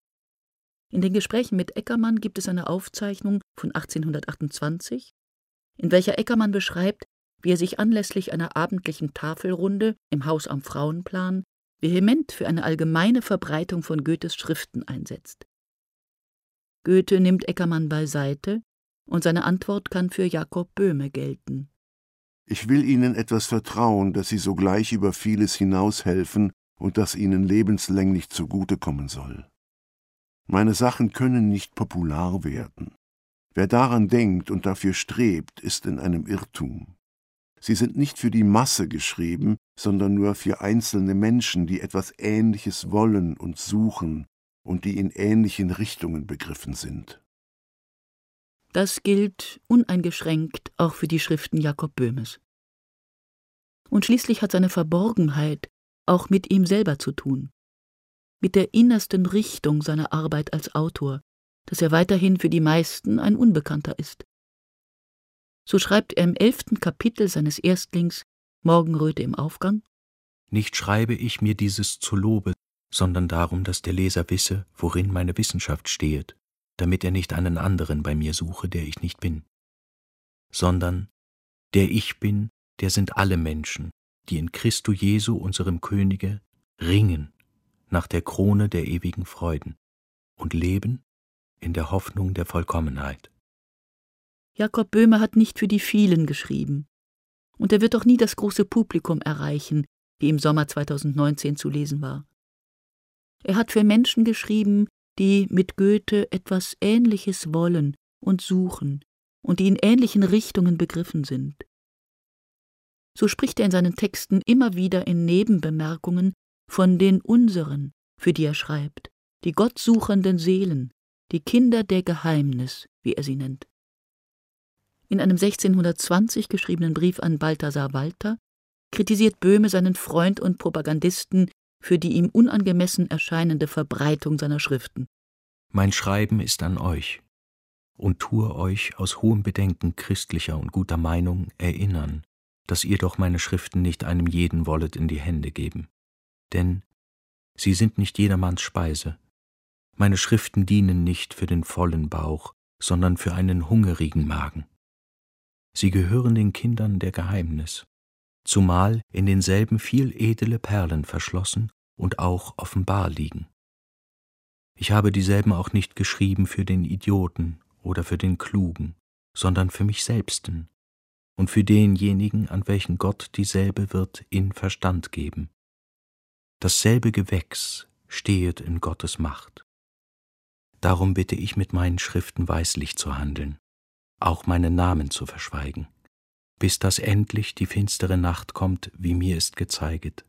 In den Gesprächen mit Eckermann gibt es eine Aufzeichnung von 1828, in welcher Eckermann beschreibt, wie er sich anlässlich einer abendlichen Tafelrunde im Haus am Frauenplan vehement für eine allgemeine Verbreitung von Goethes Schriften einsetzt. Goethe nimmt Eckermann beiseite und seine Antwort kann für Jakob Böhme gelten. Ich will Ihnen etwas vertrauen, dass Sie sogleich über vieles hinaushelfen und das Ihnen lebenslänglich zugutekommen soll. Meine Sachen können nicht popular werden. Wer daran denkt und dafür strebt, ist in einem Irrtum. Sie sind nicht für die Masse geschrieben, sondern nur für einzelne Menschen, die etwas Ähnliches wollen und suchen und die in ähnlichen Richtungen begriffen sind. Das gilt uneingeschränkt auch für die Schriften Jakob Böhmes. Und schließlich hat seine Verborgenheit auch mit ihm selber zu tun, mit der innersten Richtung seiner Arbeit als Autor, dass er weiterhin für die meisten ein Unbekannter ist. So schreibt er im 11. Kapitel seines Erstlings Morgenröte im Aufgang: Nicht schreibe ich mir dieses zu Lobe, sondern darum, dass der Leser wisse, worin meine Wissenschaft stehet, damit er nicht einen anderen bei mir suche, der ich nicht bin. Sondern der ich bin, der sind alle Menschen, die in Christo Jesu, unserem Könige, ringen nach der Krone der ewigen Freuden und leben in der Hoffnung der Vollkommenheit. Jakob Böhme hat nicht für die vielen geschrieben. Und er wird auch nie das große Publikum erreichen, wie im Sommer 2019 zu lesen war. Er hat für Menschen geschrieben, die mit Goethe etwas Ähnliches wollen und suchen und die in ähnlichen Richtungen begriffen sind. So spricht er in seinen Texten immer wieder in Nebenbemerkungen von den Unseren, für die er schreibt, die gottsuchenden Seelen, die Kinder der Geheimnis, wie er sie nennt. In einem 1620 geschriebenen Brief an Balthasar Walter kritisiert Böhme seinen Freund und Propagandisten für die ihm unangemessen erscheinende Verbreitung seiner Schriften. Mein Schreiben ist an euch und tue euch aus hohem Bedenken christlicher und guter Meinung erinnern, dass ihr doch meine Schriften nicht einem jeden wollet in die Hände geben. Denn sie sind nicht jedermanns Speise. Meine Schriften dienen nicht für den vollen Bauch, sondern für einen hungerigen Magen. Sie gehören den Kindern der Geheimnis, zumal in denselben viel edle Perlen verschlossen und auch offenbar liegen. Ich habe dieselben auch nicht geschrieben für den Idioten oder für den Klugen, sondern für mich selbsten und für denjenigen, an welchen Gott dieselbe wird in Verstand geben. Dasselbe Gewächs stehet in Gottes Macht. Darum bitte ich mit meinen Schriften weislich zu handeln, auch meinen Namen zu verschweigen, bis dass endlich die finstere Nacht kommt, wie mir ist gezeiget.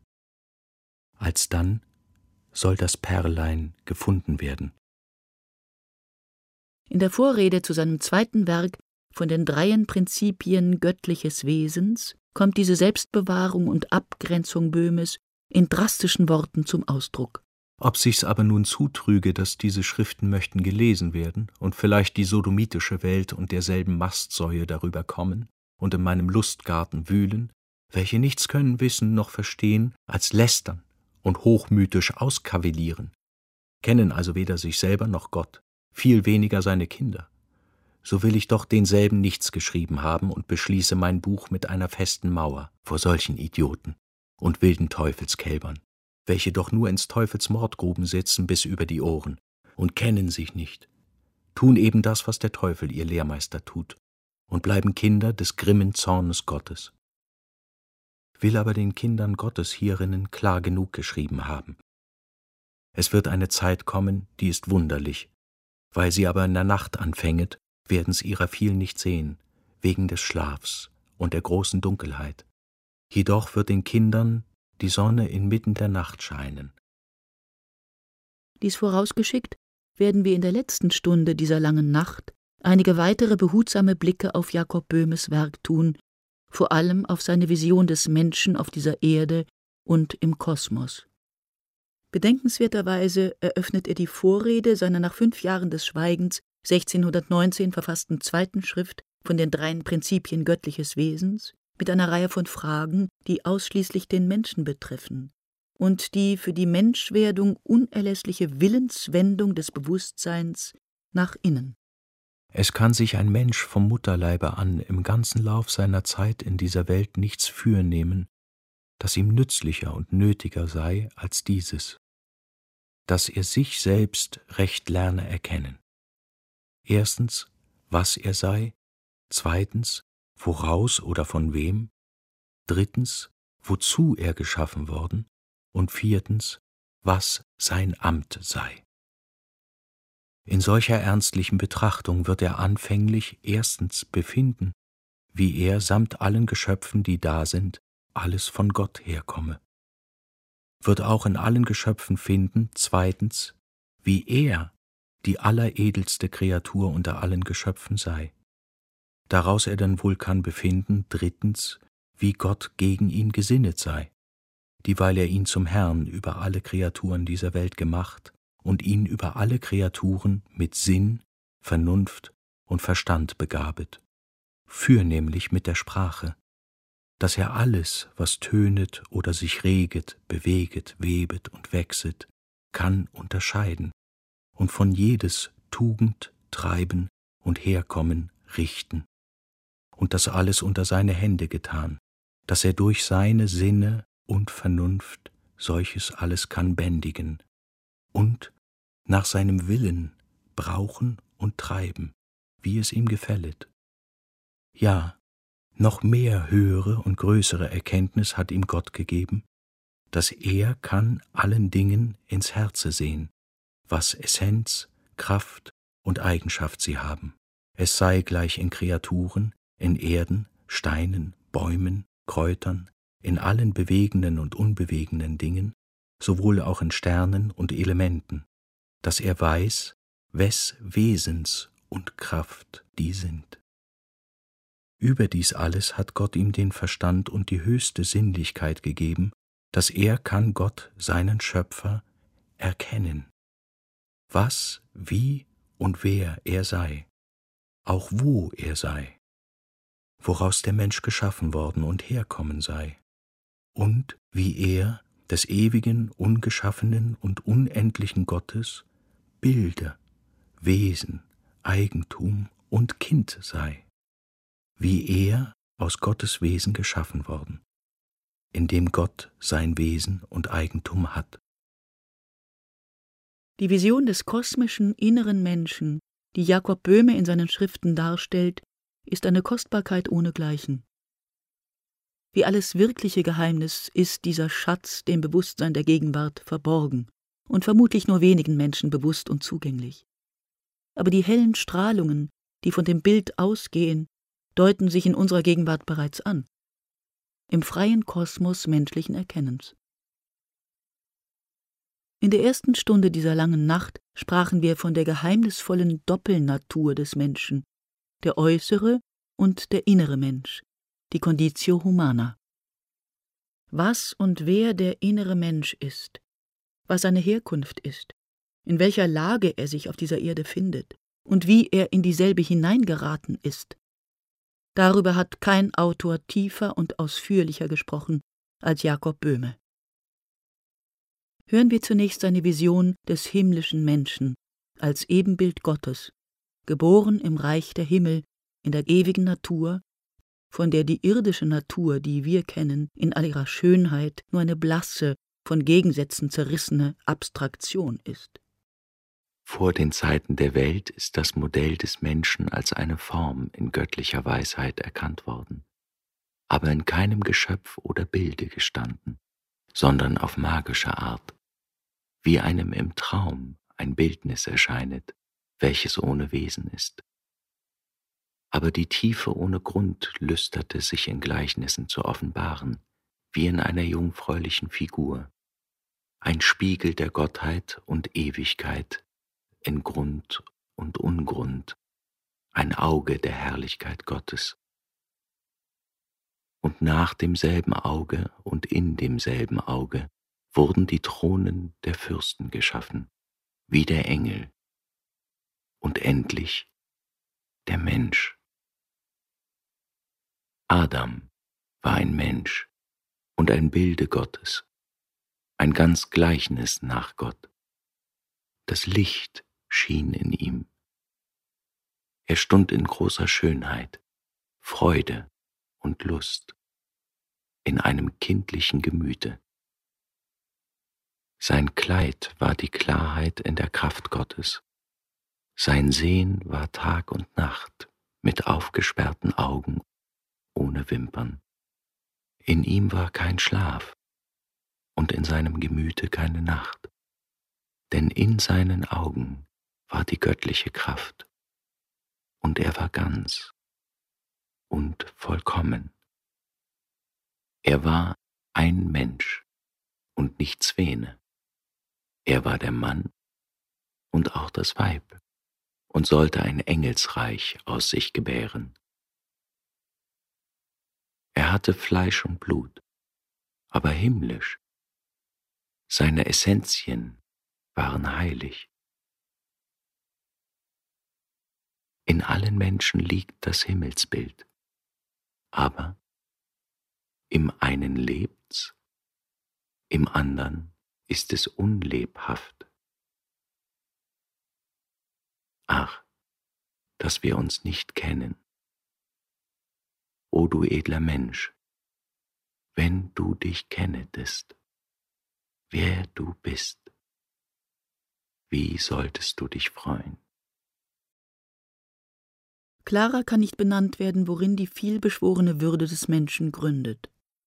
Alsdann soll das Perlein gefunden werden. In der Vorrede zu seinem zweiten Werk von den 3 Prinzipien göttliches Wesens kommt diese Selbstbewahrung und Abgrenzung Böhmes in drastischen Worten zum Ausdruck. Ob sich's aber nun zutrüge, dass diese Schriften möchten gelesen werden und vielleicht die sodomitische Welt und derselben Mastsäue darüber kommen und in meinem Lustgarten wühlen, welche nichts können wissen noch verstehen als lästern und hochmütisch auskavalieren, kennen also weder sich selber noch Gott, viel weniger seine Kinder, so will ich doch denselben nichts geschrieben haben und beschließe mein Buch mit einer festen Mauer vor solchen Idioten und wilden Teufelskälbern, welche doch nur ins Teufels Mordgruben sitzen bis über die Ohren und kennen sich nicht, tun eben das, was der Teufel ihr Lehrmeister tut, und bleiben Kinder des grimmen Zornes Gottes. Will aber den Kindern Gottes hierinnen klar genug geschrieben haben. Es wird eine Zeit kommen, die ist wunderlich, weil sie aber in der Nacht anfänget, werden's ihrer viel nicht sehen, wegen des Schlafs und der großen Dunkelheit. Jedoch wird den Kindern die Sonne inmitten der Nacht scheinen. Dies vorausgeschickt, werden wir in der letzten Stunde dieser langen Nacht einige weitere behutsame Blicke auf Jakob Böhmes Werk tun, vor allem auf seine Vision des Menschen auf dieser Erde und im Kosmos. Bedenkenswerterweise eröffnet er die Vorrede seiner nach 5 Jahren des Schweigens 1619 verfassten 2. Schrift von den 3 Prinzipien göttliches Wesens mit einer Reihe von Fragen, die ausschließlich den Menschen betreffen und die für die Menschwerdung unerlässliche Willenswendung des Bewusstseins nach innen. Es kann sich ein Mensch vom Mutterleibe an im ganzen Lauf seiner Zeit in dieser Welt nichts fürnehmen, das ihm nützlicher und nötiger sei als dieses, dass er sich selbst recht lerne erkennen. Erstens, was er sei, zweitens, woraus oder von wem, drittens, wozu er geschaffen worden und viertens, was sein Amt sei. In solcher ernstlichen Betrachtung wird er anfänglich erstens befinden, wie er samt allen Geschöpfen, die da sind, alles von Gott herkomme. Wird auch in allen Geschöpfen finden, zweitens, wie er die alleredelste Kreatur unter allen Geschöpfen sei. Daraus er dann wohl kann befinden, drittens, wie Gott gegen ihn gesinnet sei, dieweil er ihn zum Herrn über alle Kreaturen dieser Welt gemacht und ihn über alle Kreaturen mit Sinn, Vernunft und Verstand begabet, fürnehmlich mit der Sprache, dass er alles, was tönet oder sich reget, beweget, webet und wechselt, kann unterscheiden und von jedes Tugend, Treiben und Herkommen richten. Und das alles unter seine Hände getan, dass er durch seine Sinne und Vernunft solches alles kann bändigen und nach seinem Willen brauchen und treiben, wie es ihm gefället. Ja, noch mehr höhere und größere Erkenntnis hat ihm Gott gegeben, dass er kann allen Dingen ins Herze sehen, was Essenz, Kraft und Eigenschaft sie haben. Es sei gleich in Kreaturen, in Erden, Steinen, Bäumen, Kräutern, in allen bewegenden und unbewegenden Dingen, sowohl auch in Sternen und Elementen, dass er weiß, wes Wesens und Kraft die sind. Überdies alles hat Gott ihm den Verstand und die höchste Sinnlichkeit gegeben, dass er kann Gott, seinen Schöpfer, erkennen, was, wie und wer er sei, auch wo er sei, woraus der Mensch geschaffen worden und herkommen sei, und wie er, des ewigen, ungeschaffenen und unendlichen Gottes, Bilde, Wesen, Eigentum und Kind sei, wie er aus Gottes Wesen geschaffen worden, in dem Gott sein Wesen und Eigentum hat. Die Vision des kosmischen inneren Menschen, die Jakob Böhme in seinen Schriften darstellt, ist eine Kostbarkeit ohnegleichen. Wie alles wirkliche Geheimnis ist dieser Schatz dem Bewusstsein der Gegenwart verborgen und vermutlich nur wenigen Menschen bewusst und zugänglich. Aber die hellen Strahlungen, die von dem Bild ausgehen, deuten sich in unserer Gegenwart bereits an, im freien Kosmos menschlichen Erkennens. In der ersten Stunde dieser langen Nacht sprachen wir von der geheimnisvollen Doppelnatur des Menschen, der äußere und der innere Mensch, die Conditio Humana. Was und wer der innere Mensch ist, was seine Herkunft ist, in welcher Lage er sich auf dieser Erde findet und wie er in dieselbe hineingeraten ist, darüber hat kein Autor tiefer und ausführlicher gesprochen als Jakob Böhme. Hören wir zunächst seine Vision des himmlischen Menschen als Ebenbild Gottes, geboren im Reich der Himmel, in der ewigen Natur, von der die irdische Natur, die wir kennen, in all ihrer Schönheit nur eine blasse, von Gegensätzen zerrissene Abstraktion ist. Vor den Zeiten der Welt ist das Modell des Menschen als eine Form in göttlicher Weisheit erkannt worden, aber in keinem Geschöpf oder Bilde gestanden, sondern auf magische Art, wie einem im Traum ein Bildnis erscheinet, welches ohne Wesen ist. Aber die Tiefe ohne Grund lüsterte sich in Gleichnissen zu offenbaren, wie in einer jungfräulichen Figur, ein Spiegel der Gottheit und Ewigkeit in Grund und Ungrund, ein Auge der Herrlichkeit Gottes. Und nach demselben Auge und in demselben Auge wurden die Thronen der Fürsten geschaffen, wie der Engel, und endlich der Mensch. Adam war ein Mensch und ein Bilde Gottes, ein ganz Gleichnis nach Gott. Das Licht schien in ihm. Er stund in großer Schönheit, Freude und Lust, in einem kindlichen Gemüte. Sein Kleid war die Klarheit in der Kraft Gottes. Sein Sehen war Tag und Nacht mit aufgesperrten Augen, ohne Wimpern. In ihm war kein Schlaf und in seinem Gemüte keine Nacht, denn in seinen Augen war die göttliche Kraft und er war ganz und vollkommen. Er war ein Mensch und nicht Zwene. Er war der Mann und auch das Weib und sollte ein Engelsreich aus sich gebären. Er hatte Fleisch und Blut, aber himmlisch. Seine Essenzien waren heilig. In allen Menschen liegt das Himmelsbild, aber im einen lebt's, im andern ist es unlebhaft. Ach, dass wir uns nicht kennen. O du edler Mensch, wenn du dich kennetest, wer du bist, wie solltest du dich freuen? Klarer kann nicht benannt werden, worin die vielbeschworene Würde des Menschen gründet.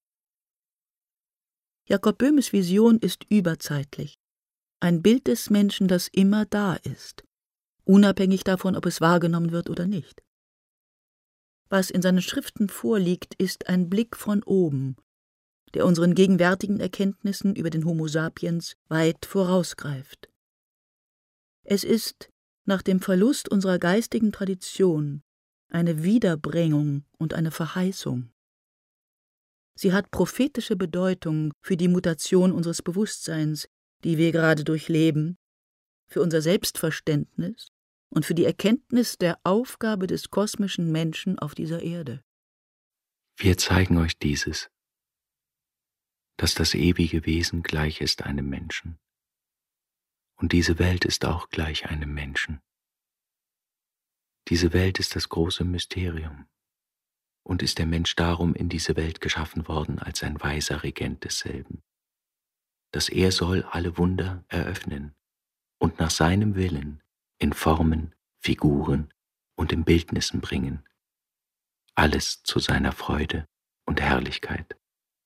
Jakob Böhmes Vision ist überzeitlich, ein Bild des Menschen, das immer da ist, unabhängig davon, ob es wahrgenommen wird oder nicht. Was in seinen Schriften vorliegt, ist ein Blick von oben, der unseren gegenwärtigen Erkenntnissen über den Homo sapiens weit vorausgreift. Es ist, nach dem Verlust unserer geistigen Tradition, eine Wiederbringung und eine Verheißung. Sie hat prophetische Bedeutung für die Mutation unseres Bewusstseins, die wir gerade durchleben, für unser Selbstverständnis und für die Erkenntnis der Aufgabe des kosmischen Menschen auf dieser Erde. Wir zeigen euch dieses, dass das ewige Wesen gleich ist einem Menschen. Und diese Welt ist auch gleich einem Menschen. Diese Welt ist das große Mysterium. Und ist der Mensch darum in diese Welt geschaffen worden als ein weiser Regent desselben, dass er soll alle Wunder eröffnen und nach seinem Willen in Formen, Figuren und in Bildnissen bringen, alles zu seiner Freude und Herrlichkeit.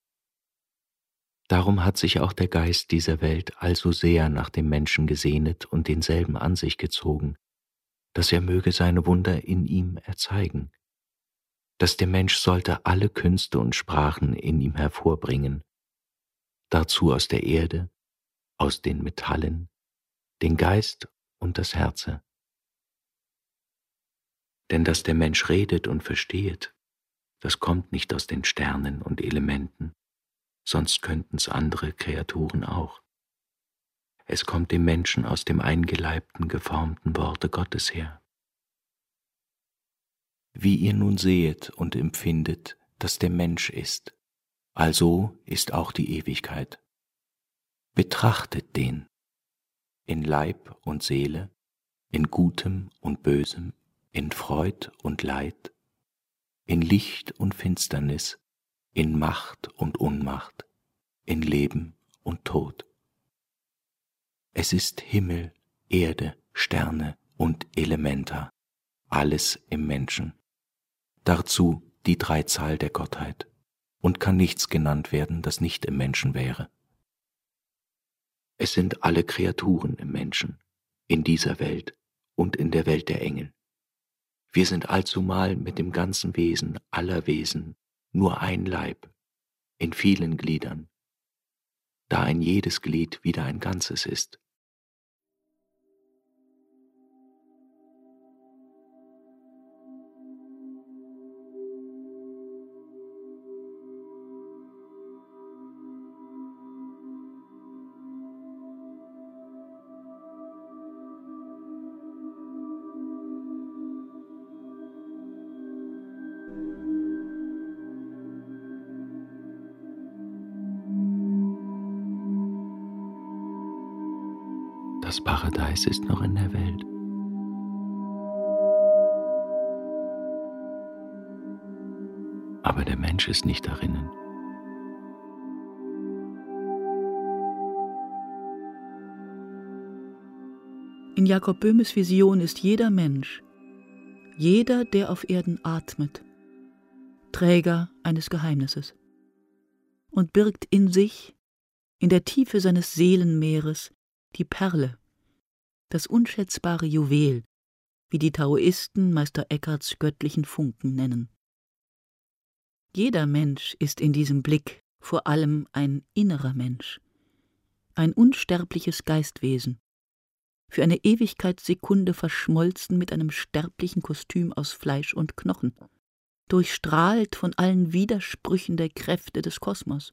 Darum hat sich auch der Geist dieser Welt also sehr nach dem Menschen gesehnet und denselben an sich gezogen, dass er möge seine Wunder in ihm erzeigen, dass der Mensch sollte alle Künste und Sprachen in ihm hervorbringen, dazu aus der Erde, aus den Metallen, den Geist und das Herze. Denn dass der Mensch redet und versteht, das kommt nicht aus den Sternen und Elementen, sonst könnten's andere Kreaturen auch. Es kommt dem Menschen aus dem eingeleibten, geformten Worte Gottes her. Wie ihr nun sehet und empfindet, dass der Mensch ist, also ist auch die Ewigkeit. Betrachtet den, in Leib und Seele, in Gutem und Bösem, in Freud und Leid, in Licht und Finsternis, in Macht und Unmacht, in Leben und Tod. Es ist Himmel, Erde, Sterne und Elementa, alles im Menschen. Dazu die Dreizahl der Gottheit, und kann nichts genannt werden, das nicht im Menschen wäre. Es sind alle Kreaturen im Menschen, in dieser Welt und in der Welt der Engel. Wir sind allzumal mit dem ganzen Wesen aller Wesen nur ein Leib, in vielen Gliedern, da ein jedes Glied wieder ein Ganzes ist. Das Paradies ist noch in der Welt. Aber der Mensch ist nicht darinnen. In Jakob Böhmes Vision ist jeder Mensch, jeder, der auf Erden atmet, Träger eines Geheimnisses und birgt in sich, in der Tiefe seines Seelenmeeres, die Perle, das unschätzbare Juwel, wie die Taoisten Meister Eckharts göttlichen Funken nennen. Jeder Mensch ist in diesem Blick vor allem ein innerer Mensch, ein unsterbliches Geistwesen, für eine Ewigkeitssekunde verschmolzen mit einem sterblichen Kostüm aus Fleisch und Knochen, durchstrahlt von allen Widersprüchen der Kräfte des Kosmos.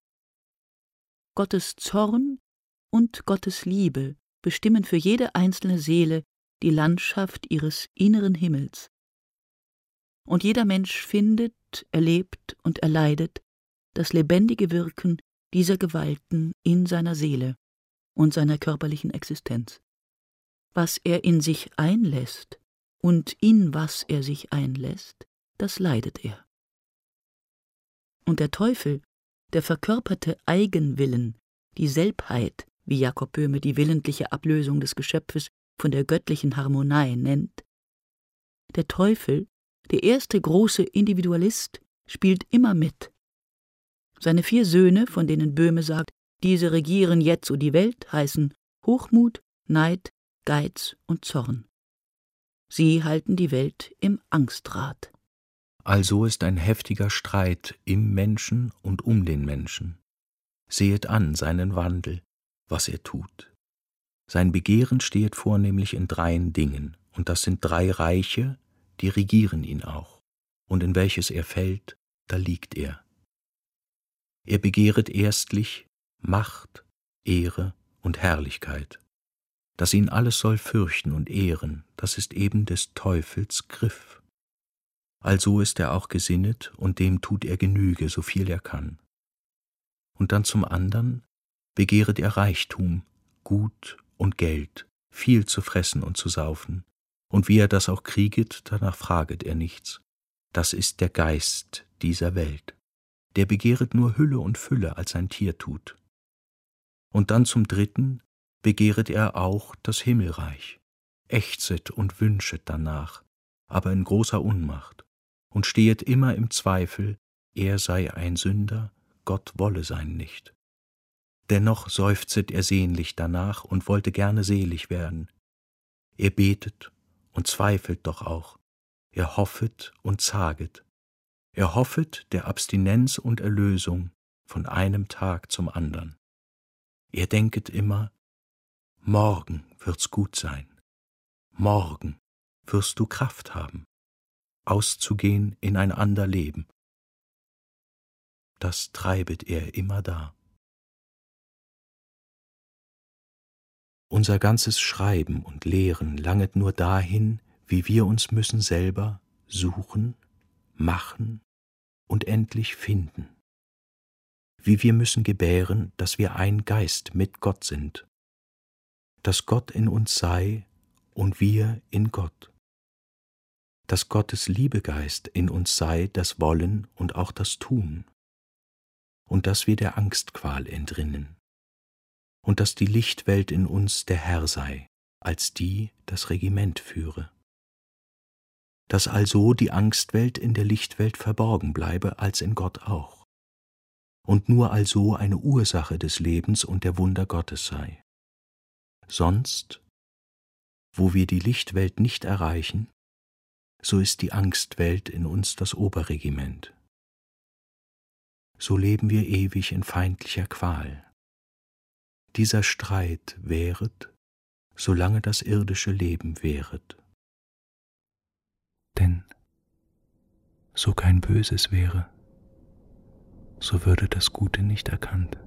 Gottes Zorn und Gottes Liebe bestimmen für jede einzelne Seele die Landschaft ihres inneren Himmels. Und jeder Mensch findet, erlebt und erleidet das lebendige Wirken dieser Gewalten in seiner Seele und seiner körperlichen Existenz. Was er in sich einlässt und in was er sich einlässt, das leidet er. Und der Teufel, der verkörperte Eigenwillen, die Selbheit, wie Jakob Böhme die willentliche Ablösung des Geschöpfes von der göttlichen Harmonei nennt. Der Teufel, der erste große Individualist, spielt immer mit. Seine 4 Söhne, von denen Böhme sagt, diese regieren jetzo die Welt, heißen Hochmut, Neid, Geiz und Zorn. Sie halten die Welt im Angstrad. Also ist ein heftiger Streit im Menschen und um den Menschen. Sehet an seinen Wandel, was er tut. Sein Begehren stehet vornehmlich in 3 Dingen, und das sind 3 Reiche, die regieren ihn auch, und in welches er fällt, da liegt er. Er begehret erstlich Macht, Ehre und Herrlichkeit. Dass ihn alles soll fürchten und ehren, das ist eben des Teufels Griff. Also ist er auch gesinnet, und dem tut er Genüge, so viel er kann. Und dann zum andern begehret er Reichtum, Gut und Geld, viel zu fressen und zu saufen, und wie er das auch krieget, danach fraget er nichts. Das ist der Geist dieser Welt. Der begehret nur Hülle und Fülle, als ein Tier tut. Und dann zum dritten begehret er auch das Himmelreich, ächzet und wünschet danach, aber in großer Unmacht, und stehet immer im Zweifel, er sei ein Sünder, Gott wolle sein nicht. Dennoch seufzet er sehnlich danach und wollte gerne selig werden. Er betet und zweifelt doch auch, er hoffet und zaget. Er hoffet der Abstinenz und Erlösung von einem Tag zum andern. Er denket immer, morgen wird's gut sein, morgen wirst du Kraft haben. auszugehen in ein ander Leben. Das treibet er immerdar. Unser ganzes Schreiben und Lehren langet nur dahin, wie wir uns müssen selber suchen, machen und endlich finden. Wie wir müssen gebären, dass wir ein Geist mit Gott sind, dass Gott in uns sei und wir in Gott, dass Gottes Liebegeist in uns sei, das Wollen und auch das Tun, und dass wir der Angstqual entrinnen, und dass die Lichtwelt in uns der Herr sei, als die das Regiment führe. Dass also die Angstwelt in der Lichtwelt verborgen bleibe, als in Gott auch, und nur also eine Ursache des Lebens und der Wunder Gottes sei. Sonst, wo wir die Lichtwelt nicht erreichen, so ist die Angstwelt in uns das Oberregiment. So leben wir ewig in feindlicher Qual. Dieser Streit währet, solange das irdische Leben währet. Denn so kein Böses wäre, so würde das Gute nicht erkannt.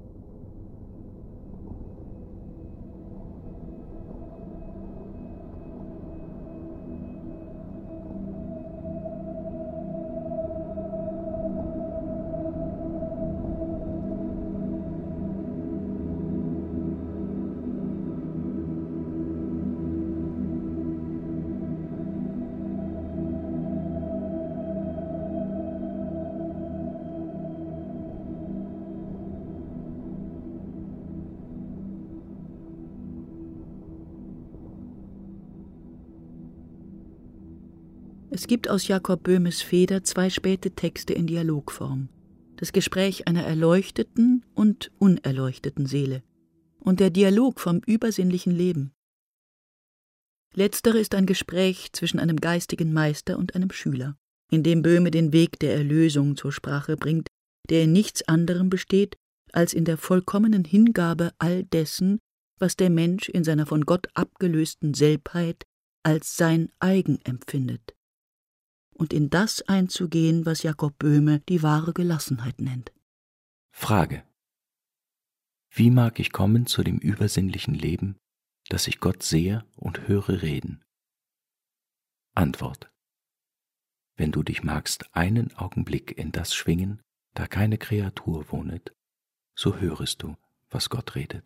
Es gibt aus Jakob Böhmes Feder 2 späte Texte in Dialogform. Das Gespräch einer erleuchteten und unerleuchteten Seele und der Dialog vom übersinnlichen Leben. Letztere ist ein Gespräch zwischen einem geistigen Meister und einem Schüler, in dem Böhme den Weg der Erlösung zur Sprache bringt, der in nichts anderem besteht, als in der vollkommenen Hingabe all dessen, was der Mensch in seiner von Gott abgelösten Selbheit als sein eigen empfindet, und in das einzugehen, was Jakob Böhme die wahre Gelassenheit nennt. Frage: Wie mag ich kommen zu dem übersinnlichen Leben, dass ich Gott sehe und höre reden? Antwort: Wenn du dich magst einen Augenblick in das schwingen, da keine Kreatur wohnet, so hörest du, was Gott redet.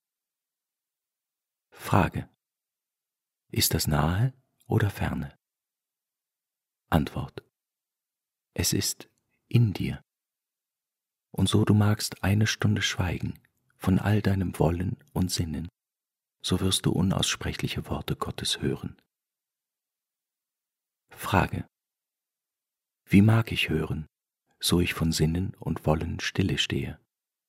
Frage: Ist das nahe oder ferne? Antwort: Es ist in dir. Und so du magst eine Stunde schweigen von all deinem Wollen und Sinnen, so wirst du unaussprechliche Worte Gottes hören. Frage: Wie mag ich hören, so ich von Sinnen und Wollen stille stehe?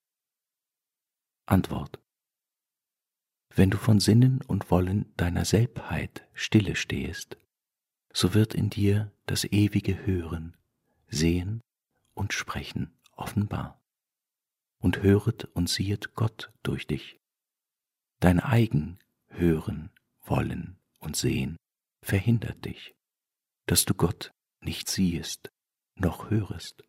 Antwort: Wenn du von Sinnen und Wollen deiner Selbheit stille stehest, so wird in dir das ewige Hören, Sehen und Sprechen offenbar. Und höret und siehet Gott durch dich. Dein eigen Hören, Wollen und Sehen verhindert dich, dass du Gott nicht siehest noch hörest.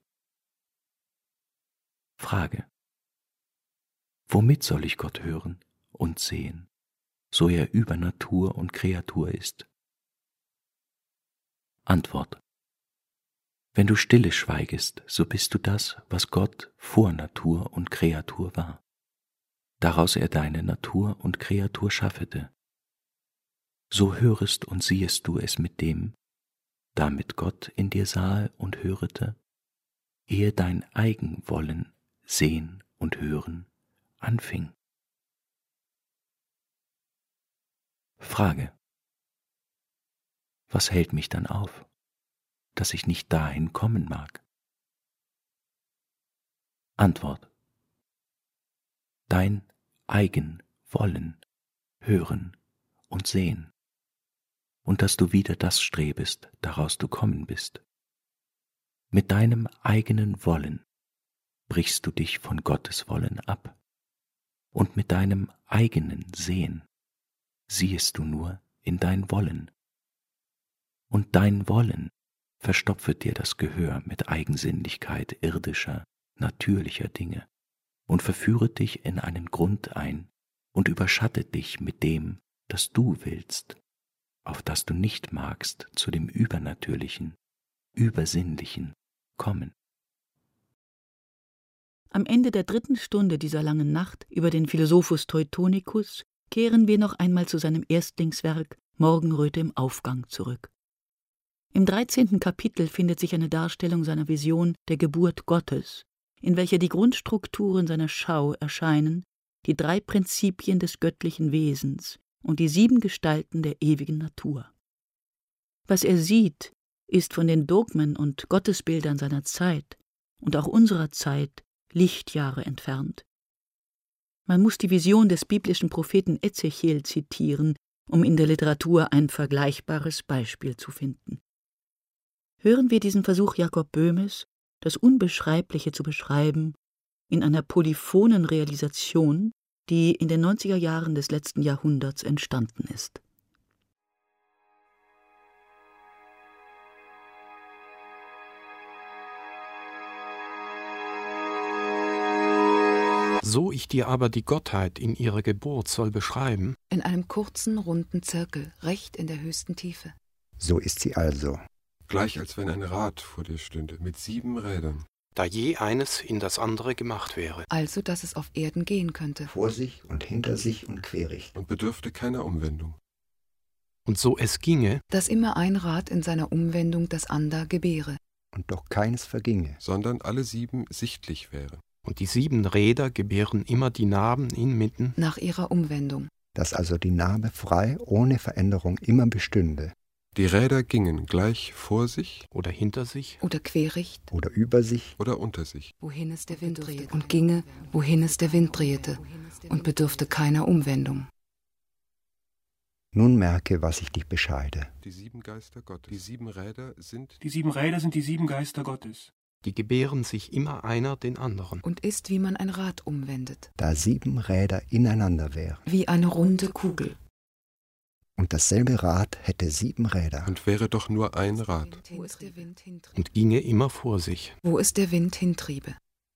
Frage: Womit soll ich Gott hören und sehen, so er über Natur und Kreatur ist? Antwort: Wenn du stille schweigest, so bist du das, was Gott vor Natur und Kreatur war, daraus er deine Natur und Kreatur schaffete. So hörest und siehest du es mit dem, damit Gott in dir sahe und hörete, ehe dein eigen Wollen, Sehen und Hören anfing. Frage: Was hält mich dann auf, dass ich nicht dahin kommen mag? Antwort: Dein eigen Wollen, Hören und Sehen, und dass du wieder das strebest, daraus du kommen bist. Mit deinem eigenen Wollen brichst du dich von Gottes Wollen ab, und mit deinem eigenen Sehen siehest du nur in dein Wollen. Und dein Wollen verstopfe dir das Gehör mit Eigensinnlichkeit irdischer, natürlicher Dinge und verführe dich in einen Grund ein und überschatte dich mit dem, das du willst, auf das du nicht magst, zu dem Übernatürlichen, Übersinnlichen kommen. Am Ende der 3. Stunde dieser langen Nacht über den Philosophus Teutonicus kehren wir noch einmal zu seinem Erstlingswerk Morgenröte im Aufgang zurück. Im 13. Kapitel findet sich eine Darstellung seiner Vision der Geburt Gottes, in welcher die Grundstrukturen seiner Schau erscheinen, die 3 Prinzipien des göttlichen Wesens und die 7 Gestalten der ewigen Natur. Was er sieht, ist von den Dogmen und Gottesbildern seiner Zeit und auch unserer Zeit Lichtjahre entfernt. Man muss die Vision des biblischen Propheten Ezechiel zitieren, um in der Literatur ein vergleichbares Beispiel zu finden. Hören wir diesen Versuch Jakob Böhmes, das Unbeschreibliche zu beschreiben, in einer polyphonen Realisation, die in den 90er Jahren des letzten Jahrhunderts entstanden ist. So ich dir aber die Gottheit in ihrer Geburt soll beschreiben, in einem kurzen, runden Zirkel, recht in der höchsten Tiefe. So ist sie also. Gleich als wenn ein Rad vor dir stünde, mit 7 Rädern. da je eines in das andere gemacht wäre. Also, dass es auf Erden gehen könnte. Vor sich und hinter sich und querig. Und bedürfte keiner Umwendung. Und so es ginge, Dass immer ein Rad in seiner Umwendung das ander gebäre. Und doch keines verginge. Sondern alle 7 sichtlich wären. und die 7 Räder gebären immer die Narben inmitten, Nach ihrer Umwendung. Dass also die Narbe frei, ohne Veränderung immer bestünde. Die Räder gingen gleich vor sich oder hinter sich, Oder quericht, Oder über sich. oder unter sich. wohin es der Wind drehte. Und ginge, wohin es der Wind drehte. Und bedürfte keiner Umwendung. Nun merke, was ich dich bescheide. Die 7 Geister Gottes. Die 7 Räder sind Die 7 Räder sind die 7 Geister Gottes. die gebären sich immer einer den anderen. Und ist, wie man ein Rad umwendet. Da 7 Räder ineinander wären. Wie eine runde Kugel. Und dasselbe Rad hätte 7 Räder. und wäre doch nur ein Rad. Wo es der Wind hintriebe. Und ginge immer vor sich. Wo es der Wind hintriebe.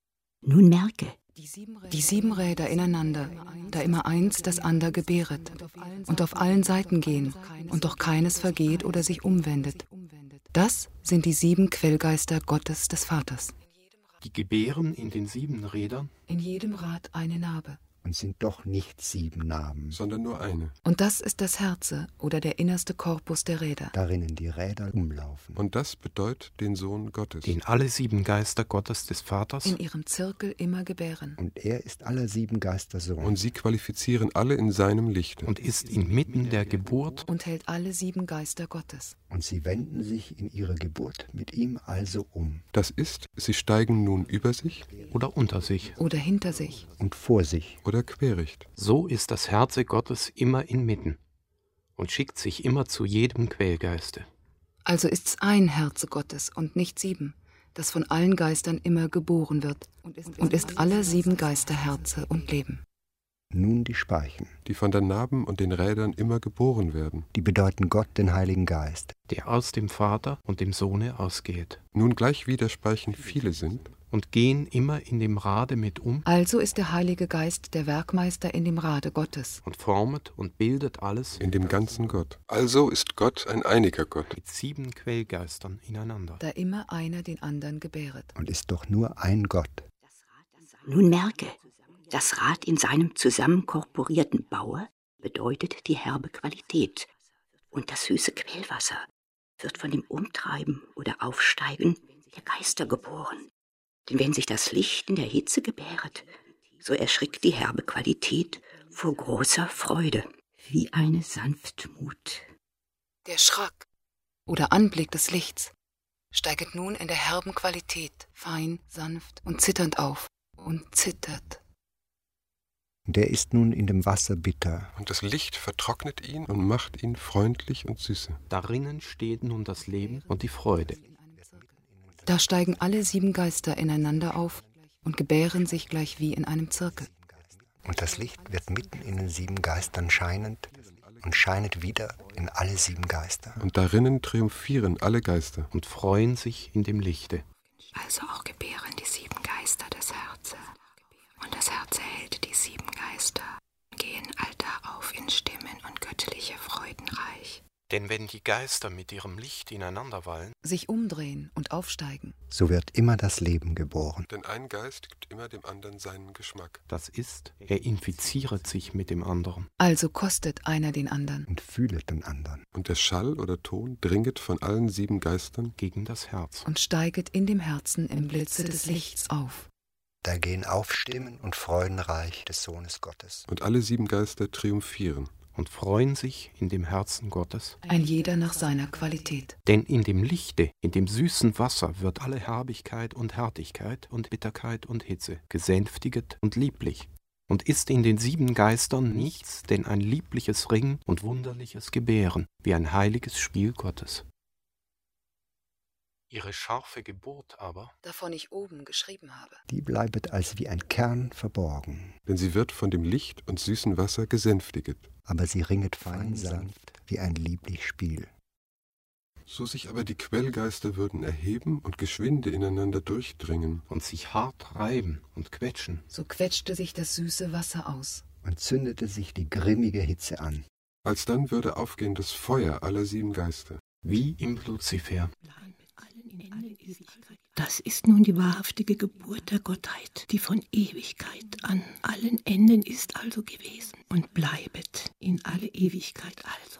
Nun merke, Die 7 Räder ineinander, da immer eins das ander gebäret. Und auf allen Seiten gehen. Und doch keines vergeht oder sich umwendet. Das sind die 7 Quellgeister Gottes des Vaters. Die gebären in den 7 Rädern, In jedem Rad eine Narbe. Und sind doch nicht 7 Narben. Sondern nur eine. Und das ist das Herze oder der innerste Korpus der Räder. Darinnen die Räder umlaufen. Und das bedeutet den Sohn Gottes. den alle 7 Geister Gottes des Vaters In ihrem Zirkel immer gebären. Und er ist aller 7 Geister Sohn. Und sie qualifizieren alle in seinem Lichte. und ist inmitten der Geburt Und hält alle 7 Geister Gottes. Und sie wenden sich in ihrer Geburt mit ihm also um. Das ist, sie steigen nun über sich oder unter sich. Oder hinter sich. Und vor sich. oder quericht. So ist das Herze Gottes immer inmitten und schickt sich immer zu jedem Quellgeiste. Also ist's ein Herze Gottes und nicht 7, das von allen Geistern immer geboren wird und ist aller 7 Geister Herze und Leben. Nun die Speichen. Die von den Narben und den Rädern immer geboren werden. Die bedeuten Gott, den Heiligen Geist. Der aus dem Vater und dem Sohne ausgeht. Nun gleich wie der Speichen viele sind, Und gehen immer in dem Rade mit um Also ist der Heilige Geist der Werkmeister in dem Rade Gottes. und formet und bildet alles in dem ganzen Gott. Also ist Gott ein einiger Gott. mit 7 Quellgeistern ineinander. Da immer einer den anderen gebäret. Und ist doch nur ein Gott. nun merke, das Rad in seinem zusammenkorporierten Baue bedeutet die herbe Qualität. Und das süße Quellwasser wird von dem Umtreiben oder Aufsteigen der Geister geboren. Denn wenn sich das Licht in der Hitze gebäret, so erschrickt die herbe Qualität vor großer Freude, wie eine Sanftmut. Der Schrack oder Anblick des Lichts steiget nun in der herben Qualität, fein, sanft und zitternd auf und zittert. Der ist nun in dem Wasser bitter. Und das Licht vertrocknet ihn und macht ihn freundlich und süße. Darinnen steht nun das Leben und die Freude. Da steigen alle 7 Geister ineinander auf und gebären sich gleich wie in einem Zirkel. Und das Licht wird mitten in den 7 Geistern scheinend und scheinet wieder in alle 7 Geister. Und darinnen triumphieren alle Geister und freuen sich in dem Lichte. Also auch gebären die 7 Geister das Herze. Und das Herz erhält die 7 Geister, gehen allda auf in Stimmen und göttliche Freudenreich. Denn wenn die Geister mit ihrem Licht ineinander wallen, sich umdrehen und aufsteigen, so wird immer das Leben geboren. Denn ein Geist gibt immer dem anderen seinen Geschmack. das ist, er infiziert sich mit dem anderen. also kostet einer den anderen. Und fühlet den anderen. Und der Schall oder Ton dringet von allen 7 Geistern Gegen das Herz. Und steiget in dem Herzen im Blitze des Lichts auf. Da gehen Aufstimmen und Freudenreich des Sohnes Gottes. und alle 7 Geister triumphieren. Und freuen sich in dem Herzen Gottes. Ein jeder nach seiner Qualität. Denn in dem Lichte, in dem süßen Wasser wird alle Herbigkeit und Härtigkeit und Bitterkeit und Hitze gesänftiget und lieblich. Und ist in den 7 Geistern nichts, denn ein liebliches Ringen und wunderliches Gebären, wie ein heiliges Spiel Gottes. Ihre scharfe Geburt aber, Davon ich oben geschrieben habe. Die bleibet als wie ein Kern verborgen, Denn sie wird von dem Licht und süßen Wasser gesänftiget. aber sie ringet fein sanft wie ein lieblich Spiel. So sich aber die Quellgeister würden erheben und geschwinde ineinander durchdringen, und sich hart reiben und quetschen, So quetschte sich das süße Wasser aus. Und zündete sich die grimmige Hitze an. alsdann würde aufgehen das Feuer aller 7 Geister. wie im Luzifer. Das ist nun die wahrhaftige Geburt der Gottheit, die von Ewigkeit an allen Enden ist also gewesen und bleibet in alle Ewigkeit also.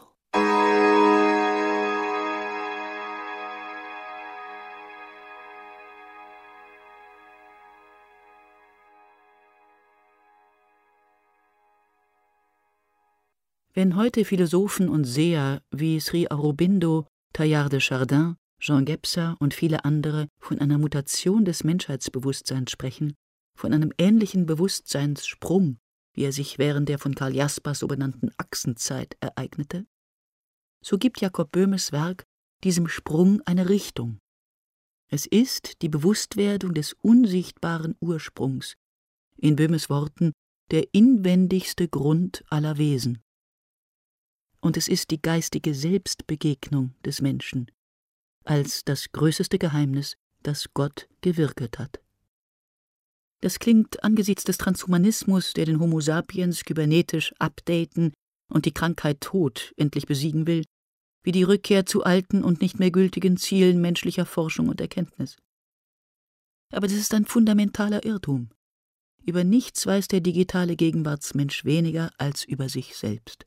Wenn heute Philosophen und Seher wie Sri Aurobindo, Teilhard de Chardin, Jean Gebser und viele andere von einer Mutation des Menschheitsbewusstseins sprechen, von einem ähnlichen Bewusstseinssprung, wie er sich während der von Karl Jaspers so benannten Achsenzeit ereignete, so gibt Jakob Böhmes Werk diesem Sprung eine Richtung. Es ist die Bewusstwerdung des unsichtbaren Ursprungs, in Böhmes Worten der inwendigste Grund aller Wesen. Und es ist die geistige Selbstbegegnung des Menschen als das größte Geheimnis, das Gott gewirket hat. Das klingt angesichts des Transhumanismus, der den Homo sapiens kybernetisch updaten und die Krankheit Tod endlich besiegen will, wie die Rückkehr zu alten und nicht mehr gültigen Zielen menschlicher Forschung und Erkenntnis. Aber das ist ein fundamentaler Irrtum. Über nichts weiß der digitale Gegenwartsmensch weniger als über sich selbst.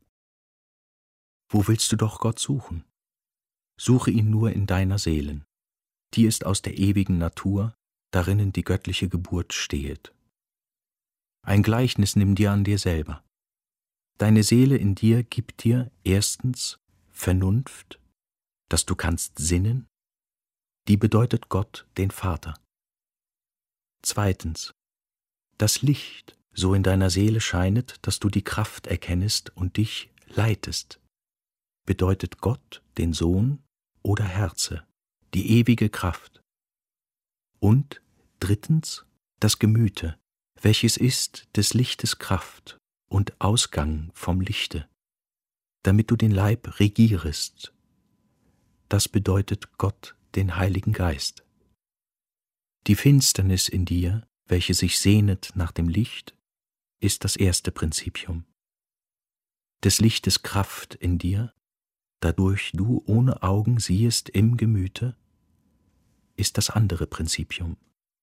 Wo willst du doch Gott suchen? Suche ihn nur in deiner Seelen. Die ist aus der ewigen Natur, darinnen die göttliche Geburt stehet. Ein Gleichnis nimm dir an dir selber. Deine Seele in dir gibt dir erstens Vernunft, dass du kannst sinnen, die bedeutet Gott, den Vater. Zweitens, das Licht so in deiner Seele scheinet, dass du die Kraft erkennest und dich leitest, bedeutet Gott, den Sohn oder Herze, die ewige Kraft. Und drittens, das Gemüte, welches ist des Lichtes Kraft und Ausgang vom Lichte, damit du den Leib regierest. Das bedeutet Gott, den Heiligen Geist. Die Finsternis in dir, welche sich sehnet nach dem Licht, ist das erste Prinzipium. Des Lichtes Kraft in dir, dadurch du ohne Augen siehest im Gemüte, ist das andere Prinzipium.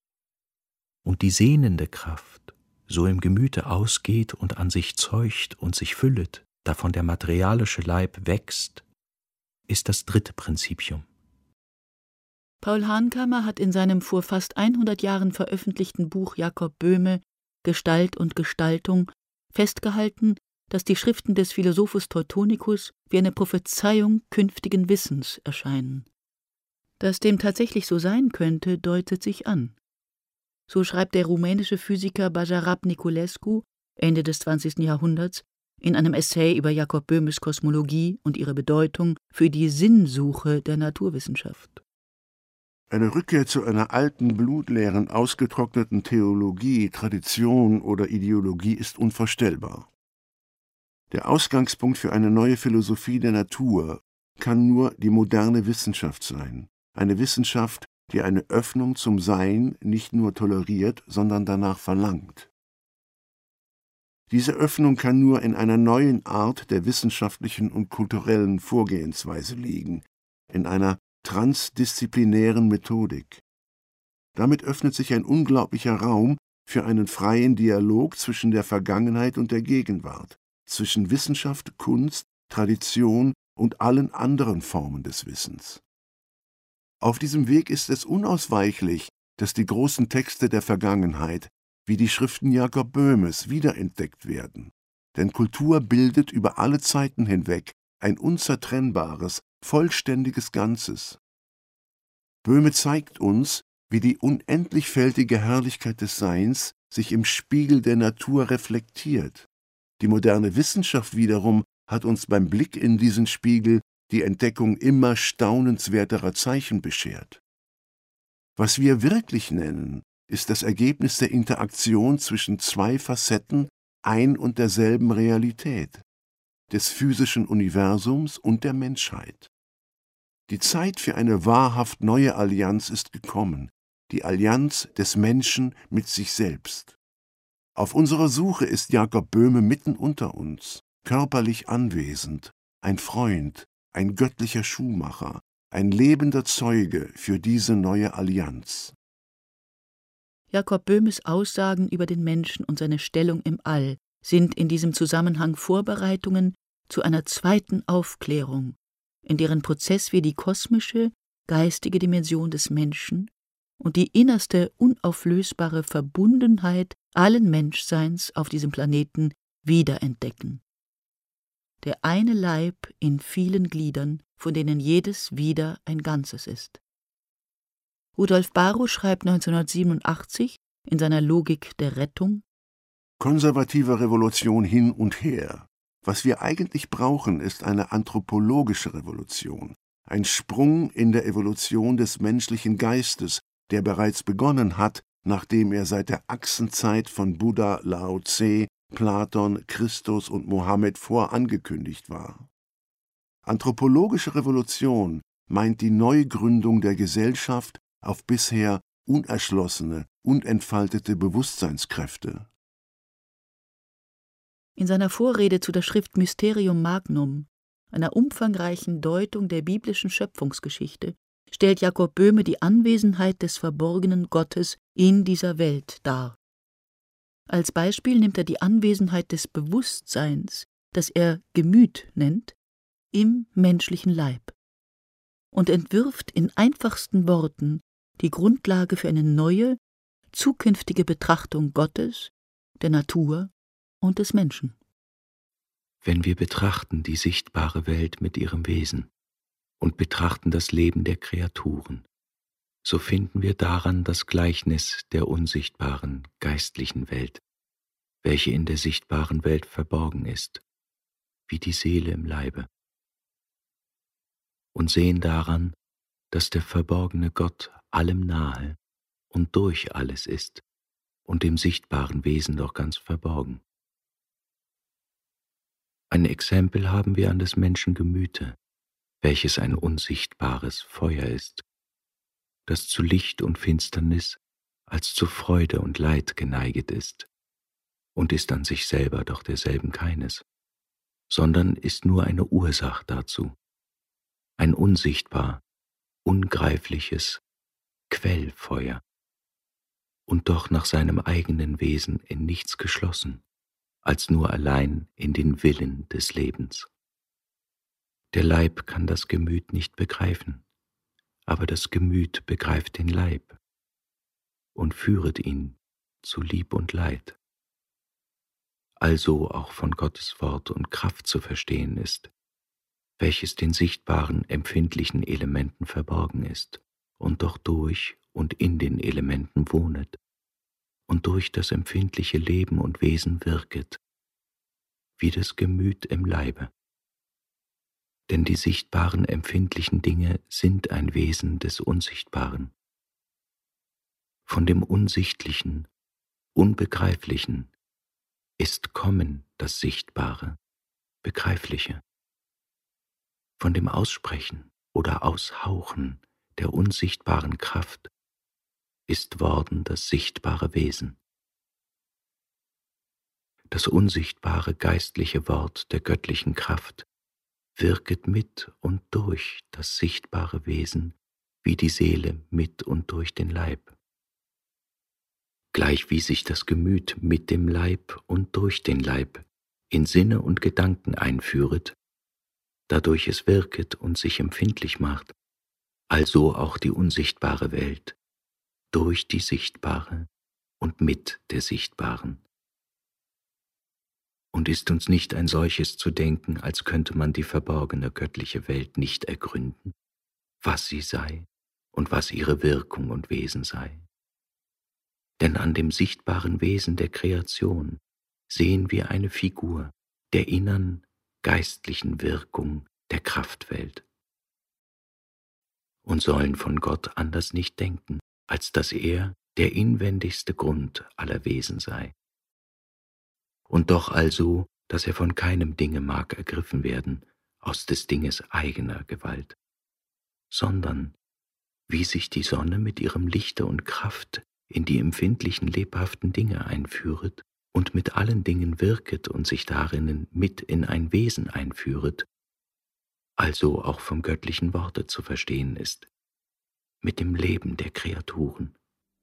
Und die sehnende Kraft, so im Gemüte ausgeht und an sich zeugt und sich füllet, davon der materialische Leib wächst, ist das dritte Prinzipium. Paul Hankamer hat in seinem vor fast 100 Jahren veröffentlichten Buch Jakob Böhme Gestalt und Gestaltung festgehalten, dass die Schriften des Philosophus Teutonicus wie eine Prophezeiung künftigen Wissens erscheinen. Dass dem tatsächlich so sein könnte, deutet sich an. So schreibt der rumänische Physiker Bajarab Niculescu Ende des 20. Jahrhunderts in einem Essay über Jakob Böhmes Kosmologie und ihre Bedeutung für die Sinnsuche der Naturwissenschaft. Eine Rückkehr zu einer alten, blutleeren, ausgetrockneten Theologie, Tradition oder Ideologie ist unvorstellbar. Der Ausgangspunkt für eine neue Philosophie der Natur kann nur die moderne Wissenschaft sein. Eine Wissenschaft, die eine Öffnung zum Sein nicht nur toleriert, sondern danach verlangt. Diese Öffnung kann nur in einer neuen Art der wissenschaftlichen und kulturellen Vorgehensweise liegen, in einer transdisziplinären Methodik. Damit öffnet sich ein unglaublicher Raum für einen freien Dialog zwischen der Vergangenheit und der Gegenwart, zwischen Wissenschaft, Kunst, Tradition und allen anderen Formen des Wissens. Auf diesem Weg ist es unausweichlich, dass die großen Texte der Vergangenheit, wie die Schriften Jakob Böhmes, wiederentdeckt werden. Denn Kultur bildet über alle Zeiten hinweg ein unzertrennbares, vollständiges Ganzes. Böhme zeigt uns, wie die unendlich fältige Herrlichkeit des Seins sich im Spiegel der Natur reflektiert. Die moderne Wissenschaft wiederum hat uns beim Blick in diesen Spiegel die Entdeckung immer staunenswerterer Zeichen beschert. Was wir wirklich nennen, ist das Ergebnis der Interaktion zwischen zwei Facetten ein und derselben Realität, des physischen Universums und der Menschheit. Die Zeit für eine wahrhaft neue Allianz ist gekommen, die Allianz des Menschen mit sich selbst. Auf unserer Suche ist Jakob Böhme mitten unter uns, körperlich anwesend, ein Freund, ein göttlicher Schuhmacher, ein lebender Zeuge für diese neue Allianz. Jakob Böhmes Aussagen über den Menschen und seine Stellung im All sind in diesem Zusammenhang Vorbereitungen zu einer zweiten Aufklärung, in deren Prozess wir die kosmische, geistige Dimension des Menschen und die innerste, unauflösbare Verbundenheit allen Menschseins auf diesem Planeten wiederentdecken. Der eine Leib in vielen Gliedern, von denen jedes wieder ein Ganzes ist. Rudolf Barrow schreibt 1987 in seiner Logik der Rettung: Konservative Revolution hin und her. Was wir eigentlich brauchen, ist eine anthropologische Revolution, ein Sprung in der Evolution des menschlichen Geistes, der bereits begonnen hat, nachdem er seit der Achsenzeit von Buddha, Lao Tse, Platon, Christus und Mohammed vorangekündigt war. Anthropologische Revolution meint die Neugründung der Gesellschaft auf bisher unerschlossene, unentfaltete Bewusstseinskräfte. In seiner Vorrede zu der Schrift Mysterium Magnum, einer umfangreichen Deutung der biblischen Schöpfungsgeschichte, stellt Jakob Böhme die Anwesenheit des verborgenen Gottes in dieser Welt dar. Als Beispiel nimmt er die Anwesenheit des Bewusstseins, das er Gemüt nennt, im menschlichen Leib und entwirft in einfachsten Worten die Grundlage für eine neue, zukünftige Betrachtung Gottes, der Natur und des Menschen. Wenn wir betrachten die sichtbare Welt mit ihrem Wesen und betrachten das Leben der Kreaturen, so finden wir daran das Gleichnis der unsichtbaren, geistlichen Welt, welche in der sichtbaren Welt verborgen ist, wie die Seele im Leibe. Und sehen daran, dass der verborgene Gott allem nahe und durch alles ist und dem sichtbaren Wesen doch ganz verborgen. Ein Exempel haben wir an des Menschen Gemüte, welches ein unsichtbares Feuer ist, das zu Licht und Finsternis als zu Freude und Leid geneiget ist und ist an sich selber doch derselben keines, sondern ist nur eine Ursache dazu, ein unsichtbar, ungreifliches Quellfeuer und doch nach seinem eigenen Wesen in nichts geschlossen, als nur allein in den Willen des Lebens. Der Leib kann das Gemüt nicht begreifen, aber das Gemüt begreift den Leib und führet ihn zu Lieb und Leid. Also auch von Gottes Wort und Kraft zu verstehen ist, welches den sichtbaren, empfindlichen Elementen verborgen ist und doch durch und in den Elementen wohnet und durch das empfindliche Leben und Wesen wirket, wie das Gemüt im Leibe. Denn die sichtbaren, empfindlichen Dinge sind ein Wesen des Unsichtbaren. Von dem Unsichtlichen, Unbegreiflichen ist Kommen das Sichtbare, Begreifliche. Von dem Aussprechen oder Aushauchen der unsichtbaren Kraft ist worden das sichtbare Wesen. Das unsichtbare geistliche Wort der göttlichen Kraft wirket mit und durch das sichtbare Wesen, wie die Seele mit und durch den Leib. Gleich wie sich das Gemüt mit dem Leib und durch den Leib in Sinne und Gedanken einführet, dadurch es wirket und sich empfindlich macht, also auch die unsichtbare Welt, durch die sichtbare und mit der sichtbaren. Und ist uns nicht ein solches zu denken, als könnte man die verborgene göttliche Welt nicht ergründen, was sie sei und was ihre Wirkung und Wesen sei? Denn an dem sichtbaren Wesen der Kreation sehen wir eine Figur der innern geistlichen Wirkung der Kraftwelt und sollen von Gott anders nicht denken, als dass er der inwendigste Grund aller Wesen sei. Und doch also, dass er von keinem Dinge mag ergriffen werden, aus des Dinges eigener Gewalt, sondern, wie sich die Sonne mit ihrem Lichte und Kraft in die empfindlichen, lebhaften Dinge einführet und mit allen Dingen wirket und sich darinnen mit in ein Wesen einführet, also auch vom göttlichen Worte zu verstehen ist, mit dem Leben der Kreaturen.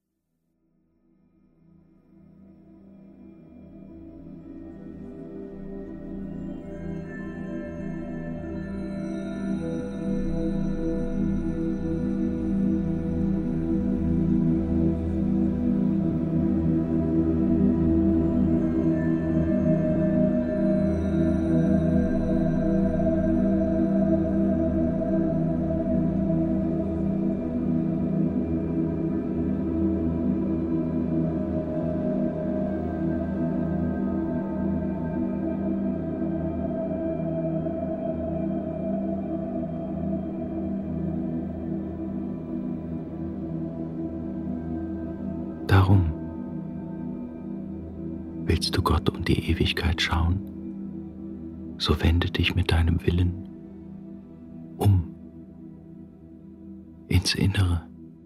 Darum, willst du Gott und die Ewigkeit schauen, so wende dich mit deinem Willen um ins Innere.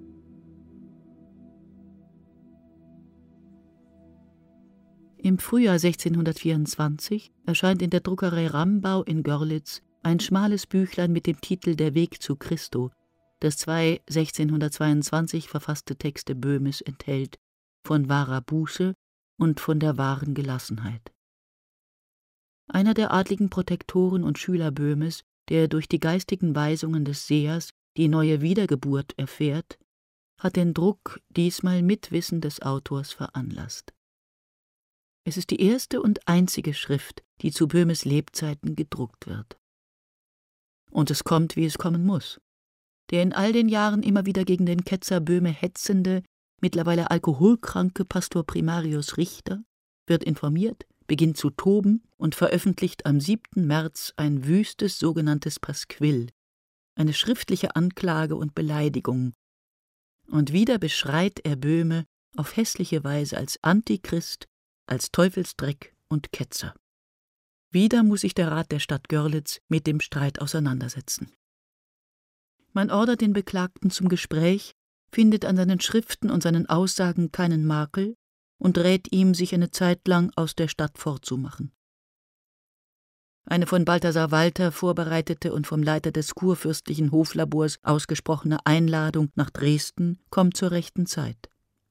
Im Frühjahr 1624 erscheint in der Druckerei Rambau in Görlitz ein schmales Büchlein mit dem Titel »Der Weg zu Christo«, das 2 1622 verfasste Texte Böhmes enthält, von wahrer Buße und von der wahren Gelassenheit. Einer der adligen Protektoren und Schüler Böhmes, der durch die geistigen Weisungen des Sehers die neue Wiedergeburt erfährt, hat den Druck diesmal mit Wissen des Autors veranlasst. Es ist die erste und einzige Schrift, die zu Böhmes Lebzeiten gedruckt wird. Und es kommt, wie es kommen muss. Der in all den Jahren immer wieder gegen den Ketzer Böhme hetzende, mittlerweile alkoholkranke Pastor Primarius Richter wird informiert, beginnt zu toben und veröffentlicht am 7. März ein wüstes sogenanntes Pasquill, eine schriftliche Anklage und Beleidigung. Und wieder beschreit er Böhme auf hässliche Weise als Antichrist, als Teufelsdreck und Ketzer. Wieder muss sich der Rat der Stadt Görlitz mit dem Streit auseinandersetzen. Man ordert den Beklagten zum Gespräch, findet an seinen Schriften und seinen Aussagen keinen Makel und rät ihm, sich eine Zeit lang aus der Stadt fortzumachen. Eine von Balthasar Walter vorbereitete und vom Leiter des kurfürstlichen Hoflabors ausgesprochene Einladung nach Dresden kommt zur rechten Zeit.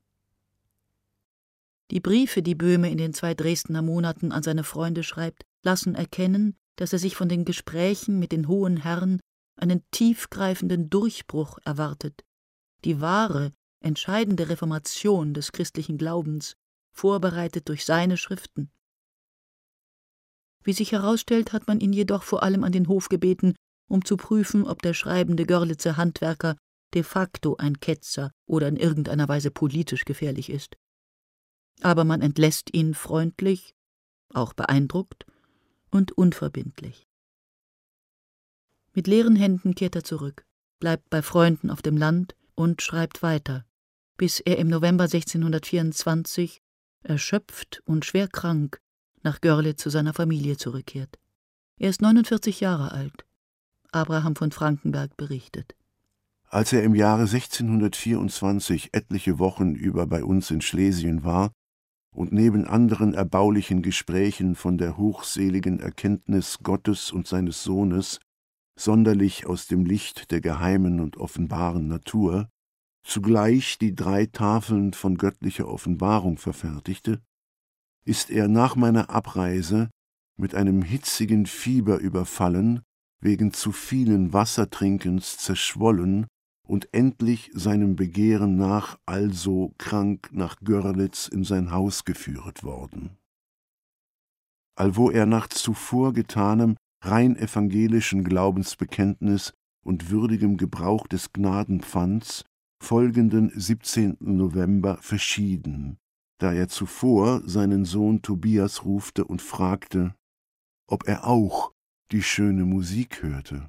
Die Briefe, die Böhme in den 2 Dresdner Monaten an seine Freunde schreibt, lassen erkennen, dass er sich von den Gesprächen mit den hohen Herren einen tiefgreifenden Durchbruch erwartet, die wahre, entscheidende Reformation des christlichen Glaubens, vorbereitet durch seine Schriften. Wie sich herausstellt, hat man ihn jedoch vor allem an den Hof gebeten, um zu prüfen, ob der schreibende Görlitzer Handwerker de facto ein Ketzer oder in irgendeiner Weise politisch gefährlich ist. Aber man entlässt ihn freundlich, auch beeindruckt und unverbindlich. Mit leeren Händen kehrt er zurück, bleibt bei Freunden auf dem Land und schreibt weiter, bis er im November 1624, erschöpft und schwer krank, nach Görlitz zu seiner Familie zurückkehrt. Er ist 49 Jahre alt. Abraham von Frankenberg berichtet. Als er im Jahre 1624 etliche Wochen über bei uns in Schlesien war und neben anderen erbaulichen Gesprächen von der hochseligen Erkenntnis Gottes und seines Sohnes, sonderlich aus dem Licht der geheimen und offenbaren Natur, zugleich die 3 Tafeln von göttlicher Offenbarung verfertigte, ist er nach meiner Abreise mit einem hitzigen Fieber überfallen, wegen zu vielen Wassertrinkens zerschwollen und endlich seinem Begehren nach also krank nach Görlitz in sein Haus geführet worden. Allwo er nach zuvor getanem rein evangelischen Glaubensbekenntnis und würdigem Gebrauch des Gnadenpfands folgenden 17. November verschieden, da er zuvor seinen Sohn Tobias rufte und fragte, ob er auch die schöne Musik hörte.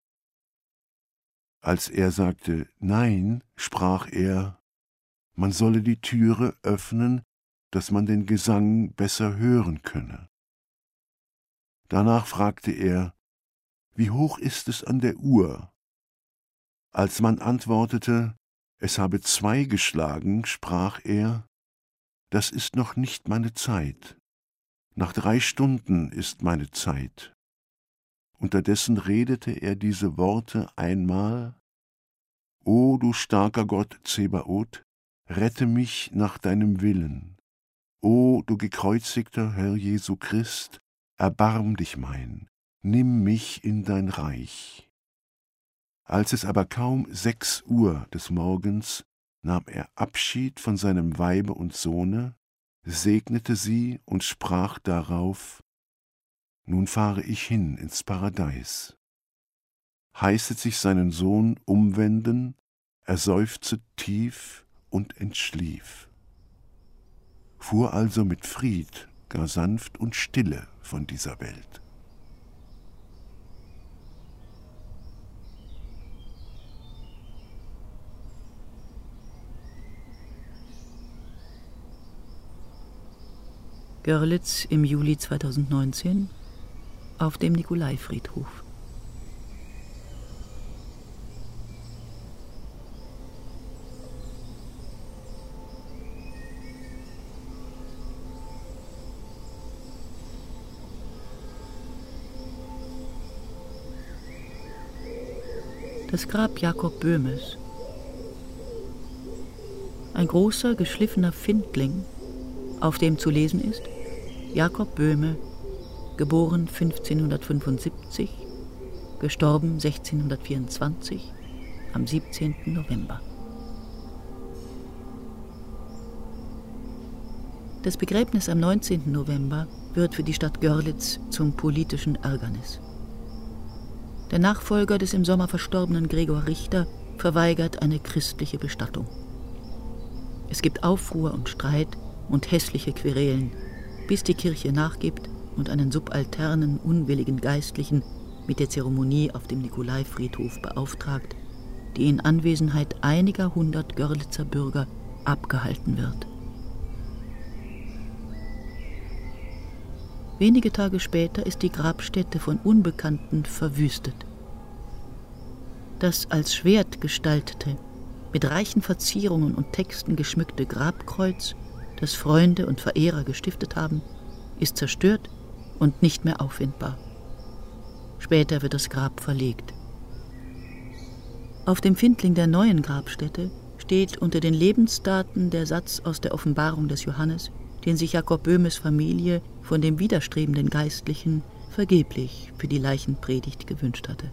Als er sagte Nein, sprach er, man solle die Türe öffnen, dass man den Gesang besser hören könne. Danach fragte er, wie hoch ist es an der Uhr? Als man antwortete, es habe 2 geschlagen, sprach er, das ist noch nicht meine Zeit. Nach 3 Stunden ist meine Zeit. Unterdessen redete er diese Worte einmal, O du starker Gott Zebaoth, rette mich nach deinem Willen. O du gekreuzigter Herr Jesu Christ, erbarm dich mein, nimm mich in dein Reich. Als es aber kaum 6 Uhr des Morgens, nahm er Abschied von seinem Weibe und Sohne, segnete sie und sprach darauf, nun fahre ich hin ins Paradies. Heißet sich seinen Sohn umwenden, er seufzet tief und entschlief. Fuhr also mit Fried, gar sanft und stille von dieser Welt. Görlitz im Juli 2019 auf dem Nikolaifriedhof. Das Grab Jakob Böhmes. Ein großer, geschliffener Findling, auf dem zu lesen ist: Jakob Böhme, geboren 1575, gestorben 1624, am 17. November. Das Begräbnis am 19. November wird für die Stadt Görlitz zum politischen Ärgernis. Der Nachfolger des im Sommer verstorbenen Gregor Richter verweigert eine christliche Bestattung. Es gibt Aufruhr und Streit und hässliche Querelen, bis die Kirche nachgibt und einen subalternen, unwilligen Geistlichen mit der Zeremonie auf dem Nikolaifriedhof beauftragt, die in Anwesenheit einiger 100 Görlitzer Bürger abgehalten wird. Wenige Tage später ist die Grabstätte von Unbekannten verwüstet. Das als Schwert gestaltete, mit reichen Verzierungen und Texten geschmückte Grabkreuz, das Freunde und Verehrer gestiftet haben, ist zerstört und nicht mehr auffindbar. Später wird das Grab verlegt. Auf dem Findling der neuen Grabstätte steht unter den Lebensdaten der Satz aus der Offenbarung des Johannes, den sich Jakob Böhmes Familie von dem widerstrebenden Geistlichen vergeblich für die Leichenpredigt gewünscht hatte.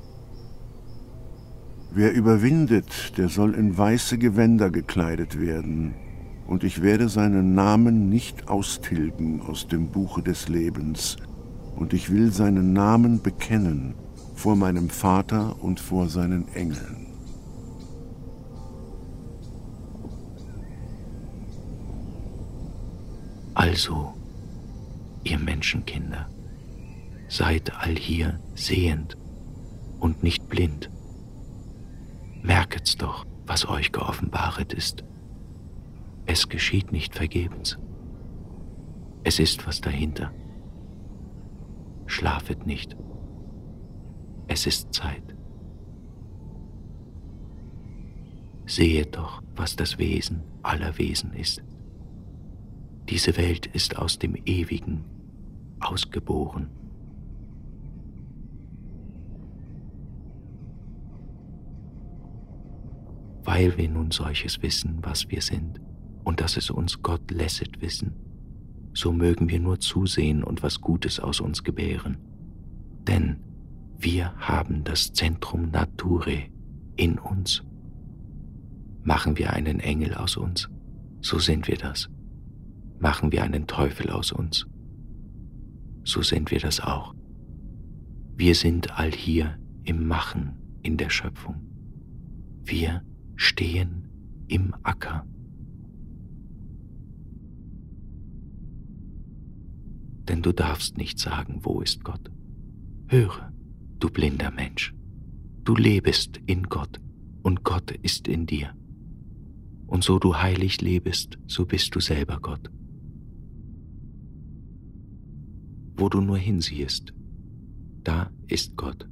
Wer überwindet, der soll in weiße Gewänder gekleidet werden, und ich werde seinen Namen nicht austilgen aus dem Buche des Lebens, und ich will seinen Namen bekennen vor meinem Vater und vor seinen Engeln. Also, ihr Menschenkinder, seid allhier sehend und nicht blind. Merket's doch, was euch geoffenbaret ist. Es geschieht nicht vergebens. Es ist was dahinter. Schlafet nicht Es ist Zeit. Sehet doch, was das Wesen aller Wesen ist. Diese Welt ist aus dem Ewigen ausgeboren. Weil wir nun solches wissen, was wir sind, und dass es uns Gott lässet wissen, so mögen wir nur zusehen und was Gutes aus uns gebären. Denn wir haben das Centrum Naturae in uns. Machen wir einen Engel aus uns, so sind wir das. Machen wir einen Teufel aus uns, so sind wir das auch. Wir sind all hier im Machen in der Schöpfung. Wir stehen im Acker. Denn du darfst nicht sagen, wo ist Gott? Höre, du blinder Mensch, du lebest in Gott und Gott ist in dir. Und so du heilig lebest, so bist du selber Gott. Wo du nur hinsiehst, da ist Gott.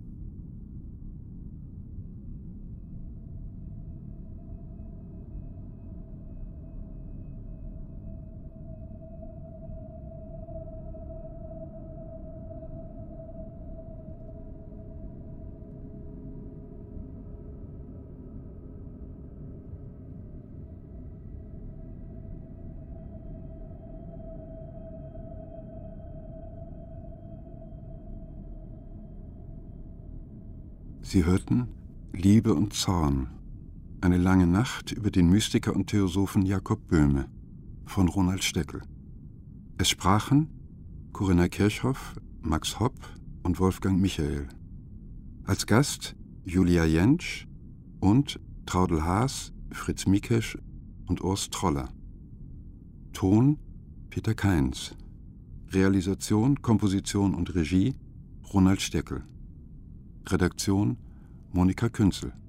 Sie hörten Liebe und Zorn, eine lange Nacht über den Mystiker und Theosophen Jakob Böhme von Ronald Steckel. Es sprachen Corinna Kirchhoff, Max Hopp und Wolfgang Michael. Als Gast Julia Jentsch und Traudl Haas, Fritz Mikesch und Urs Troller. Ton Peter Kainz. Realisation, Komposition und Regie Ronald Steckel. Redaktion Monika Künzel.